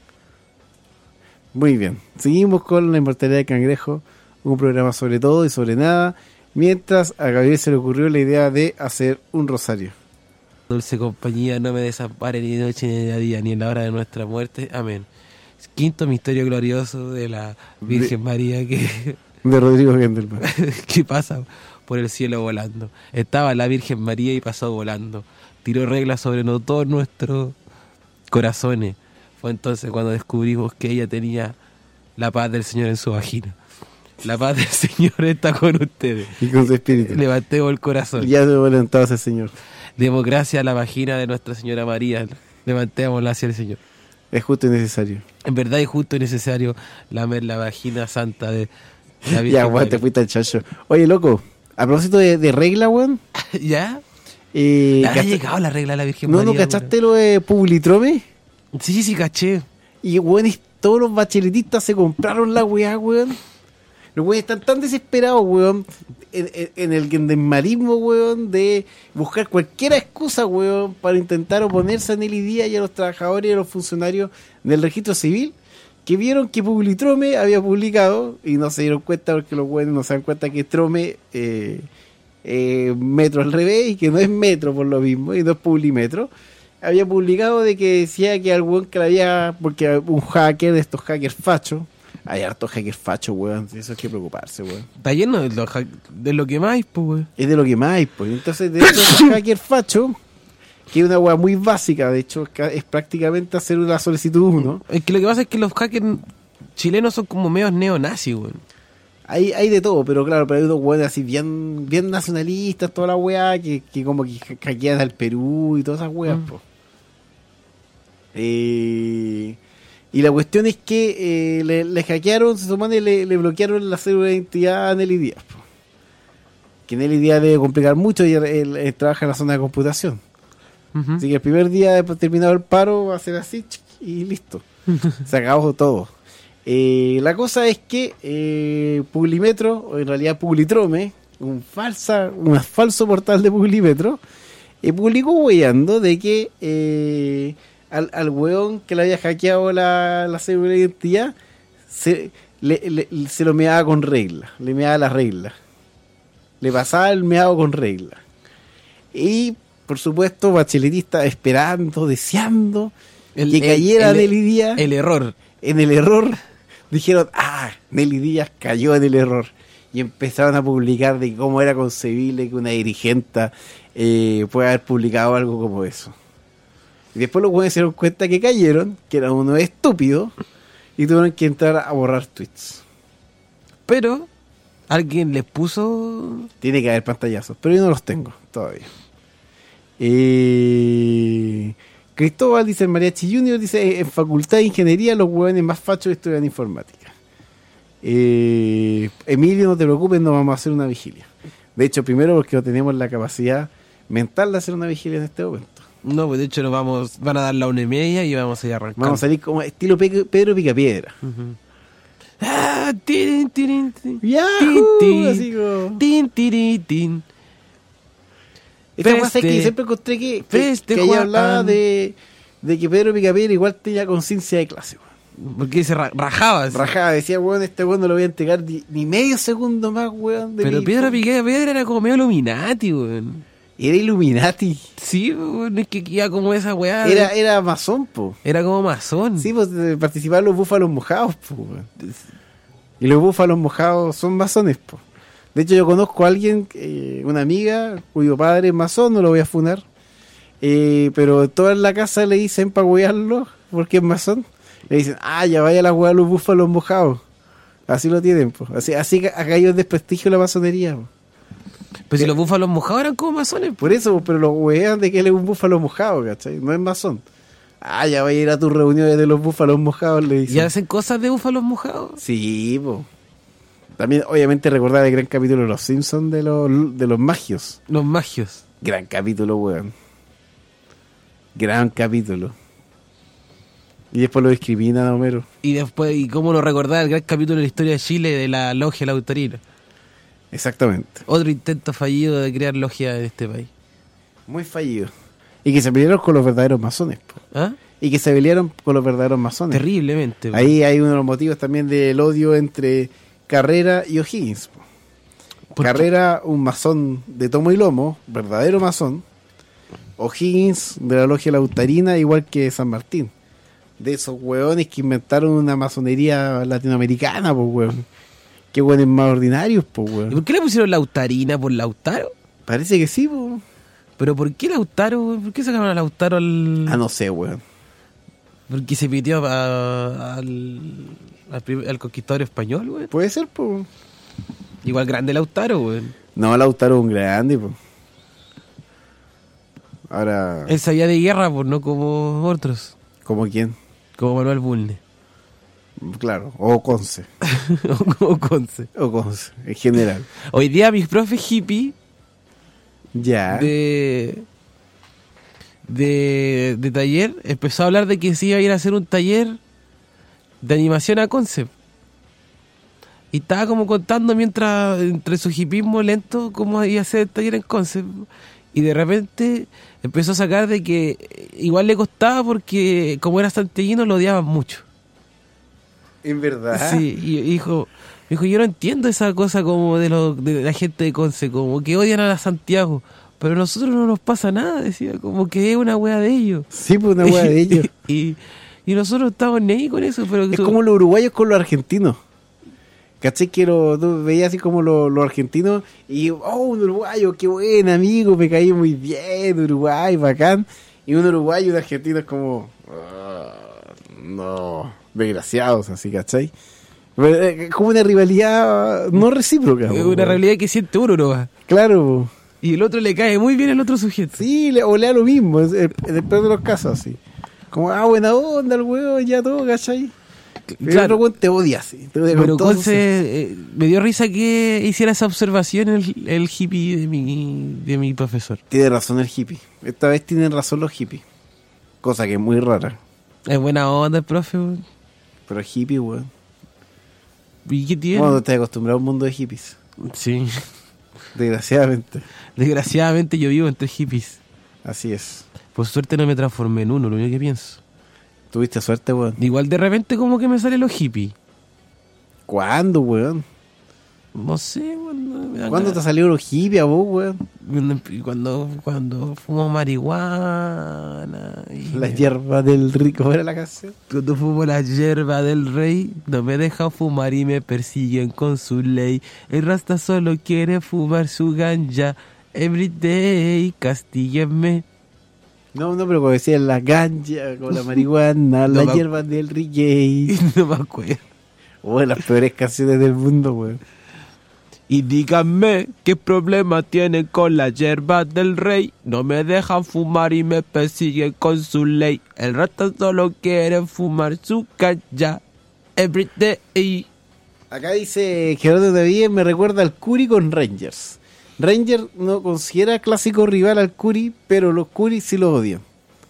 Muy bien. Seguimos con la inmortalidad del cangrejo, un programa sobre todo y sobre nada, mientras a Gabriel se le ocurrió la idea de hacer un rosario. Dulce compañía, no me desampare ni de noche ni de día, ni en la hora de nuestra muerte. Amén. Quinto misterio glorioso de la Virgen de, María que... De Rodrigo Gendelman. que pasa por el cielo volando. Estaba la Virgen María y pasó volando. Tiró reglas sobre no, todos nuestros corazones. Fue entonces cuando descubrimos que ella tenía la paz del Señor en su vagina. La paz del Señor está con ustedes. Y con su espíritu. Levantemos el corazón. Ya se levantado ese Señor. Demos gracias a la vagina de Nuestra Señora María. Levantémosla hacia el Señor. Es justo y necesario. En verdad es justo y necesario lamer la vagina santa de la Virgen. Ya, weón, te fuiste al chacho. Oye, loco, a propósito de, de regla, weón. ¿Ya? Eh, ¿Ha llegado la regla de la Virgen ¿No, María? ¿No cachaste lo de Publitrome? Sí, sí, caché. Y, weón, todos los bacheletistas se compraron la weá, weón. Los weones están tan desesperados, weón, en, en, en el gendarmerismo, weón, de buscar cualquier excusa, weón, para intentar oponerse a Nelly Díaz y a los trabajadores y a los funcionarios del registro civil, que vieron que Publitrome había publicado, y no se dieron cuenta porque los weones no se dan cuenta que es Trome, eh, eh, metro al revés, y que no es metro por lo mismo, y no es Publimetro. Había publicado de que decía que al weón que la había, porque un hacker de estos hackers fachos, hay hartos hackers fachos, weón. Eso hay que preocuparse, weón. Está lleno de lo, de lo que más hay, pues, weón. Es de lo que más hay, pues. Entonces, de esos hackers fachos, que es una weá muy básica, de hecho, es prácticamente hacer una solicitud uno. Es que lo que pasa es que los hackers chilenos son como medios neonazis, weón. Hay, hay de todo, pero claro, pero hay unos weones así bien, bien nacionalistas, toda la weá, que, que como que hackean al Perú y todas esas weas, mm. pues. Eh... Y la cuestión es que eh, le, le hackearon, se supone que le, le bloquearon la cédula de identidad a Nelly Díaz. Po. Que Nelly Díaz debe complicar mucho y él, él, él trabaja en la zona de computación. Uh-huh. Así que el primer día después de terminado el paro va a ser así y listo. Se acabó todo. Eh, la cosa es que eh, Publimetro, o en realidad Publitrome, un, falsa, un falso portal de Publimetro, eh, publicó weyando de que... Eh, Al, al weón que le había hackeado la, la cédula de identidad se, le, le, se lo meaba con regla, le meaba la regla, le pasaba el meado con regla. Y por supuesto bacheletista esperando, deseando el, que cayera el, el, Nelly Díaz el error en el error, dijeron, ah, Nelly Díaz cayó en el error, y empezaron a publicar de cómo era concebible que una dirigenta eh, pueda haber publicado algo como eso. Y después los güeyes se dieron cuenta que cayeron, que eran unos estúpidos, y tuvieron que entrar a borrar tweets. Pero alguien les puso... Tiene que haber pantallazos, pero yo no los tengo todavía. Eh... Cristóbal dice, el Mariachi Junior dice, en Facultad de Ingeniería los hueones más fachos estudian informática. Eh... Emilio, no te preocupes, no vamos a hacer una vigilia. De hecho, primero porque no tenemos la capacidad mental de hacer una vigilia en este momento. No, pues de hecho nos vamos, van a dar la una y media y vamos a ir arrancando. Vamos a salir como estilo Pe- Pedro Picapiedra. Uh-huh. Ah, tin, tin, tin, ¡Yahoo! tin, Así como... tin, tin, tin. Esta cosa es que siempre encontré que, que, que ella hablaba de, de que Pedro Picapiedra igual tenía conciencia de clase. Weón. Porque se ra- rajaba. Así. Rajaba, decía, weón, este weón no lo voy a entregar ni, ni medio segundo más, weón. De Pero mi Pedro hijo. Picapiedra era como medio Illuminati, weón. Era Illuminati. Sí, weón, es que iba como esa weá. Era, era masón, po. Era como masón. Sí, pues participaban los búfalos mojados, po. Weón. Y los búfalos mojados son masones, po. De hecho, yo conozco a alguien, eh, una amiga, cuyo padre es masón, no lo voy a funar. Eh, pero toda en la casa le dicen para huearlo, porque es masón. Le dicen, ah, ya vaya a la hueá los búfalos mojados. Así lo tienen, po. Así, así ha caído en desprestigio la masonería, po. Pero si los búfalos mojados eran como masones. Por eso, pero los huean de que él es un búfalo mojado, ¿cachai? No es masón. Ah, ya voy a ir a tus reuniones de los búfalos mojados, le dicen. ¿Y hacen cosas de búfalos mojados? Sí, po. También, obviamente, recordar el gran capítulo de Los Simpsons de los, de los magios. Los magios. Gran capítulo, weón. Gran capítulo. Y después lo discriminan a Homero. Y después, ¿y cómo no recordar el gran capítulo de la historia de Chile de la logia La Autorina? Exactamente. Otro intento fallido de crear logia en este país. Muy fallido. Y que se pelearon con los verdaderos masones, po. ¿Ah? y que se pelearon con los verdaderos masones. Terriblemente. Ahí hay uno de los motivos también del odio entre Carrera y O'Higgins. Carrera, un masón de tomo y lomo, verdadero masón. O'Higgins, de la logia lautarina, igual que San Martín. De esos hueones que inventaron una masonería latinoamericana, pues, hueón. Qué hueones más ordinarios, pues, hueón. ¿Y por qué le pusieron Lautarina por Lautaro? Parece que sí, pues. ¿Pero por qué Lautaro? ¿Por qué sacaron a Lautaro al...? Ah, no sé, hueón. Porque se pitió a- al, al, prim- al conquistador español, güey. Puede ser, pues. Igual grande Lautaro, güey. No, Lautaro es un grande, pues. Ahora... Él sabía de guerra, pues no como otros. ¿Como quién? Como Manuel Bulne. Claro, o Conce. o, o Conce. O Conce, en general. Hoy día mis profes hippie Ya. de, de de taller empezó a hablar de que se iba a ir a hacer un taller de animación a Conce. Y estaba como contando mientras, entre su hipismo lento, cómo iba a hacer el taller en Conce. Y de repente empezó a sacar de que igual le costaba porque como era santiaguino lo odiaban mucho. ¿En verdad? Sí, y dijo, dijo, yo no entiendo esa cosa como de, lo, de la gente de Conce, como que odian a la Santiago, pero a nosotros no nos pasa nada, decía, como que es una wea de ellos. Sí, pues una wea de ellos. y, y nosotros estamos ni ahí con eso, pero... Es como los uruguayos con los argentinos. ¿Cachai? Que lo, tú veías así como los, los argentinos y, oh, un uruguayo, qué buen amigo, me caí muy bien, Uruguay, bacán. Y un uruguayo y un argentino es como, "Ah, no, desgraciados, así, ¿cachai? Pero, eh, Es como una rivalidad no recíproca. Es po, una weón. realidad que siente uno, ¿no? Claro. Y el otro le cae muy bien al otro sujeto. Sí, le, o le da lo mismo, es el, en el peor de los casos, así. Como, ah, buena onda, el huevo, ya todo, ¿cachai? Pero Claro. otro weón te odia, así. Te odia con Pero todo, Conce, eh, me dio risa que hiciera esa observación el, el hippie de mi, de mi profesor. Tiene razón el hippie. Esta vez tienen razón los hippies. Cosa que es muy rara. Es buena onda el profe, weón. Pero hippie, weón. ¿Y qué tiene? Bueno, estás acostumbrado a un mundo de hippies. Sí. Desgraciadamente. Desgraciadamente yo vivo entre hippies. Así es. Por suerte no me transformé en uno, lo único que pienso. Tuviste suerte, weón. Igual de repente como que me sale los hippies. ¿Cuándo, weón? No sé, weón. me dan ¿Cuándo te ganas. salieron los hippies a vos, weón? Cuando, cuando fumo marihuana. Y La hierba del rico, ¿era la canción? Cuando fumo la hierba del rey, no me dejan fumar y me persiguen con su ley. El rasta solo quiere fumar su ganja everyday, castíguenme. No, no, pero como decían la ganja, con la marihuana, No la me- hierba del reggae. No me acuerdo. Weón, las peores canciones del mundo, weón. Y díganme qué problema tienen con la hierba del rey. No me dejan fumar y me persiguen con su ley. El rata solo quiere fumar su ganja everyday. Acá dice Gerardo David, me recuerda al Curi con Rangers. Rangers no considera clásico rival al Curi, pero los Curi sí lo odian.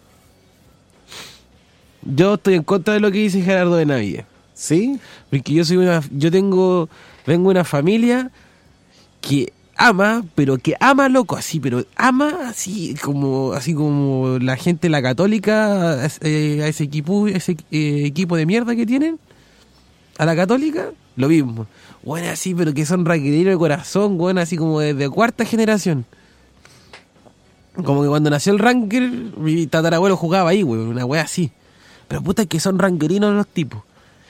Yo estoy en contra de lo que dice Gerardo de Navie. ¿Sí? Porque yo soy una, yo tengo, vengo de una familia que ama, pero que ama loco, así, pero ama así como, así como la gente la católica, eh, a ese equipo, ese eh, equipo de mierda que tienen, a la católica, lo mismo. Bueno, así, pero que son raquerinos de corazón, bueno, así como desde cuarta generación. Como que cuando nació el Ranger, mi tatarabuelo jugaba ahí, güey, una wea así. Pero puta que son ranquerinos los tipos.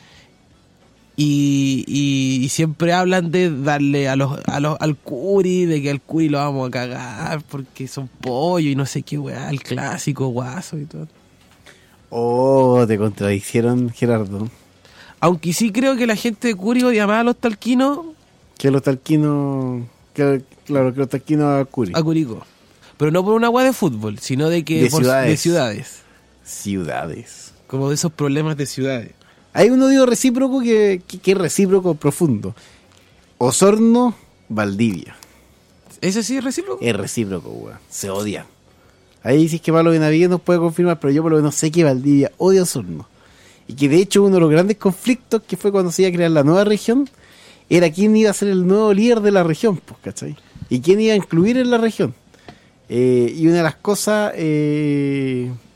Y, y, y siempre hablan de darle a los, a los al Curi, de que al Curi lo vamos a cagar porque son pollo y no sé qué weá, el clásico guaso y todo. Oh, te contradicieron, Gerardo. Aunque sí creo que la gente de Curi odia más a los talquinos Que los talquinos... Que, claro, que los talquinos a Curi. a Curicó. Pero no por una weá de fútbol, sino de que De por, ciudades. de ciudades. Ciudades. Como de esos problemas de ciudades. Hay un odio recíproco que, que, que es recíproco profundo. Osorno, Valdivia. ¿Ese sí es recíproco? Es recíproco, weón. Se odian. Ahí sí es que Pablo Benavides nos puede confirmar, pero yo por lo menos sé que Valdivia odia a Osorno. Y que de hecho uno de los grandes conflictos que fue cuando se iba a crear la nueva región era quién iba a ser el nuevo líder de la región, pues, ¿cachai? Y quién iba a incluir en la región. Eh, y una de las cosas eh,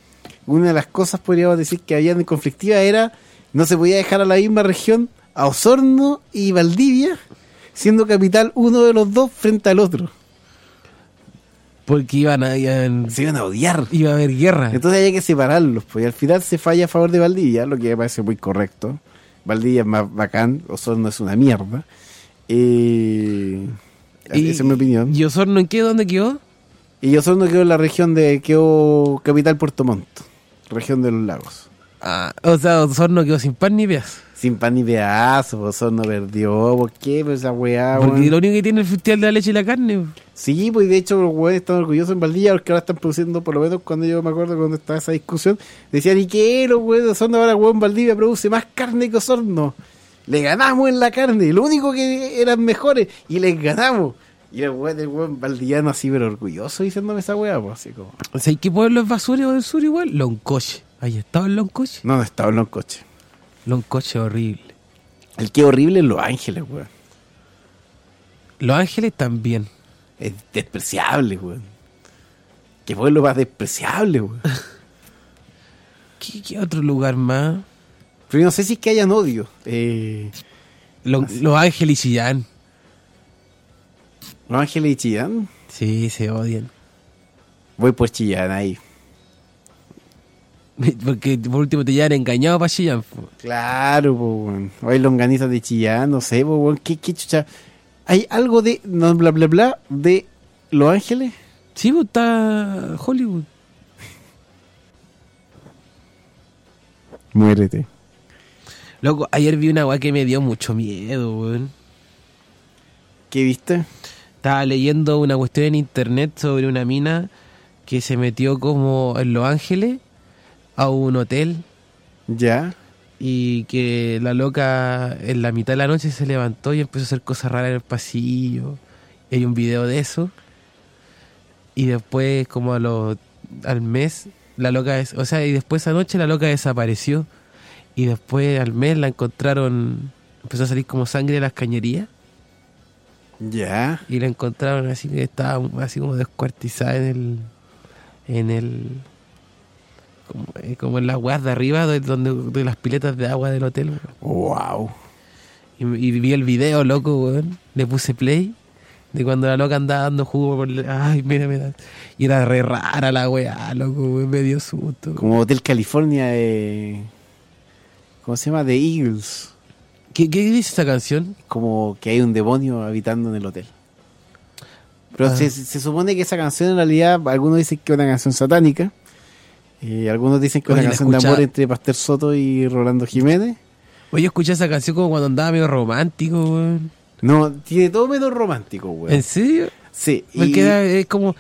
una de las cosas, podríamos decir, que habían de conflictiva era, no se podía dejar a la misma región, a Osorno y Valdivia, siendo capital uno de los dos frente al otro. Porque iban a, iban, se iban a odiar. Iba a haber guerra. Entonces había que separarlos, pues, y al final se falla a favor de Valdivia, lo que me parece muy correcto. Valdivia es más bacán, Osorno es una mierda. Eh, y, esa es mi opinión. ¿Y Osorno en qué? ¿Dónde quedó? Y Osorno quedó en la región de, quedó capital Puerto Montt, región de los lagos. Ah, o sea, Osorno quedó sin pan ni pedazo. Sin pan ni pedazo, Osorno perdió. ¿Por qué? Pues esa weá, porque weón. lo único que tiene es el Festival de la Leche y la Carne. Sí, pues de hecho los weones están orgullosos en Valdivia porque ahora están produciendo, por lo menos cuando yo me acuerdo cuando estaba esa discusión, decían, ¿y qué? Los weones de Osorno ahora, weón, Valdivia produce más carne que Osorno. Le ganamos en la carne, lo único que eran mejores, y les ganamos. Y el weón del weón valdiviano así, pero orgulloso diciéndome esa weá, pues así como. O sea, ¿y qué pueblo es Basurero del Sur igual? Loncoche. ¿Ahí estaba en Loncoche? No, no estaba en Loncoche. Loncoche horrible. El que horrible es Los Ángeles, weón. Los Ángeles también. Es despreciable, weón. ¿Qué pueblo más despreciable, weón? ¿Qué, ¿Qué otro lugar más? Pero yo no sé si es que hayan odio. Eh, Lo, Los Ángeles y Chillán. ¿Los Ángeles y Chillán? Sí, se odian. Voy por Chillán ahí. Porque por último te llevan engañado para Chillán. Po. Claro, po, weón. O hay longanizas de Chillán, no sé, po, weón. ¿Qué, qué chucha? ¿Hay algo de, no, bla, bla, bla, de Los Ángeles? Sí, pues está Hollywood. Muérete. Loco, ayer vi una weá que me dio mucho miedo, weón. ¿Qué viste? Estaba leyendo una cuestión en internet sobre una mina que se metió como en Los Ángeles a un hotel. Ya. Y que la loca en la mitad de la noche se levantó y empezó a hacer cosas raras en el pasillo. Y hay un video de eso. Y después, como a los, al mes, la loca, es, o sea, y después esa noche la loca desapareció. Y después al mes la encontraron, empezó a salir como sangre de las cañerías. Ya. Y la encontraron así que estaba así como descuartizada en el, en el, como, eh, como en las weas de arriba de, donde, de las piletas de agua del hotel. Wow. Y, y vi el video, loco, weón. Le puse play de cuando la loca andaba dando jugo por el, ay, mira, mira. Y era re rara la wea, loco, weón, me dio susto. Como Hotel California de, ¿cómo se llama? De Eagles. ¿Qué, ¿Qué dice esta canción? Como que hay un demonio habitando en el hotel. Pero Ah. se, se supone que esa canción en realidad, algunos dicen que es una canción satánica. Eh, algunos dicen que es Oye, una la canción de escuchaba. amor entre Pastor Soto y Rolando Jiménez. Oye, yo escuché esa canción como cuando andaba medio romántico, weón. No, tiene todo menos romántico, weón. ¿En serio? Sí. Me y- queda, es como...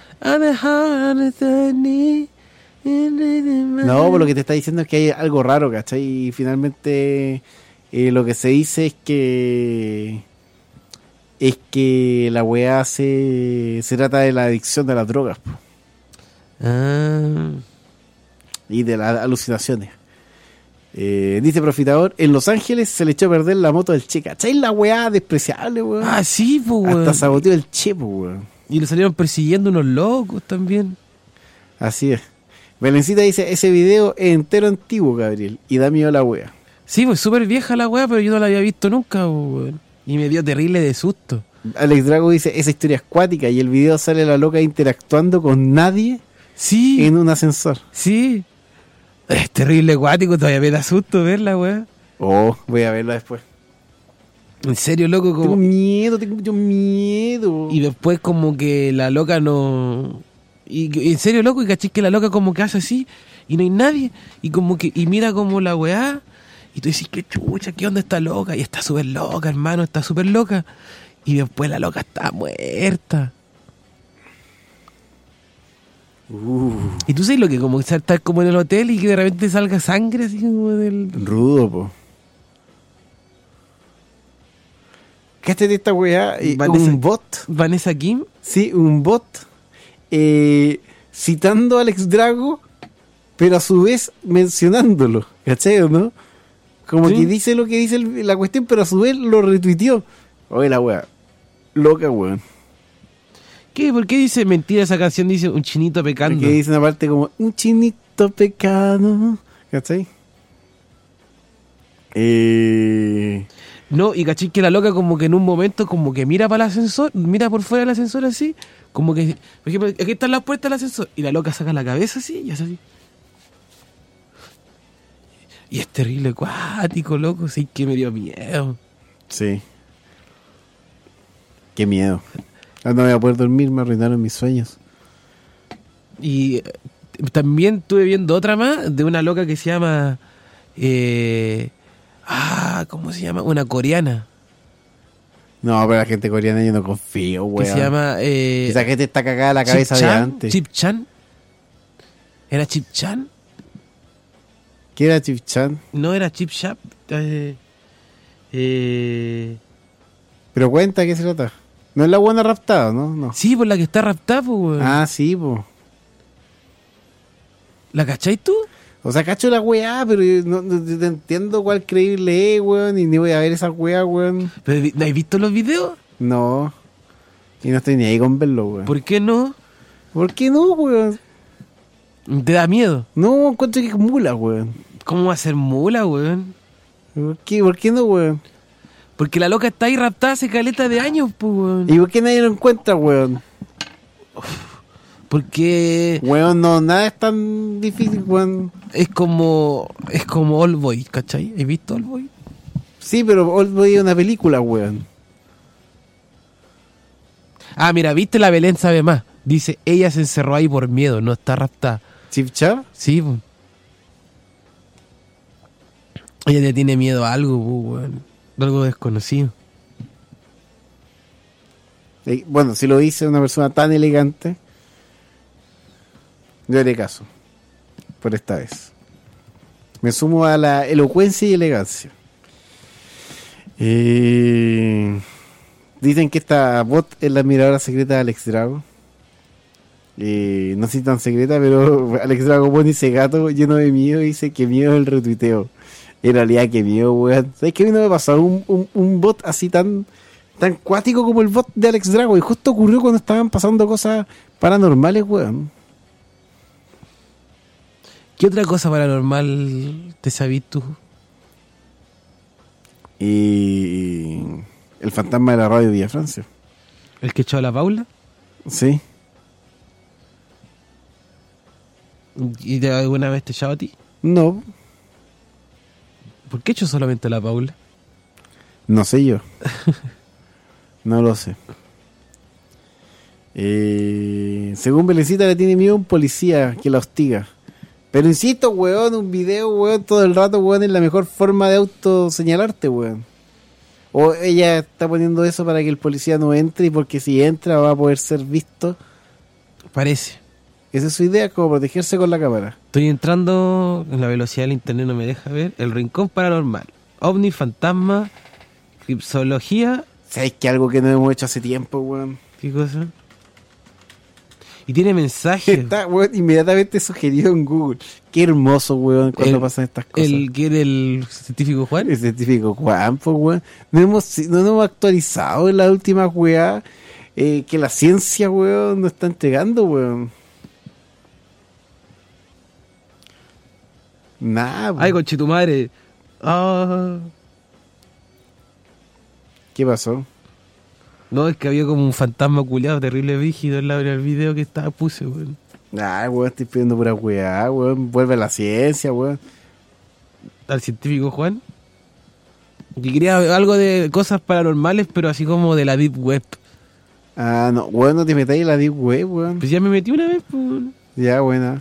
No, por lo que te está diciendo es que hay algo raro, ¿cachai? Y finalmente eh, lo que se dice es que es que la weá se, se trata de la adicción de las drogas po, Ah, y de las alucinaciones. Eh, dice Profitador, en Los Ángeles se le echó a perder la moto del Che, ¿cachai? La weá despreciable, weón. ah, sí, pues, weón. Hasta saboteó el Che, po, weón. Y lo salieron persiguiendo unos locos también. Así es. Belencita dice, ese video es entero antiguo, Gabriel, y da miedo la weá. Sí, pues súper vieja la weá, pero yo no la había visto nunca, weón. Y me dio terrible de susto. Alex Drago dice, esa historia es cuática y el video sale la loca interactuando con nadie Sí, en un ascensor. sí. Es terrible acuático, todavía me da susto verla, weá. Oh, voy a verla después. En serio, loco, Tengo como... miedo, tengo mucho miedo. Y después como que la loca no... Y, y en serio, loco, y cachis que la loca como que hace así y no hay nadie. Y como que... Y mira como la weá. Y tú dices, qué chucha, ¿qué onda está loca? Y está súper loca, hermano, está súper loca. Y después la loca está muerta. Uh, Y tú sabes lo que como estar como en el hotel y que de repente salga sangre así como del... rudo, po. ¿Cachaste de esta weá? Eh, Vanessa- un bot. Vanessa Kim. Sí, un bot. Eh, citando a Alex Drago, pero a su vez mencionándolo. ¿Cachai o no? Como Sí. que dice lo que dice el- la cuestión, pero a su vez lo retuiteó. Oye, la weá. Loca, weón. ¿Qué? ¿Por qué dice mentira esa canción? Dice un chinito pecando. Porque dice una parte como un chinito maldito pecado. ¿Cachai? Eh... No, y caché que la loca como que en un momento como que mira para el ascensor, mira por fuera del ascensor así, como que, por ejemplo, aquí están las puertas del ascensor, y la loca saca la cabeza así y hace así. Y es terrible, cuático, loco, sí que me dio miedo. Sí. Qué miedo. Ah, no voy a poder dormir, me arruinaron mis sueños. Y eh, también estuve viendo otra más de una loca que se llama... Eh, ah, ¿cómo se llama? Una coreana. No, pero la gente coreana yo no confío, weón. Que se llama... Eh, Esa gente está cagada la cabeza Chip de Chan, antes. Chip Chan. ¿Era Chip Chan? ¿Qué era Chip Chan? No, era Chip Chap. Eh, eh, Pero cuenta, ¿qué se trata? No es la buena raptada, ¿no? No. sí, por la que está raptada, pues, weón. Ah, sí, pues. ¿La cachai tú? O sea, cacho la weá, pero yo no, no- no te entiendo cuál creíble es, weón, y ni voy a ver esa weá, weón. ¿Pero ¿no has visto los videos? No. Y no estoy ni ahí con verlo, weón. ¿Por qué no? ¿Por qué no, weón? ¿Te da miedo? No, encuentro que es mula, weón. ¿Cómo va a ser mula, weón? ¿Por qué, ¿Por qué no, weón? Porque la loca está ahí raptada hace caleta de años, pues, weón. ¿Y por qué nadie lo encuentra, weón? Porque Weón, no, nada es tan difícil, weón. es como es como Old Boy, ¿cachai? ¿Has visto Old Boy? Sí, pero Oldboy es una película, weón. Ah, mira, ¿viste? La Belén sabe más. Dice, ella se encerró ahí por miedo, no está raptada. ¿Chip Chap? Sí, pues. Ella le tiene miedo a algo, pues, weón. Algo desconocido. Eh, Bueno, si lo dice una persona tan elegante, yo haré caso. Por esta vez. Me sumo a la elocuencia y elegancia. Eh, dicen que esta bot es la admiradora secreta de Alex Drago. Eh, no sé si tan secreta, pero Alex Drago pone ese gato lleno de miedo y dice que miedo es el retuiteo. En realidad, que miedo, weón. ¿Sabes qué a mí no me pasó un, un, un bot así tan, tan cuático como el bot de Alex Drago? Y justo ocurrió cuando estaban pasando cosas paranormales, weón. ¿Qué otra cosa paranormal te sabís tú? Y el fantasma de la radio Villa Francia. ¿El que echó a la Paula? Sí. ¿Y te- alguna vez te echó a ti? No, ¿Por qué echó solamente a la Paula? no sé yo. No lo sé. Eh, según Belecita le tiene miedo a un policía que la hostiga. Pero insisto, weón, un video, weón, todo el rato, weón, es la mejor forma de autoseñalarte, weón. O ella está poniendo eso para que el policía no entre y porque si entra va a poder ser visto. Parece. Esa es su idea, como protegerse con la cámara. Estoy entrando en la velocidad del internet, no me deja ver. El rincón paranormal. OVNI, fantasma, cripsología. ¿Sabes que algo que no hemos hecho hace tiempo, weón? ¿Qué cosa? Y tiene mensajes. Está, weón, inmediatamente sugerido en Google. Qué hermoso, weón, cuando El- pasan estas cosas. El que era el científico Juan. El científico Juan, pues, weón. No hemos, no nos hemos actualizado en las últimas weá eh, que la ciencia, weón, nos está entregando, weón. Nada, Ay, conche tu madre. Ah. ¿Qué pasó? No, es que había como un fantasma culiado terrible rígido en la en el video que estaba puse, weón. Ay, weón, estoy pidiendo pura weá, weón. Vuelve a la ciencia, weón. Al científico Juan. Que quería algo de cosas paranormales, pero así como de la Deep Web. Ah, no, weón, no te metáis en la Deep Web, weón. Pues ya me metí una vez, pues. weón. Ya, buena.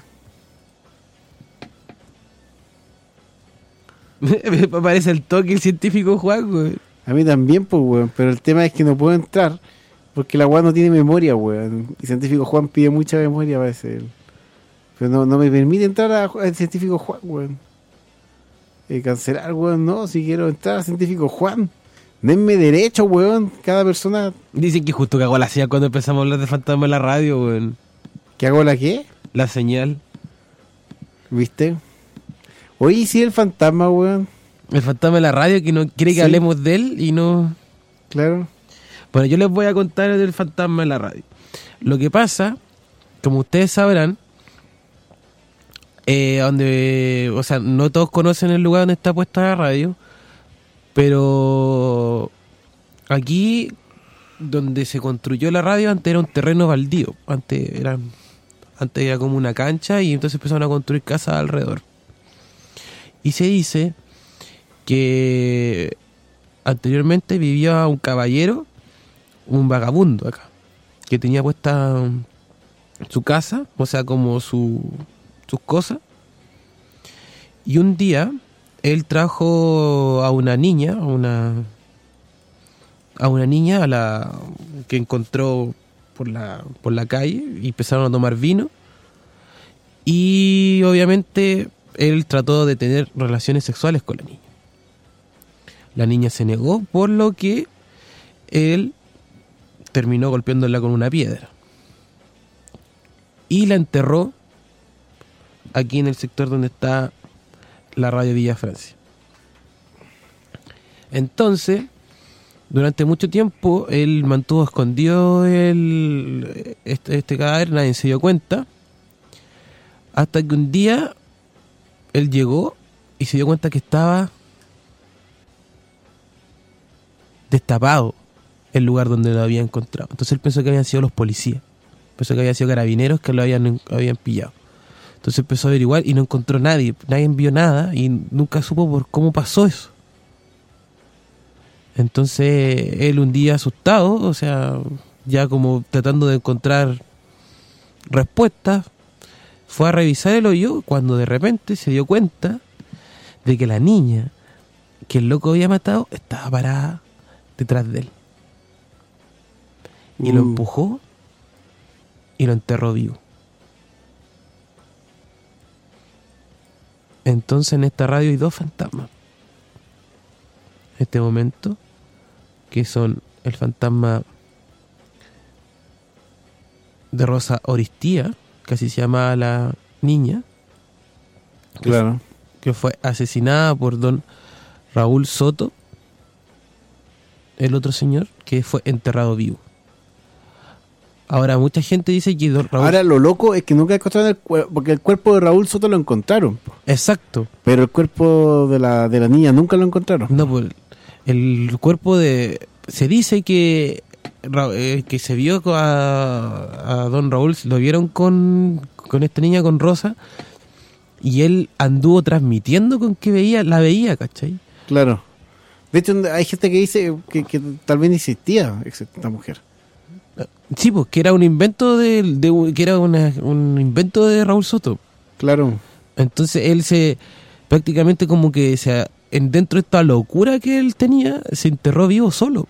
Me parece el toque el científico Juan, weón. A mí también, pues, weón. Pero el tema es que no puedo entrar porque la weá no tiene memoria, weón. Y científico Juan pide mucha memoria, parece. Pero no, no me permite entrar a- al científico Juan, weón. Eh, cancelar, weón, no. Si quiero entrar al científico Juan, denme derecho, weón. Cada persona. Dicen que justo cagó la señal cuando empezamos a hablar de fantasma en la radio, weón. ¿Que hago la qué? La señal. ¿Viste? Oye, ¿y si el fantasma, weón? El fantasma en la radio que no quiere que Sí. hablemos de él y no... Claro. Bueno, yo les voy a contar del fantasma en la radio. Lo que pasa, como ustedes sabrán, eh, donde, o sea, no todos conocen el lugar donde está puesta la radio, pero aquí donde se construyó la radio antes era un terreno baldío, antes era, antes era como una cancha y entonces empezaron a construir casas alrededor. Y se dice que anteriormente vivía un caballero, un vagabundo acá, que tenía puesta su casa, o sea, como su, sus cosas. Y un día él trajo a una niña, a una a una niña a la que encontró por la por la calle y empezaron a tomar vino. Y obviamente él trató de tener relaciones sexuales con la niña. La niña se negó, por lo que él terminó golpeándola con una piedra. Y la enterró aquí en el sector donde está la radio Villa Francia. Entonces, durante mucho tiempo, él mantuvo escondido el, este, este cadáver, nadie se dio cuenta. Hasta que un día, él llegó y se dio cuenta que estaba destapado el lugar donde lo había encontrado. Entonces él pensó que habían sido los policías. Pensó que habían sido carabineros que lo habían, habían pillado. Entonces empezó a averiguar y no encontró nadie. Nadie vio nada y nunca supo por cómo pasó eso. Entonces él un día asustado, o sea, ya como tratando de encontrar respuestas, fue a revisar el hoyo cuando de repente se dio cuenta de que la niña que el loco había matado estaba parada detrás de él. Y uh. lo empujó y lo enterró vivo. Entonces en esta radio hay dos fantasmas en este momento, que son el fantasma de Rosa Oristía, que así se llamaba la niña, claro, que fue asesinada por don Raúl Soto, el otro señor que fue enterrado vivo. Ahora mucha gente dice que don Raúl... Ahora lo loco es que nunca encontraron el cuerpo, porque el cuerpo de Raúl Soto lo encontraron. Exacto. Pero el cuerpo de la de la niña nunca lo encontraron. No, pues el cuerpo de... Se dice que eh, que se vio a, a don Raúl, lo vieron con, con esta niña, con Rosa, y él anduvo transmitiendo con que veía, la veía, ¿cachai? Claro. De hecho, hay gente que dice que, que tal vez existía esta mujer. Sí, pues que era un invento de, de que era una, un invento de Raúl Soto. Claro. Entonces él se prácticamente como que se, en, dentro de esta locura que él tenía, se enterró vivo solo.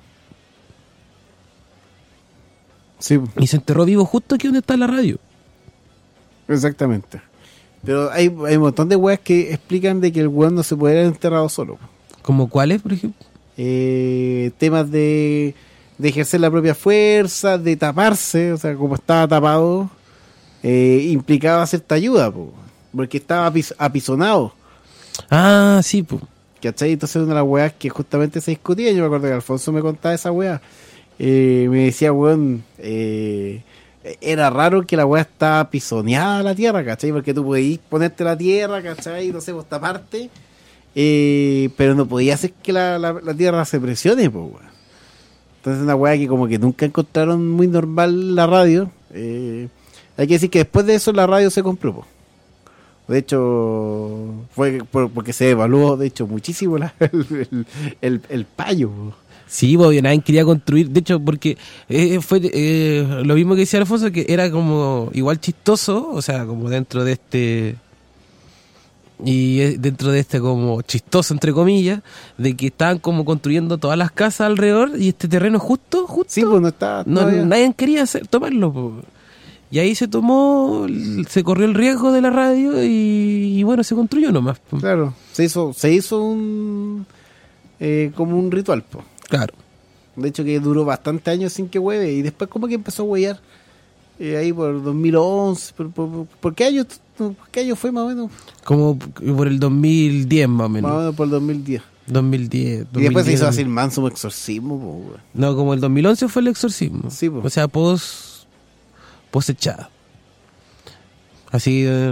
Sí. Y se enterró vivo justo aquí donde está la radio. Exactamente. Pero hay, hay un montón de weas que explican de que el weón no se puede haber enterrado solo. ¿Como cuáles, por ejemplo? Eh, temas de, de ejercer la propia fuerza, de taparse, o sea, como estaba tapado, eh, implicaba cierta ayuda, po, porque estaba apis, apisonado. Ah, sí, pues. ¿Cachai? Entonces una de las weas que justamente se discutía, yo me acuerdo que Alfonso me contaba esa wea, eh, me decía, weón, eh, era raro que la wea estaba pisoneada a la tierra, ¿cachai? Porque tú podías ponerte la tierra, ¿cachai? No sé, pues taparte, eh, pero no podía hacer que la, la, la tierra se presione, pues, weón. Entonces una wea que como que nunca encontraron muy normal la radio. Eh, hay que decir que después de eso la radio se compró, pues. De hecho, fue por, porque se evaluó, de hecho, muchísimo la, el, el, el, el payo. Sí, porque nadie quería construir. De hecho, porque eh, fue eh, lo mismo que decía Alfonso, que era como igual chistoso, o sea, como dentro de este... Y dentro de este como chistoso, entre comillas, de que estaban como construyendo todas las casas alrededor y este terreno justo, justo... Sí, pues no está... No, nadie quería hacer, tomarlo, pues. Y ahí se tomó, se corrió el riesgo de la radio y, y bueno, se construyó nomás. Claro, se hizo se hizo un eh, como un ritual, pues. Claro. De hecho que duró bastantes años sin que hueve y después como que empezó a huevear eh, ahí por dos mil once. ¿Por, por, por, qué año, ¿Por qué año fue más o menos? Como por el dos mil diez más o menos. Más o menos por el dos mil diez. dos mil diez. Y después se hizo así el manso un exorcismo. Po, no, como el dos mil once fue el exorcismo. Sí, po. O sea, post, post echada. Así,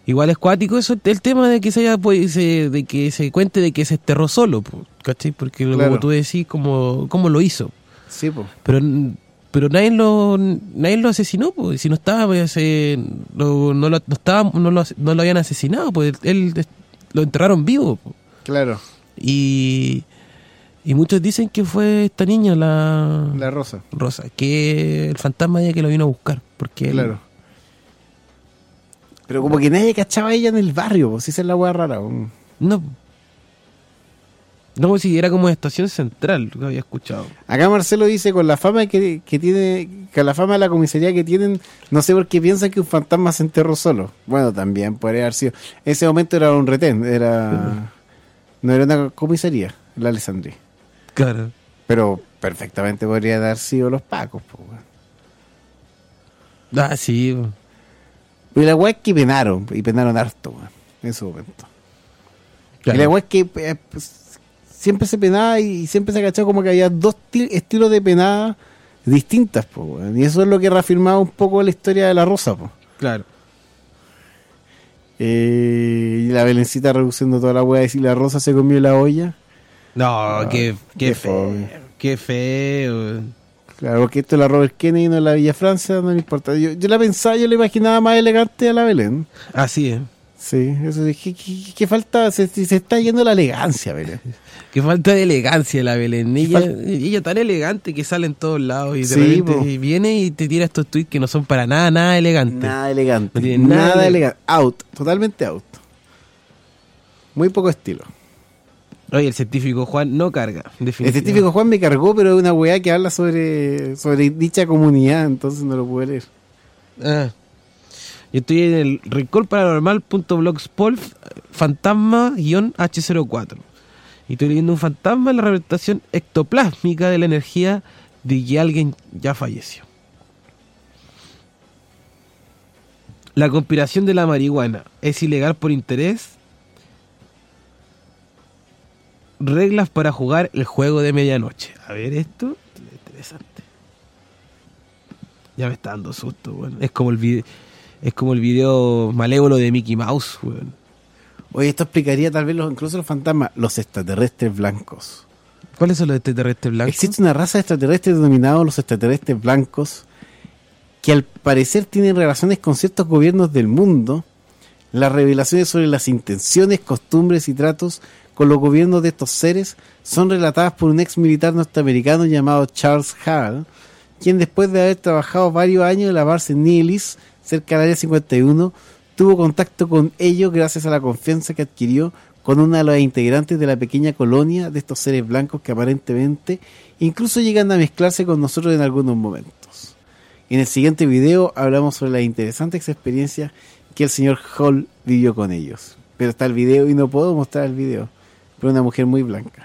igual es cuático eso, el tema de que se haya, pues, se, de que se cuente de que se enterró solo, po, ¿cachai? Porque Claro. como tú decís, como, cómo lo hizo. Sí, pues. Pero pero nadie lo nadie lo asesinó, pues, si no estaba, pues, eh, lo- no, lo, no estaba no lo, no lo habían asesinado, pues él lo enterraron vivo, pues. Claro, Y y muchos dicen que fue esta niña, la la Rosa. Rosa, que el fantasma ya que lo vino a buscar, porque él- Claro. Pero como que nadie cachaba a ella en el barrio, pues, esa es la hueá rara. po. no no si era como de estación central, lo que había escuchado. Acá Marcelo dice, con la fama que, que tiene, con la fama de la comisaría que tienen, no sé por qué piensan que un fantasma se enterró solo. Bueno, también podría haber sido. En ese momento era un retén, era no era una comisaría, la Alessandria. Claro. Pero perfectamente podría haber sido los Pacos, po, weón. Ah, sí. Pero la weá es que penaron, y penaron harto, weón, en ese momento. Claro. Y la weá es que eh, pues, siempre se penaba y siempre se ha cachado como que había dos ti- estilos de penada distintas, po, weón. Y eso es lo que reafirmaba un poco la historia de la Rosa, po. Claro. Eh, y la Belencita reduciendo toda la weá de si la Rosa se comió la olla. No, Ah, qué, qué, qué feo. fome. Qué feo. Claro, porque esto es la Robert Kennedy, no es la Villa Francia, no le importa. Yo, yo la pensaba, yo la imaginaba más elegante a la Belén. Así es. Sí, eso dije, ¿qué, qué- qué falta? Se, se está yendo la elegancia, Belén. Qué falta de elegancia la Belén. Ella, fal- ella tan elegante que sale en todos lados y de Sí, repente po. y viene y te tira estos tweets que no son para nada, nada elegantes. Nada elegante. No tiene nada nada de- elegante. Out, totalmente out. Muy poco estilo. Oye, el científico Juan no carga. El definitivamente. científico Juan me cargó, pero es una weá que habla sobre, sobre dicha comunidad, entonces no lo pude leer. Ah. Yo estoy en el rincón paranormal punto blogspot fantasma-H cero cuatro. Y estoy leyendo un fantasma en la representación ectoplásmica de la energía de que alguien ya falleció. La conspiración de la marihuana es ilegal por interés. Reglas para jugar el juego de medianoche. A ver esto, interesante. Ya me está dando susto, weón. Es como el video, es como el video malévolo de Mickey Mouse, weón. Oye, esto explicaría tal vez los, incluso los fantasmas, los extraterrestres blancos. ¿Cuáles son los extraterrestres blancos? Existe una raza de extraterrestres denominados los extraterrestres blancos que al parecer tienen relaciones con ciertos gobiernos del mundo. Las revelaciones sobre las intenciones, costumbres y tratos con los gobiernos de estos seres son relatadas por un ex militar norteamericano llamado Charles Hall, quien después de haber trabajado varios años en la base Neelis, cerca del área cincuenta y uno, tuvo contacto con ellos gracias a la confianza que adquirió con una de las integrantes de la pequeña colonia de estos seres blancos que aparentemente incluso llegan a mezclarse con nosotros en algunos momentos. En el siguiente video hablamos sobre las interesantes experiencias que el señor Hall vivió con ellos. Pero está el video y no puedo mostrar el video. Pero una mujer muy blanca.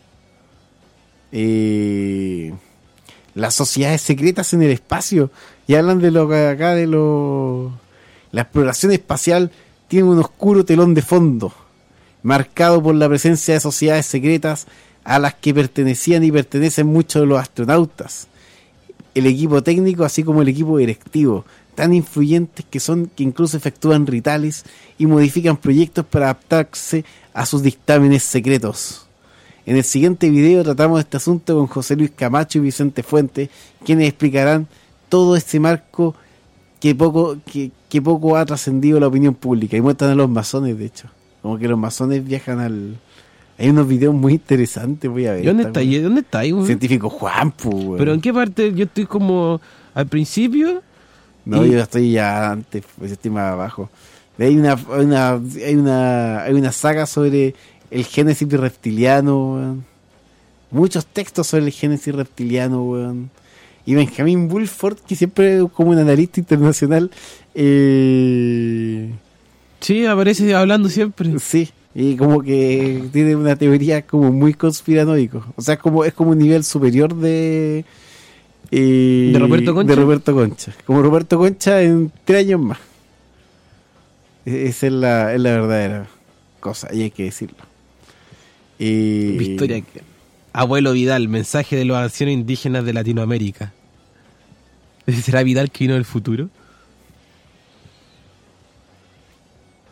Eh, las sociedades secretas en el espacio. Y hablan de lo que acá de lo... La exploración espacial tiene un oscuro telón de fondo, marcado por la presencia de sociedades secretas a las que pertenecían y pertenecen muchos de los astronautas. El equipo técnico, así como el equipo directivo, tan influyentes que son que incluso efectúan rituales y modifican proyectos para adaptarse a sus dictámenes secretos. En el siguiente video tratamos este asunto con José Luis Camacho y Vicente Fuentes, quienes explicarán todo este marco que poco que, que poco ha trascendido la opinión pública, y muestran a los masones, de hecho, como que los masones viajan al... Hay unos videos muy interesantes, voy a ver. ¿Y dónde está ahí? ¿Dónde está ahí, weón? Científico Juan, pu, weón. ¿Pero en qué parte? Yo estoy como al principio. No, y- yo estoy ya antes, pues estoy más abajo. Hay una, hay una, hay una, hay una saga sobre el génesis reptiliano, weón. Muchos textos sobre el génesis reptiliano, weón. Y Benjamin Bulford, que siempre como un analista internacional, eh, Sí, aparece hablando siempre. sí, y como que tiene una teoría como muy conspiranoico. O sea, es como, es como un nivel superior de... eh, ¿De Roberto Concha? De Roberto Concha. Como Roberto Concha en tres años más. E- Esa es la, es la verdadera cosa, y hay que decirlo. Eh, Victoria. Abuelo Vidal, mensaje de los ancianos indígenas de Latinoamérica. ¿Será Vidal que vino del futuro?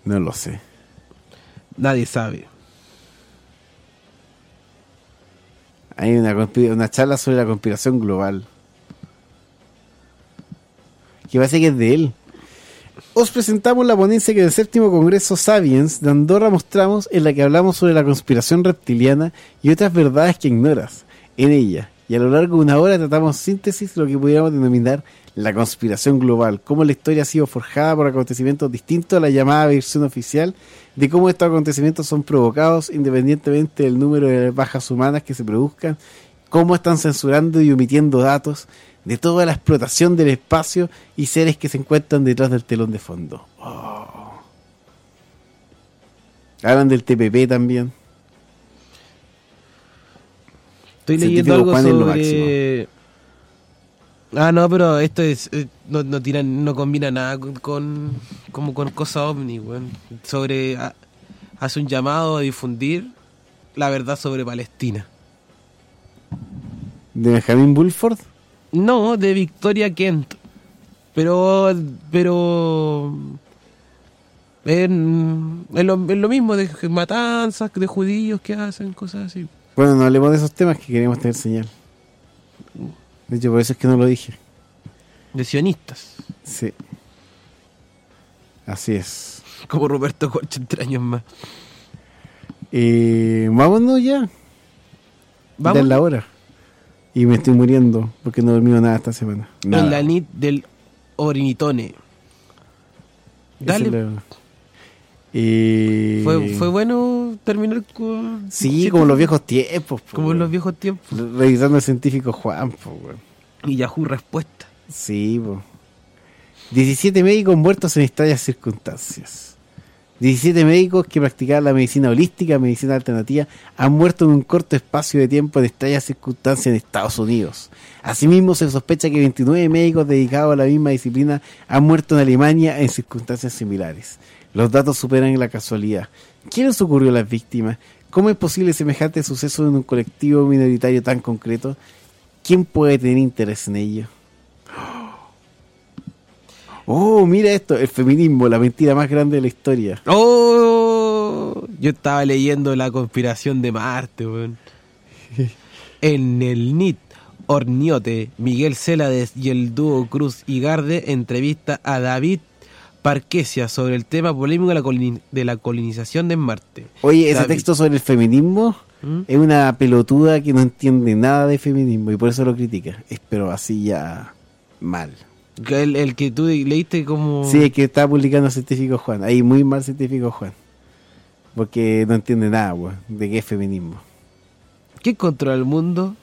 No lo sé. Nadie sabe. Hay una, conspi- una charla sobre la conspiración global. Que parece que es de él. Os presentamos la ponencia que del séptimo Congreso Sapiens de Andorra mostramos, en la que hablamos sobre la conspiración reptiliana y otras verdades que ignoras en ella. Y a lo largo de una hora tratamos síntesis de lo que pudiéramos denominar la conspiración global, cómo la historia ha sido forjada por acontecimientos distintos a la llamada versión oficial, de cómo estos acontecimientos son provocados independientemente del número de bajas humanas que se produzcan, cómo están censurando y omitiendo datos, de toda la explotación del espacio y seres que se encuentran detrás del telón de fondo. Oh. Hablan del T P P también. Estoy leyendo algo sobre... Ah, no, pero esto es eh, no, no tiran, no combina nada con, con como con cosas ovni, weón. Sobre a, hace un llamado a difundir la verdad sobre Palestina. ¿De Benjamin Bulford? No, de Victoria Kent. Pero pero es, es, lo, es lo mismo de matanzas de judíos que hacen cosas así. Bueno, no hablemos de esos temas que queremos tener señal. De hecho, por eso es que no lo dije. De sionistas. Sí. Así es. Como Roberto Corcho en tres años más. Eh, vámonos ya. ¿Vamos? Ya es la hora. Y me estoy muriendo porque no he dormido nada esta semana. Nada. En la nit del Ornitone. Dale. La... Eh... Fue, fue bueno terminar con... Sí, como los viejos tiempos. Po, como en los viejos tiempos. Revisando el científico Juan. Po, güey. Y Yahoo respuesta. Sí, po. diecisiete médicos muertos en extrañas circunstancias. diecisiete médicos que practicaban la medicina holística, medicina alternativa, han muerto en un corto espacio de tiempo en extrañas circunstancias en Estados Unidos. Asimismo, se sospecha que veintinueve médicos dedicados a la misma disciplina han muerto en Alemania en circunstancias similares. Los datos superan la casualidad. ¿Qué les ocurrió a las víctimas? ¿Cómo es posible semejante suceso en un colectivo minoritario tan concreto? ¿Quién puede tener interés en ello? Oh, mira esto, el feminismo, la mentira más grande de la historia. Oh, yo estaba leyendo La conspiración de Marte, weón. En el N I T Orniote, Miguel Célades y el dúo Cruz y Garde entrevista a David Parquesia sobre el tema polémico de la, colin- de la colonización de Marte. Oye, ese David. texto sobre el feminismo ¿Mm? es una pelotuda que no entiende nada de feminismo y por eso lo critica. Es, pero así ya mal. El, el que tú leíste como... Sí, el que está publicando el científico Juan. Ahí muy mal científico Juan. Porque no entiende nada, weón, de qué es feminismo. ¿Quién controla el mundo?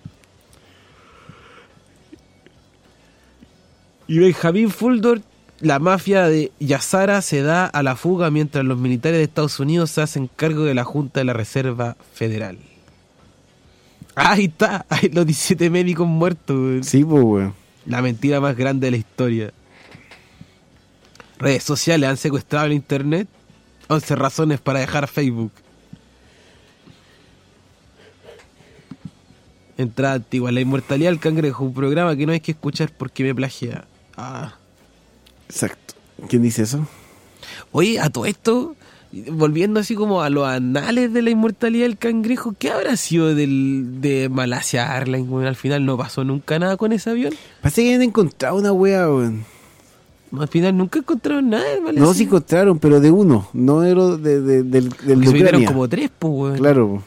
Y Benjamín Fuldor, la mafia de Yazara se da a la fuga mientras los militares de Estados Unidos se hacen cargo de la Junta de la Reserva Federal. Ahí está, ahí los diecisiete médicos muertos, weón. Sí, pues, weón. La mentira más grande de la historia. Redes sociales han secuestrado el internet. once razones para dejar Facebook. Entrada antigua. La inmortalidad del cangrejo. Un programa que no hay que escuchar porque me plagia. Ah. Exacto. ¿Quién dice eso? Oye, a todo esto, volviendo así como a los anales de la inmortalidad del cangrejo, ¿qué habrá sido del, de Malasia Airlines? Bueno, al final no pasó nunca nada con ese avión. Parece que habían encontrado una wea, weón. Al final nunca encontraron nada de Malasia. No, sí encontraron, pero de uno, no de, lo, de, de, del, del de se Ucrania. como tres, pues, weón. Claro.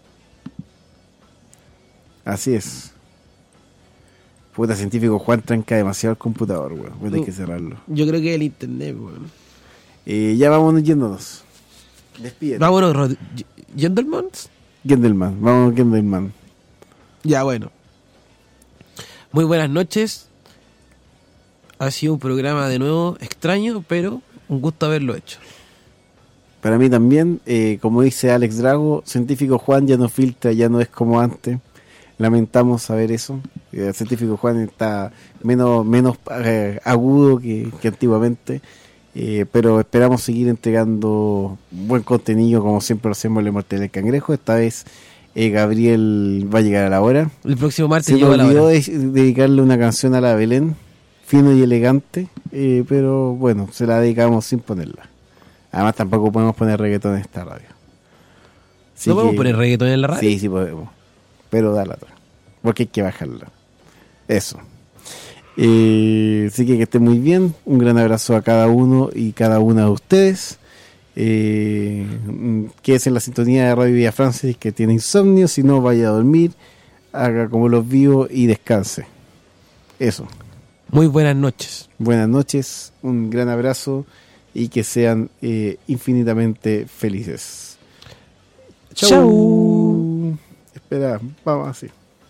Así es. Puta, científico Juan tranca demasiado el computador, weón. Voy a tener que cerrarlo. Yo creo que es el internet, weón. Eh, ya vámonos yéndonos. Despídete. Vámonos, Rod- ¿Gendelman? Gendelman, vamos Gendelman. Ya, bueno. Muy buenas noches. Ha sido un programa de nuevo extraño, pero un gusto haberlo hecho. Para mí también, eh, como dice Alex Drago, científico Juan ya no filtra, ya no es como antes. Lamentamos saber eso. El científico Juan está menos, menos eh, agudo que, que antiguamente. Eh, pero esperamos seguir entregando buen contenido como siempre lo hacemos en la Inmortalidad del Cangrejo. Esta vez eh, Gabriel va a llegar a la hora. El próximo martes se me llegó a la olvidó hora. de, dedicarle una canción a la Belén, fino y elegante, eh, pero bueno, se la dedicamos sin ponerla. Además tampoco podemos poner reggaetón en esta radio. Así ¿No podemos que- poner reggaetón en la radio? Sí, sí podemos. Pero da lata. Porque hay que bajarla. Eso. Eh, así que que esté muy bien. Un gran abrazo a cada uno y cada una de ustedes. Eh, mm, quédese en la sintonía de Radio Villa Francia si es que tiene insomnio. Si no, vaya a dormir. Haga como los vivos y descanse. Eso. Muy buenas noches. Buenas noches. Un gran abrazo y que sean eh, infinitamente felices. Chau. Chau. Espera, vamos así.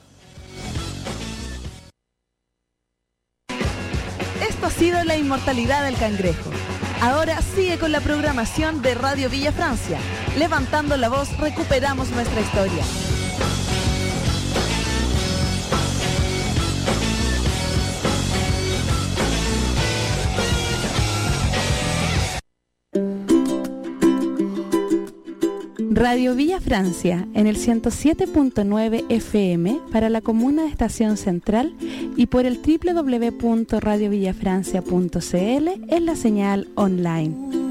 Esto ha sido La Inmortalidad del Cangrejo. Ahora sigue con la programación de Radio Villa Francia. Levantando la voz, recuperamos nuestra historia. Radio Villa Francia en el ciento siete punto nueve F M para la comuna de Estación Central y por el doble u doble u doble u punto radio villa francia punto c l en la señal online.